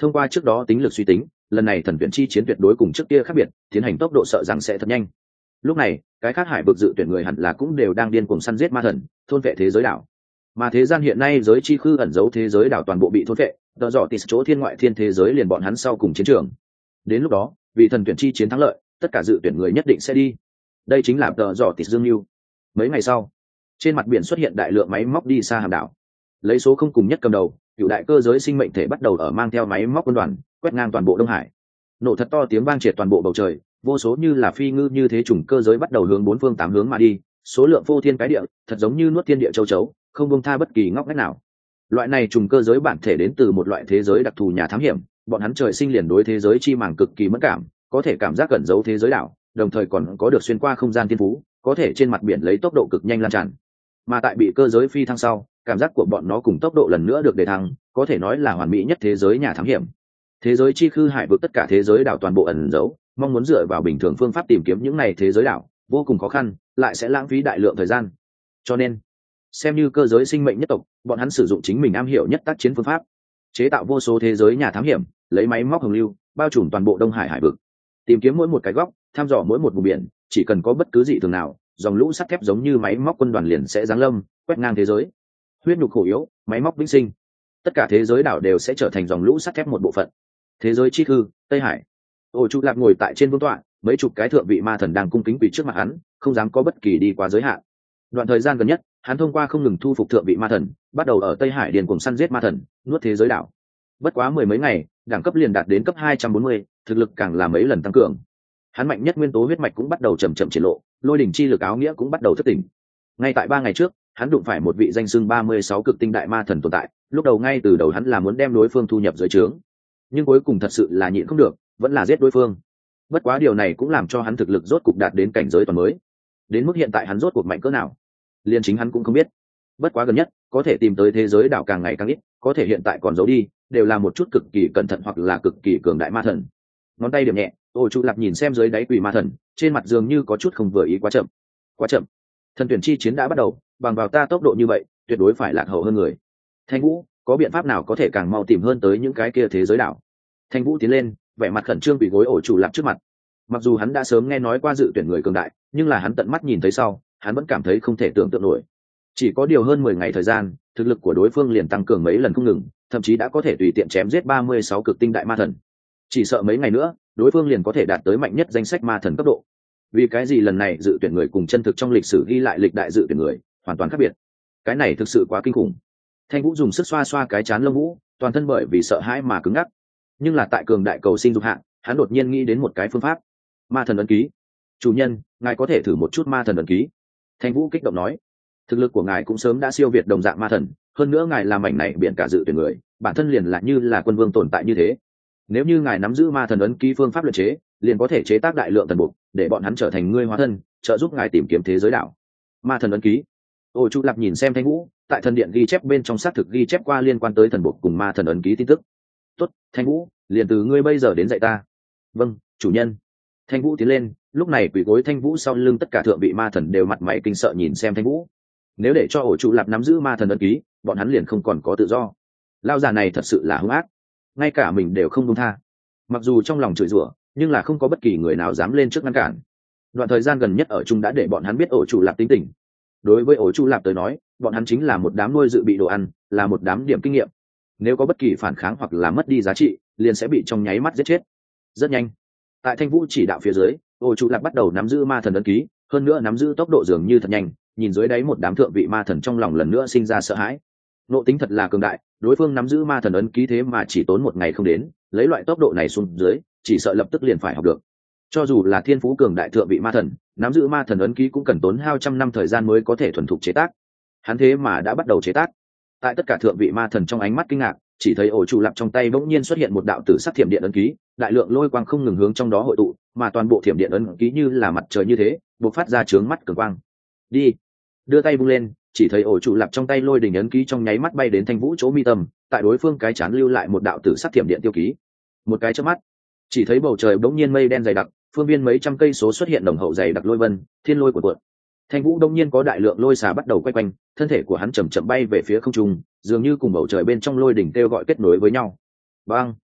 Thông qua trước đó tính lực suy tính, lần này thần tuyển chi chiến tuyệt đối cùng trước kia khác biệt, tiến hành tốc độ sợ rằng sẽ thật nhanh. Lúc này cái khác hải vực dự tuyển người hẳn là cũng đều đang điên cuồng săn giết ma thần, thôn vệ thế giới đảo. Mà thế gian hiện nay giới chi khư ẩn giấu thế giới đảo toàn bộ bị thôn vệ, tờ dọ tịt chỗ thiên ngoại thiên thế giới liền bọn hắn sau cùng chiến trường. Đến lúc đó vì thần tuyển chi chiến thắng lợi, tất cả dự tuyển người nhất định sẽ đi. Đây chính là tờ dọ tịt dương mưu. Mấy ngày sau, trên mặt biển xuất hiện đại lượng máy móc đi xa hàm đảo, lấy số không cùng nhất cầm đầu, cựu đại cơ giới sinh mệnh thể bắt đầu ở mang theo máy móc quân đoàn quét ngang toàn bộ Đông Hải. Nổ thật to tiếng vang triệt toàn bộ bầu trời, vô số như là phi ngư như thế chủng cơ giới bắt đầu hướng bốn phương tám hướng mà đi, số lượng vô thiên cái địa, thật giống như nuốt thiên địa châu chấu, không buông tha bất kỳ ngóc ngách nào. Loại này trùng cơ giới bản thể đến từ một loại thế giới đặc thù nhà thám hiểm, bọn hắn trời sinh liền đối thế giới chi màng cực kỳ mất cảm, có thể cảm giác cẩn giấu thế giới đảo, đồng thời còn có được xuyên qua không gian thiên phú, có thể trên mặt biển lấy tốc độ cực nhanh lan tràn. Mà tại bị cơ giới phi thăng sau, cảm giác của bọn nó cùng tốc độ lần nữa được đề thăng, có thể nói là hoàn mỹ nhất thế giới nhà thám hiểm. Thế giới chi khư hải vực tất cả thế giới đảo toàn bộ ẩn giấu, mong muốn dựa vào bình thường phương pháp tìm kiếm những này thế giới đảo vô cùng khó khăn, lại sẽ lãng phí đại lượng thời gian. Cho nên xem như cơ giới sinh mệnh nhất tộc, bọn hắn sử dụng chính mình am hiểu nhất tác chiến phương pháp, chế tạo vô số thế giới nhà thám hiểm, lấy máy móc hồng lưu bao trùm toàn bộ Đông Hải hải vực, tìm kiếm mỗi một cái góc, thăm dò mỗi một vùng biển, chỉ cần có bất cứ dị thường nào, dòng lũ sắt thép giống như máy móc quân đoàn liền sẽ giáng lâm, quét ngang thế giới. Huyết nhục khổ yếu, máy móc vĩnh sinh, tất cả thế giới đảo đều sẽ trở thành dòng lũ sắt thép một bộ phận. Thế giới chi hư, Tây Hải. Ổ Trụ Lạp ngồi tại trên vương tọa, mấy chục cái thượng vị ma thần đang cung kính quỳ trước mặt hắn, không dám có bất kỳ đi qua giới hạn. Đoạn thời gian gần nhất, hắn thông qua không ngừng thu phục thượng vị ma thần, bắt đầu ở Tây Hải điền cuồng săn giết ma thần, nuốt thế giới đảo. Bất quá mười mấy ngày, đẳng cấp liền đạt đến cấp 240, thực lực càng là mấy lần tăng cường. Hắn mạnh nhất nguyên tố huyết mạch cũng bắt đầu chậm chậm triển lộ, lôi đỉnh chi lực áo nghĩa cũng bắt đầu thất tỉnh. Ngay tại 3 ngày trước, hắn đụng phải một vị danh xưng 36 cực tinh đại ma thần tồn tại, lúc đầu ngay từ đầu hắn là muốn đem đối phương thu nhập dưới trướng, nhưng cuối cùng thật sự là nhịn không được, vẫn là giết đối phương. Bất quá điều này cũng làm cho hắn thực lực rốt cục đạt đến cảnh giới toàn mới. Đến mức hiện tại hắn rốt cuộc mạnh cỡ nào, liền chính hắn cũng không biết. Bất quá gần nhất, có thể tìm tới thế giới đảo càng ngày càng ít, có thể hiện tại còn giấu đi, đều là một chút cực kỳ cẩn thận hoặc là cực kỳ cường đại ma thần. Ngón tay điểm nhẹ, Ổ Trụ Lạp nhìn xem dưới đáy quỷ ma thần, trên mặt dường như có chút không vừa ý. Quá chậm, quá chậm. Thần tuyển chi chiến đã bắt đầu, bằng vào ta tốc độ như vậy, tuyệt đối phải lạc hậu hơn người. Thanh Vũ, có biện pháp nào có thể càng mau tìm hơn tới những cái kia thế giới đảo? Thanh Vũ tiến lên, vẻ mặt khẩn trương quỳ gối Ổ Trụ Lạp trước mặt. Mặc dù hắn đã sớm nghe nói qua dự tuyển người cường đại, nhưng là hắn tận mắt nhìn thấy sau, hắn vẫn cảm thấy không thể tưởng tượng nổi. Chỉ có điều hơn 10 ngày thời gian, thực lực của đối phương liền tăng cường mấy lần không ngừng, thậm chí đã có thể tùy tiện chém giết 36 cực tinh đại ma thần. Chỉ sợ mấy ngày nữa, đối phương liền có thể đạt tới mạnh nhất danh sách ma thần cấp độ. Vì cái gì lần này dự tuyển người cùng chân thực trong lịch sử ghi lại lịch đại dự tuyển người hoàn toàn khác biệt? Cái này thực sự quá kinh khủng. Thanh Vũ dùng sức xoa xoa cái trán lông vũ, toàn thân bởi vì sợ hãi mà cứng ngắc. Nhưng là tại cường đại cầu sinh dục hạn, hắn đột nhiên nghĩ đến một cái phương pháp. Ma thần ấn ký. Chủ nhân, ngài có thể thử một chút ma thần ấn ký. Thanh Vũ kích động nói, thực lực của ngài cũng sớm đã siêu việt đồng dạng ma thần, hơn nữa ngài làm mảnh này biển cả dự tuyển người, bản thân liền là như là quân vương tồn tại như thế. Nếu như ngài nắm giữ ma thần ấn ký phương pháp luyện chế, liền có thể chế tác đại lượng thần buộc, để bọn hắn trở thành ngươi hóa thân, trợ giúp ngài tìm kiếm thế giới đảo. Ma thần ấn ký. Ổ Trụ Lạp nhìn xem Thanh Vũ, tại thần điện ghi chép bên trong xác thực ghi chép qua liên quan tới thần buộc cùng ma thần ấn ký tin tức. Tốt, Thanh Vũ, liền từ ngươi bây giờ đến dạy ta. Vâng, chủ nhân. Thanh Vũ tiến lên, lúc này quỳ gối Thanh Vũ sau lưng tất cả thượng vị ma thần đều mặt mày kinh sợ nhìn xem Thanh Vũ. Nếu để cho Ổ Trụ Lạp nắm giữ ma thần ấn ký, bọn hắn liền không còn có tự do. Lao già này thật sự là hung ác, ngay cả mình đều không buông tha. Mặc dù trong lòng chửi rủa, nhưng là không có bất kỳ người nào dám lên trước ngăn cản. Đoạn thời gian gần nhất ở chung đã để bọn hắn biết Ổ Trụ Lạp tính tình. Đối với Ổ Trụ Lạp tới nói, bọn hắn chính là một đám nuôi dự bị đồ ăn, là một đám điểm kinh nghiệm. Nếu có bất kỳ phản kháng hoặc là mất đi giá trị, liền sẽ bị trong nháy mắt giết chết. Rất nhanh, tại Thanh Vũ chỉ đạo phía dưới, Ổ Trụ Lạp bắt đầu nắm giữ ma thần ấn ký, hơn nữa nắm giữ tốc độ dường như thật nhanh. Nhìn dưới đáy một đám thượng vị ma thần trong lòng lần nữa sinh ra sợ hãi. Nộ tính thật là cường đại, đối phương nắm giữ ma thần ấn ký thế mà chỉ tốn 1 ngày không đến, lấy loại tốc độ này xuống dưới, chỉ sợ lập tức liền phải học được. Cho dù là thiên phú cường đại thượng vị ma thần, nắm giữ ma thần ấn ký cũng cần tốn hao trăm năm thời gian mới có thể thuần thục chế tác. Hắn thế mà đã bắt đầu chế tác. Tại tất cả thượng vị ma thần trong ánh mắt kinh ngạc, chỉ thấy Ổ Trụ Lạp trong tay bỗng nhiên xuất hiện một đạo tử sắc thiểm điện ấn ký, đại lượng lôi quang không ngừng hướng trong đó hội tụ, mà toàn bộ thiểm điện ấn ký như là mặt trời như thế, bộc phát ra chướng mắt cường quang. Đi, đưa tay vung lên, chỉ thấy Ổ Trụ Lạp trong tay lôi đỉnh ấn ký trong nháy mắt bay đến Thanh Vũ chỗ mi tâm, tại đối phương cái chán lưu lại một đạo tử sắc thiểm điện tiêu ký. Một cái chớp mắt, chỉ thấy bầu trời bỗng nhiên mây đen dày đặc, phương viên mấy trăm cây số xuất hiện đồng hậu dày đặc lôi vân, thiên lôi cuộn cuộn. Thanh Vũ đông nhiên có đại lượng lôi xà bắt đầu quay quanh, thân thể của hắn chậm chậm bay về phía không trung, dường như cùng bầu trời bên trong lôi đỉnh kêu gọi kết nối với nhau. Bang!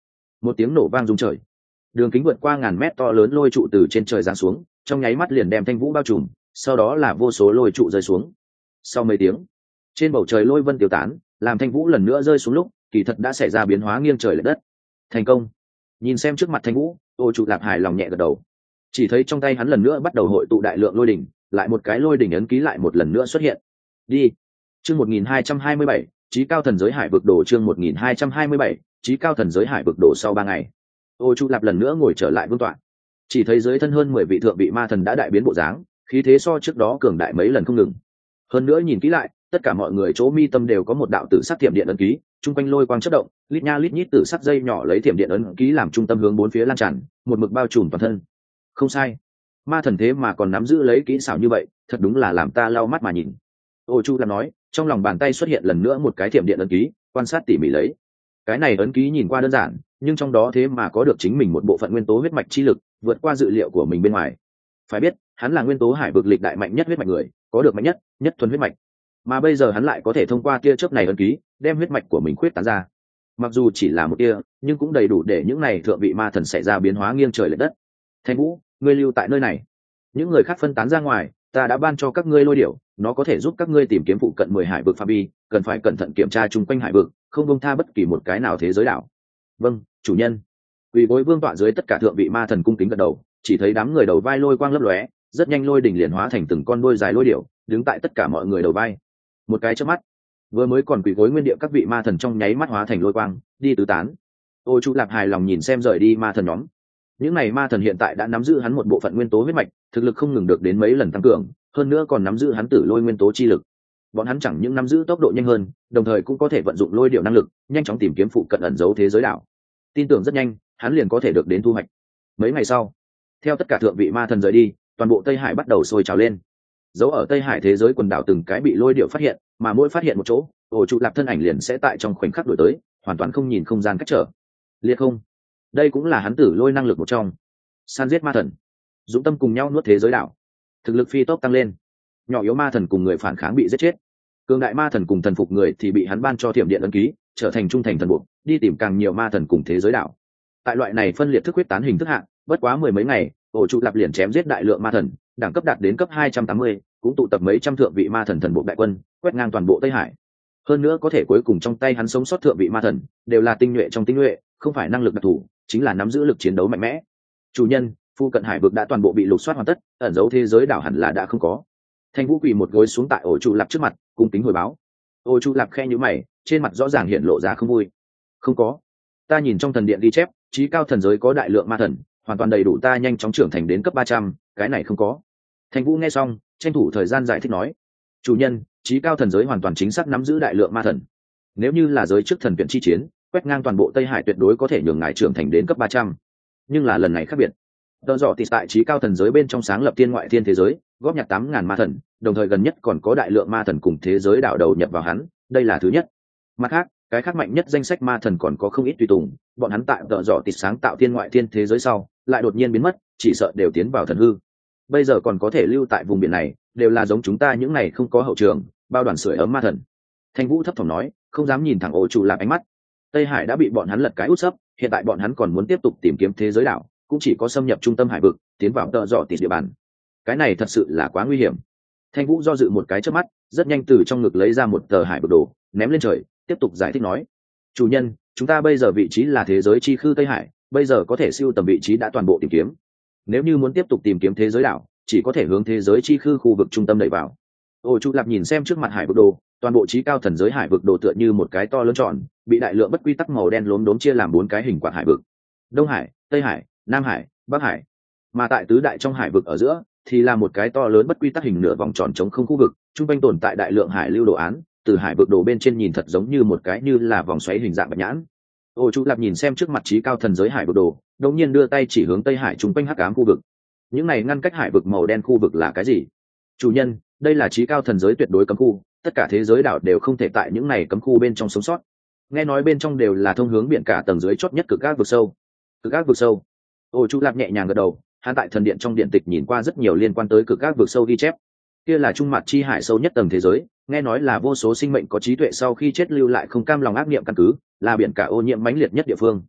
Một tiếng nổ vang rung trời, đường kính vượt qua ngàn mét to lớn lôi trụ từ trên trời giáng xuống, trong nháy mắt liền đem Thanh Vũ bao trùm, sau đó là vô số lôi trụ rơi xuống. Sau mấy tiếng, trên bầu trời lôi vân tiêu tán, làm Thanh Vũ lần nữa rơi xuống lúc kỳ thật đã xảy ra biến hóa nghiêng trời lệch đất. Thành công. Nhìn xem trước mặt Thanh Vũ, Ô Trụ Lạp hài lòng nhẹ gật đầu. Chỉ thấy trong tay hắn lần nữa bắt đầu hội tụ đại lượng lôi đỉnh, lại một cái lôi đỉnh ấn ký lại một lần nữa xuất hiện. Đi. Chương 1227, Chí Cao Thần Giới Hải Vực Đồ. Chương 1227, Chí Cao Thần Giới Hải Vực Đồ. Sau 3 ngày, Ô Trụ Lạp lần nữa ngồi trở lại vương tọa. Chỉ thấy dưới thân hơn 10 vị thượng vị ma thần đã đại biến bộ dáng, khí thế so trước đó cường đại mấy lần không ngừng. Hơn nữa nhìn kỹ lại, tất cả mọi người chỗ mi tâm đều có một đạo tử sắc thiểm điện ấn ký, trung quanh lôi quang chớp động, lít nha lít nhít tử sắc dây nhỏ lấy thiểm điện ấn ký làm trung tâm hướng bốn phía lan tràn, một mực bao trùm toàn thân. Không sai, ma thần thế mà còn nắm giữ lấy kỹ xảo như vậy, thật đúng là làm ta lau mắt mà nhìn. Ô Chu làm nói, trong lòng bàn tay xuất hiện lần nữa một cái thiểm điện ấn ký, quan sát tỉ mỉ lấy. Cái này ấn ký nhìn qua đơn giản, nhưng trong đó thế mà có được chính mình một bộ phận nguyên tố huyết mạch chi lực, vượt qua dự liệu của mình bên ngoài. Phải biết, hắn là nguyên tố hải vực lịch đại mạnh nhất huyết mạch người, có được mạnh nhất thuần huyết mạch, mà bây giờ hắn lại có thể thông qua tia chớp này ấn ký đem huyết mạch của mình khuyết tán ra. Mặc dù chỉ là một tia, nhưng cũng đầy đủ để những này thượng vị ma thần xảy ra biến hóa nghiêng trời lệch đất. Thanh Vũ, ngươi lưu tại nơi này, những người khác phân tán ra ngoài, ta đã ban cho các ngươi lôi điểu, nó có thể giúp các ngươi tìm kiếm phụ cận 10 hải vực phạm vi, cần phải cẩn thận kiểm tra chung quanh hải vực, không buông tha bất kỳ một cái nào thế giới đảo. Vâng, chủ nhân. Quỳ gối vương tọa dưới tất cả thượng vị ma thần cung kính gật đầu, chỉ thấy đám người đầu vai lôi quang lấp lóe, rất nhanh lôi đỉnh liền hóa thành từng con đuôi dài lôi điểu, đứng tại tất cả mọi người đầu vai. Một cái chớp mắt, vừa mới còn quỳ gối nguyên địa các vị ma thần trong nháy mắt hóa thành lôi quang, đi tứ tán. Ô Chu Lạp hài lòng nhìn xem rời đi ma thần nhóm. Những này ma thần hiện tại đã nắm giữ hắn một bộ phận nguyên tố huyết mạch, thực lực không ngừng được đến mấy lần tăng cường, hơn nữa còn nắm giữ hắn tử lôi nguyên tố chi lực. Bọn hắn chẳng những nắm giữ tốc độ nhanh hơn, đồng thời cũng có thể vận dụng lôi điệu năng lực, nhanh chóng tìm kiếm phụ cận ẩn giấu thế giới đảo. Tin tưởng rất nhanh, hắn liền có thể được đến thu hoạch. Mấy ngày sau, theo tất cả thượng vị ma thần rời đi, toàn bộ Tây Hải bắt đầu sôi trào lên. Dấu ở Tây Hải thế giới quần đảo từng cái bị lôi điệu phát hiện, mà mỗi phát hiện một chỗ, Ô Trụ Lạp thân ảnh liền sẽ tại trong khoảnh khắc đổi tới, hoàn toàn không nhìn không gian cách trở. Liệt không, đây cũng là hắn tử lôi năng lực một trong. San giết ma thần, dũng tâm cùng nhau nuốt thế giới đảo, thực lực phi tốc tăng lên. Nhỏ yếu ma thần cùng người phản kháng bị giết chết, cường đại ma thần cùng thần phục người thì bị hắn ban cho thiểm điện ấn ký, trở thành trung thành thần buộc, đi tìm càng nhiều ma thần cùng thế giới đảo. Tại loại này phân liệt thức huyết tán hình thức hạng, bất quá 10 mấy ngày, Ô Trụ Lạp liền chém giết đại lượng ma thần, đẳng cấp đạt đến cấp 280, cũng tụ tập mấy trăm thượng vị ma thần thần bộ đại quân, quét ngang toàn bộ Tây Hải. Hơn nữa có thể cuối cùng trong tay hắn sống sót thượng vị ma thần, đều là tinh nhuệ trong tinh nhuệ, không phải năng lực đặc thù, chính là nắm giữ lực chiến đấu mạnh mẽ. Chủ nhân, phu cận hải vực đã toàn bộ bị lục soát hoàn tất, ẩn dấu thế giới đảo hẳn là đã không có. Thanh Vũ quỳ một gối xuống tại Ô Trụ Lạp trước mặt, cung kính hồi báo. Ô Trụ Lạp khe nhíu mày, trên mặt rõ ràng hiện lộ ra không vui. Không có, ta nhìn trong thần điện ghi chép, Chí Cao Thần Giới có đại lượng ma thần, hoàn toàn đầy đủ ta nhanh chóng trưởng thành đến cấp 300, cái này không có. Thanh Vũ nghe xong, tranh thủ thời gian giải thích nói. Chủ nhân, Chí Cao Thần Giới hoàn toàn chính xác nắm giữ đại lượng ma thần. Nếu như là giới trước thần viện chi chiến, quét ngang toàn bộ Tây Hải tuyệt đối có thể nhường ngài trưởng thành đến cấp 300. Nhưng là lần này khác biệt. Tờ dọ tịt tại Chí Cao Thần Giới bên trong sáng lập thiên ngoại thiên thế giới, góp nhặt 8.000 ma thần, đồng thời gần nhất còn có đại lượng ma thần cùng thế giới đảo đầu nhập vào hắn, đây là thứ nhất. Mặt khác, cái khác mạnh nhất danh sách ma thần còn có không ít tùy tùng, bọn hắn tại tờ dọ tịt sáng tạo thiên ngoại thiên thế giới sau, lại đột nhiên biến mất, chỉ sợ đều tiến vào thần hư. Bây giờ còn có thể lưu tại vùng biển này, đều là giống chúng ta những này không có hậu trường, bao đoàn sưởi ấm ma thần. Thanh Vũ thấp thỏm nói, không dám nhìn thẳng Ô Trụ Lạp ánh mắt. Tây Hải đã bị bọn hắn lật cái út sấp, hiện tại bọn hắn còn muốn tiếp tục tìm kiếm thế giới đảo, cũng chỉ có xâm nhập trung tâm hải vực, tiến vào tợ dọ tịt địa bàn. Cái này thật sự là quá nguy hiểm. Thanh Vũ do dự một cái trước mắt, rất nhanh từ trong ngực lấy ra một tờ hải vực đồ, ném lên trời, tiếp tục giải thích nói: chủ nhân, chúng ta bây giờ vị trí là thế giới chi khư Tây Hải, bây giờ có thể siêu tầm vị trí đã toàn bộ tìm kiếm. Nếu như muốn tiếp tục tìm kiếm thế giới đảo, chỉ có thể hướng thế giới chi khư khu vực trung tâm đẩy vào. Ô Trụ Lạp nhìn xem trước mặt hải vực đồ, toàn bộ Chí Cao Thần Giới hải vực đồ tựa như một cái to lớn tròn, bị đại lượng bất quy tắc màu đen lốm đốm chia làm 4 cái hình quạt hải vực: Đông Hải, Tây Hải, Nam Hải, Bắc Hải. Mà tại tứ đại trong hải vực ở giữa thì là một cái to lớn bất quy tắc hình nửa vòng tròn trống không khu vực, trung quanh tồn tại đại lượng hải lưu đồ án, từ hải vực đồ bên trên nhìn thật giống như một cái như là vòng xoáy hình dạng bạch nhãn. Ô Trụ Lạp nhìn xem trước mặt Chí Cao Thần Giới hải vực đồ, đột nhiên đưa tay chỉ hướng Tây Hải trung quanh hắc ám khu vực. Những này ngăn cách hải vực màu đen khu vực là cái gì? Chủ nhân, đây là Chí Cao Thần Giới tuyệt đối cấm khu, tất cả thế giới đảo đều không thể tại những này cấm khu bên trong sống sót. Nghe nói bên trong đều là thông hướng biển cả tầng dưới chót nhất cực ác vực sâu. Cực ác vực sâu. Ô Trụ Lạp nhẹ nhàng gật đầu, hắn tại thần điện trong điện tịch nhìn qua rất nhiều liên quan tới cực ác vực sâu ghi chép. Kia là trung mặt chi hải sâu nhất tầng thế giới, nghe nói là vô số sinh mệnh có trí tuệ sau khi chết lưu lại không cam lòng ác niệm căn cứ, là biển cả ô nhiễm mãnh liệt nhất địa phương.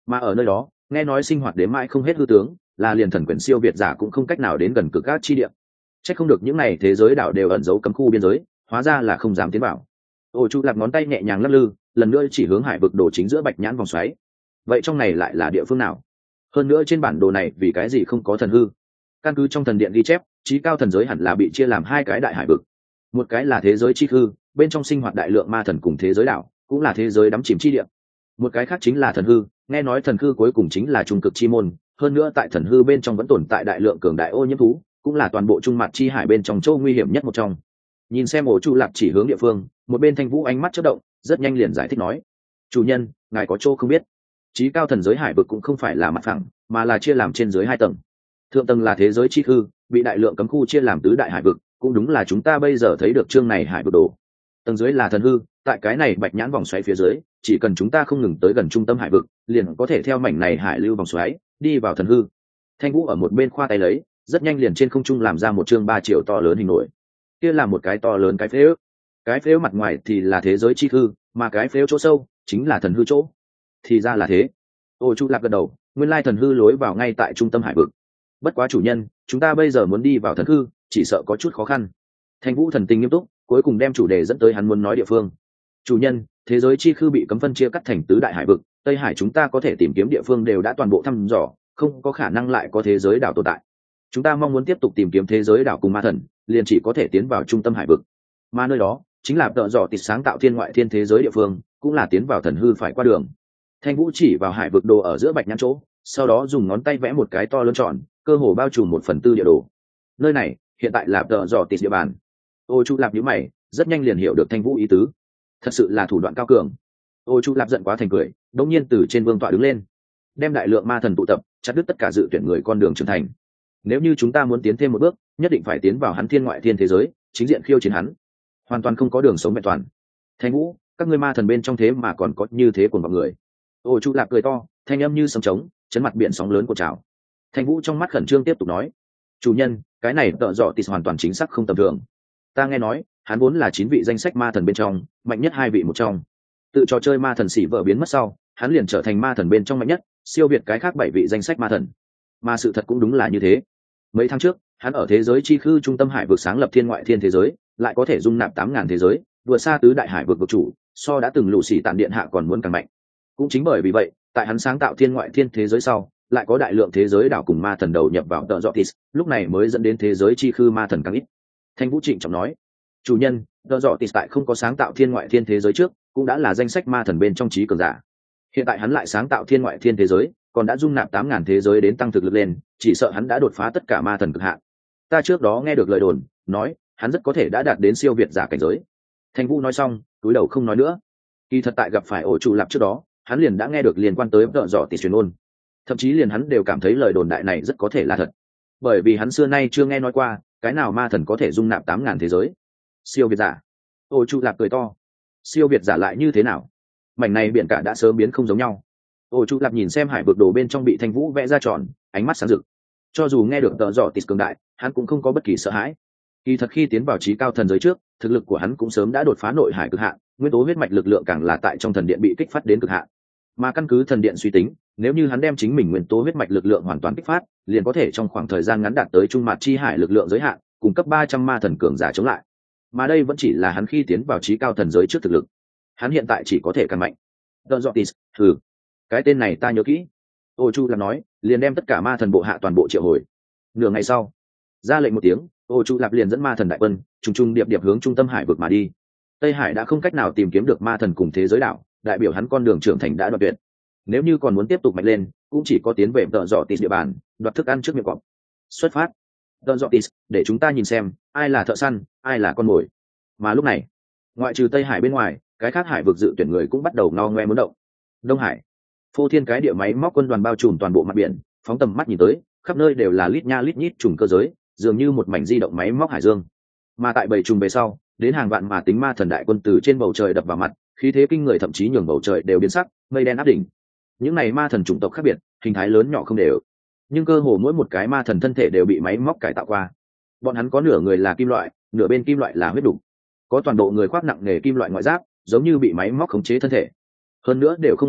Mà ở nơi đó nghe nói sinh hoạt đến mãi không hết hư tướng, là liền thần quyền siêu việt giả cũng không cách nào đến gần cực các chi địa. Chắc không được những này thế giới đảo đều ẩn giấu cấm khu biên giới, hóa ra là không dám tiến vào. Ô Chu Lạp ngón tay nhẹ nhàng lắc lư, lần nữa chỉ hướng hải vực đồ chính giữa bạch nhãn vòng xoáy. Vậy trong này lại là địa phương nào? Hơn nữa trên bản đồ này vì cái gì không có thần hư? Căn cứ trong thần điện ghi chép, chí cao thần giới hẳn là bị chia làm hai cái đại hải vực. Một cái là thế giới chi hư, bên trong sinh hoạt đại lượng ma thần cùng thế giới đảo, cũng là thế giới đắm chìm chi địa. Một cái khác chính là thần hư, nghe nói thần hư cuối cùng chính là trung cực chi môn, hơn nữa tại thần hư bên trong vẫn tồn tại đại lượng cường đại ô nhiễm thú, cũng là toàn bộ trung mặt chi hải bên trong châu nguy hiểm nhất một trong. Nhìn xem Ổ Chu Lạp chỉ hướng địa phương, một bên Thanh Vũ ánh mắt chớp động, rất nhanh liền giải thích nói: chủ nhân, ngài có chỗ không biết, chí cao thần giới hải vực cũng không phải là mặt phẳng, mà là chia làm trên dưới hai tầng. Thượng tầng là thế giới chi hư, bị đại lượng cấm khu chia làm tứ đại hải vực, cũng đúng là chúng ta bây giờ thấy được chương này hải vực đồ. Tầng dưới là thần hư, tại cái này bạch nhãn vòng xoáy phía dưới, chỉ cần chúng ta không ngừng tới gần trung tâm hải vực, liền có thể theo mảnh này hải lưu vòng xoáy đi vào thần hư. Thanh Vũ ở một bên khoa tay lấy, rất nhanh liền trên không trung làm ra một chương 3 triệu to lớn hình nổi. Kia là một cái to lớn cái phếu, cái phếu mặt ngoài thì là thế giới chi hư, mà cái phếu chỗ sâu chính là thần hư chỗ. Thì ra là thế. Ô Chu Lạp gật đầu, nguyên lai thần hư lối vào ngay tại trung tâm hải vực. Bất quá chủ nhân, chúng ta bây giờ muốn đi vào thần hư, chỉ sợ có chút khó khăn. Thanh Vũ thần tình nghiêm túc, cuối cùng đem chủ đề dẫn tới hắn muốn nói địa phương. Chủ nhân, thế giới chi khư bị cấm phân chia cắt thành tứ đại hải vực, Tây Hải chúng ta có thể tìm kiếm địa phương đều đã toàn bộ thăm dò, không có khả năng lại có thế giới đảo tồn tại. Chúng ta mong muốn tiếp tục tìm kiếm thế giới đảo cùng ma thần, liền chỉ có thể tiến vào trung tâm hải vực. Mà nơi đó chính là tợ dò tịt sáng tạo thiên ngoại thiên thế giới địa phương, cũng là tiến vào thần hư phải qua đường. Thanh Vũ chỉ vào hải vực đồ ở giữa bạch nhãn chỗ, sau đó dùng ngón tay vẽ một cái to lớn tròn, cơ hồ bao trùm 1/4 địa đồ. Nơi này hiện tại là tợ dò tịt địa bàn. Ô Chu Lạp nhíu mày, rất nhanh liền hiểu được Thanh Vũ ý tứ. Thật sự là thủ đoạn cao cường. Ô Chu Lạp giận quá thành cười, đột nhiên từ trên vương tọa đứng lên, đem đại lượng ma thần tụ tập, chặt đứt tất cả dự tuyển người con đường trưởng thành. Nếu như chúng ta muốn tiến thêm một bước, nhất định phải tiến vào hắn thiên ngoại thiên thế giới, chính diện khiêu chiến hắn, hoàn toàn không có đường sống vẹn toàn. Thanh Vũ, các ngươi ma thần bên trong thế mà còn có như thế cuồng vọng người. Ô Chu Lạp cười to, thanh âm như sấm trống, chấn mặt biển sóng lớn của trào. Thanh Vũ trong mắt khẩn trương tiếp tục nói: chủ nhân, cái này tợ dọ tịt hoàn toàn chính xác không tầm thường. Ta nghe nói hắn vốn là 9 vị danh sách ma thần bên trong mạnh nhất 2 vị một trong, tự trò chơi ma thần xỉ vợ biến mất sau, hắn liền trở thành ma thần bên trong mạnh nhất, siêu việt cái khác 7 vị danh sách ma thần. Mà sự thật cũng đúng là như thế. Mấy tháng trước, hắn ở thế giới chi khư trung tâm hải vực sáng lập thiên ngoại thiên thế giới, lại có thể dung nạp 8.000 thế giới, vượt xa tứ đại hải vực vực chủ, so đã từng lũ xỉ tản điện hạ còn muốn càng mạnh. Cũng chính bởi vì vậy, tại hắn sáng tạo thiên ngoại thiên thế giới sau, lại có đại lượng thế giới đảo cùng ma thần đầu nhập vào tợ dọ tis, lúc này mới dẫn đến thế giới chi khư ma thần càng ít. Thanh Vũ trịnh trọng nói: chủ nhân, tợ dọ tis tại không có sáng tạo thiên ngoại thiên thế giới trước, cũng đã là danh sách ma thần bên trong trí cường giả. Hiện tại hắn lại sáng tạo thiên ngoại thiên thế giới, còn đã dung nạp 8.000 thế giới đến tăng thực lực lên, chỉ sợ hắn đã đột phá tất cả ma thần cực hạn. Ta trước đó nghe được lời đồn, nói hắn rất có thể đã đạt đến siêu việt giả cảnh giới. Thanh Vũ nói xong, cúi đầu không nói nữa. Kỳ thật tại gặp phải Ổ Chu Lạp trước đó, hắn liền đã nghe được liên quan tới tợ dọ tịt truyền ôn, thậm chí liền hắn đều cảm thấy lời đồn đại này rất có thể là thật, bởi vì hắn xưa nay chưa nghe nói qua cái nào ma thần có thể dung nạp 8.000 thế giới. Siêu việt giả? Ổ Chu Lạp cười to. Siêu việt giả lại như thế nào? Mảnh này biển cả đã sớm biến không giống nhau. Ổ Chu Lạp nhìn xem hải vực đồ bên trong bị Thanh Vũ vẽ ra tròn, ánh mắt sáng rực. Cho dù nghe được tợ dọ tịt cường đại, hắn cũng không có bất kỳ sợ hãi. Kỳ thật khi tiến vào trí cao thần giới trước, thực lực của hắn cũng sớm đã đột phá nội hải cực hạn, nguyên tố huyết mạch lực lượng càng là tại trong thần điện bị kích phát đến cực hạn. Mà căn cứ thần điện suy tính, nếu như hắn đem chính mình nguyên tố huyết mạch lực lượng hoàn toàn kích phát, liền có thể trong khoảng thời gian ngắn đạt tới trung mạt chi hải lực lượng giới hạn, cung cấp 300 ma thần cường giả chống lại. Mà đây vẫn chỉ là hắn khi tiến vào trí cao thần giới trước thực lực. Hắn hiện tại chỉ có thể càng mạnh. Don Jotis, cái tên này ta nhớ kỹ. Ô Chu Lạp nói, liền đem tất cả ma thần bộ hạ toàn bộ triệu hồi. Nửa ngày sau, ra lệnh một tiếng, Ô Chu Lạp liền dẫn ma thần đại quân trùng trùng điệp điệp hướng trung tâm hải vực mà đi. Tây Hải đã không cách nào tìm kiếm được ma thần cùng thế giới đảo, đại biểu hắn con đường trưởng thành đã đoạn tuyệt. Nếu như còn muốn tiếp tục mạnh lên, cũng chỉ có tiến về tợ dọ tịt địa bàn, đoạt thức ăn trước miệng cọp. Xuất phát. Tợ dọ tịt, để chúng ta nhìn xem ai là thợ săn, ai là con mồi. Mà lúc này, ngoại trừ Tây Hải bên ngoài, cái khác hải vực dự tuyển người cũng bắt đầu ngao ngoe muốn động. Đông Hải, phô thiên cái địa máy móc quân đoàn bao trùm toàn bộ mặt biển, phóng tầm mắt nhìn tới, khắp nơi đều là lít nha lít nhít trùng cơ giới, dường như một mảnh di động máy móc hải dương. Mà tại bầy trùng về sau, đến hàng vạn mà tính ma thần đại quân từ trên bầu trời đập vào mặt, khí thế kinh người thậm chí nhường bầu trời đều biến sắc, mây đen áp đỉnh. Những này ma thần chủng tộc khác biệt, hình thái lớn nhỏ không đều, nhưng cơ hồ mỗi một cái ma thần thân thể đều bị máy móc cải tạo qua. Bọn hắn có nửa người là kim loại, nửa bên kim loại là huyết đục, có toàn bộ người khoác nặng nghề kim loại ngoại giáp, giống như bị máy móc khống chế thân thể. Hơn nữa đều không ngoại lệ,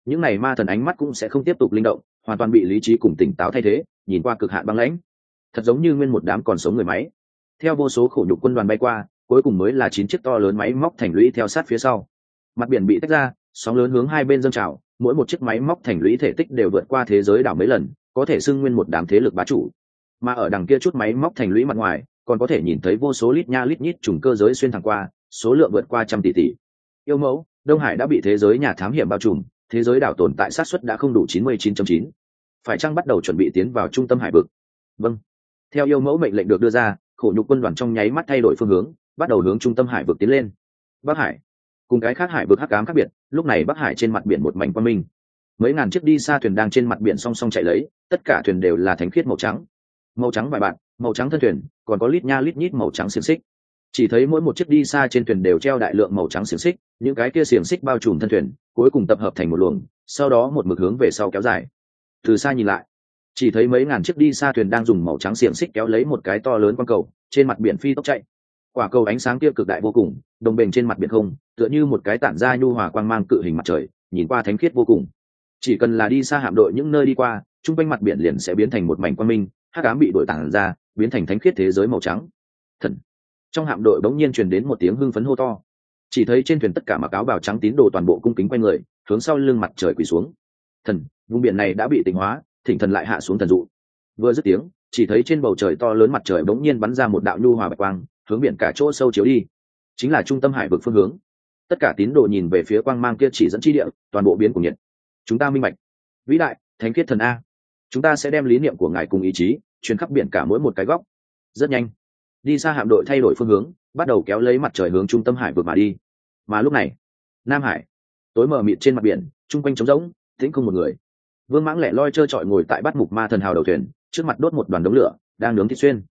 những này ma thần ánh mắt cũng sẽ không tiếp tục linh động, hoàn toàn bị lý trí cùng tỉnh táo thay thế, nhìn qua cực hạn băng lãnh, thật giống như nguyên một đám còn sống người máy. Theo vô số khổ nhục quân đoàn bay qua, cuối cùng mới là 9 chiếc to lớn máy móc thành lũy theo sát phía sau. Mặt biển bị tách ra, sóng lớn hướng hai bên dâng trào, mỗi một chiếc máy móc thành lũy thể tích đều vượt qua thế giới đảo mấy lần, có thể xưng nguyên một đám thế lực bá chủ. Mà ở đằng kia chút máy móc thành lũy mặt ngoài, còn có thể nhìn thấy vô số lít nha lít nhít trùng cơ giới xuyên thẳng qua, số lượng vượt qua trăm tỷ tỷ. Yêu mẫu, Đông Hải đã bị thế giới nhà thám hiểm bao trùm, thế giới đảo tồn tại xác suất đã không đủ 99.9. Phải chăng bắt đầu chuẩn bị tiến vào trung tâm hải vực? Vâng. Theo yêu mẫu mệnh lệnh được đưa ra, khổ nhục quân đoàn trong nháy mắt thay đổi phương hướng, bắt đầu hướng trung tâm hải vực tiến lên. Bắc Hải, cùng cái khác hải vực hắc ám khác biệt, lúc này Bắc Hải trên mặt biển một mảnh quang minh. Mấy ngàn chiếc đi xa thuyền đang trên mặt biển song song chạy lấy, tất cả thuyền đều là thánh khiết màu trắng vài bạn, màu trắng thân thuyền, còn có lít nha lít nhít màu trắng xiềng xích. Chỉ thấy mỗi một chiếc đi xa trên thuyền đều treo đại lượng màu trắng xiềng xích, những cái kia xiềng xích bao trùm thân thuyền, cuối cùng tập hợp thành một luồng, sau đó một mực hướng về sau kéo dài. Từ xa nhìn lại, chỉ thấy mấy ngàn chiếc đi xa thuyền đang dùng màu trắng xiềng xích kéo lấy một cái to lớn quang cầu, trên mặt biển phi tốc chạy. Quả cầu ánh sáng kia cực đại vô cùng, đồng bền trên mặt biển không, tựa như một cái tản ra nhu hòa quang mang cự hình mặt trời, nhìn qua thánh khiết vô cùng. Chỉ cần là đi xa hạm đội những nơi đi qua, trung quanh mặt biển liền sẽ biến thành một mảnh quang minh, hắc ám bị đổi tản ra, biến thành thánh khiết thế giới màu trắng. Thần. Trong hạm đội bỗng nhiên truyền đến một tiếng hưng phấn hô to. Chỉ thấy trên thuyền tất cả mặc áo bào trắng tín đồ toàn bộ cung kính quay người, hướng sau lưng mặt trời quỳ xuống. Thần, vùng biển này đã bị tịnh hóa, thỉnh thần lại hạ xuống thần dụ. Vừa dứt tiếng, chỉ thấy trên bầu trời to lớn mặt trời bỗng nhiên bắn ra một đạo nhu hòa bạch quang, hướng biển cả chỗ sâu chiếu đi, chính là trung tâm hải vực phương hướng. Tất cả tín đồ nhìn về phía quang mang kia chỉ dẫn chi địa, toàn bộ biến cùng nhiệt. Chúng ta minh bạch, vĩ đại thánh khiết thần a, chúng ta sẽ đem lý niệm của ngài cùng ý chí truyền khắp biển cả mỗi một cái góc. Rất nhanh, đi xa hạm đội thay đổi phương hướng, bắt đầu kéo lấy mặt trời hướng trung tâm hải vực mà đi. Mà lúc này, Nam Hải tối mờ mịt trên mặt biển, trung quanh trống rỗng, tĩnh không một người. Vương Mãng lẻ loi trơ trọi ngồi tại bát mục ma thần hào đầu thuyền, trước mặt đốt một đoàn đống lửa, đang nướng thịt xuyên.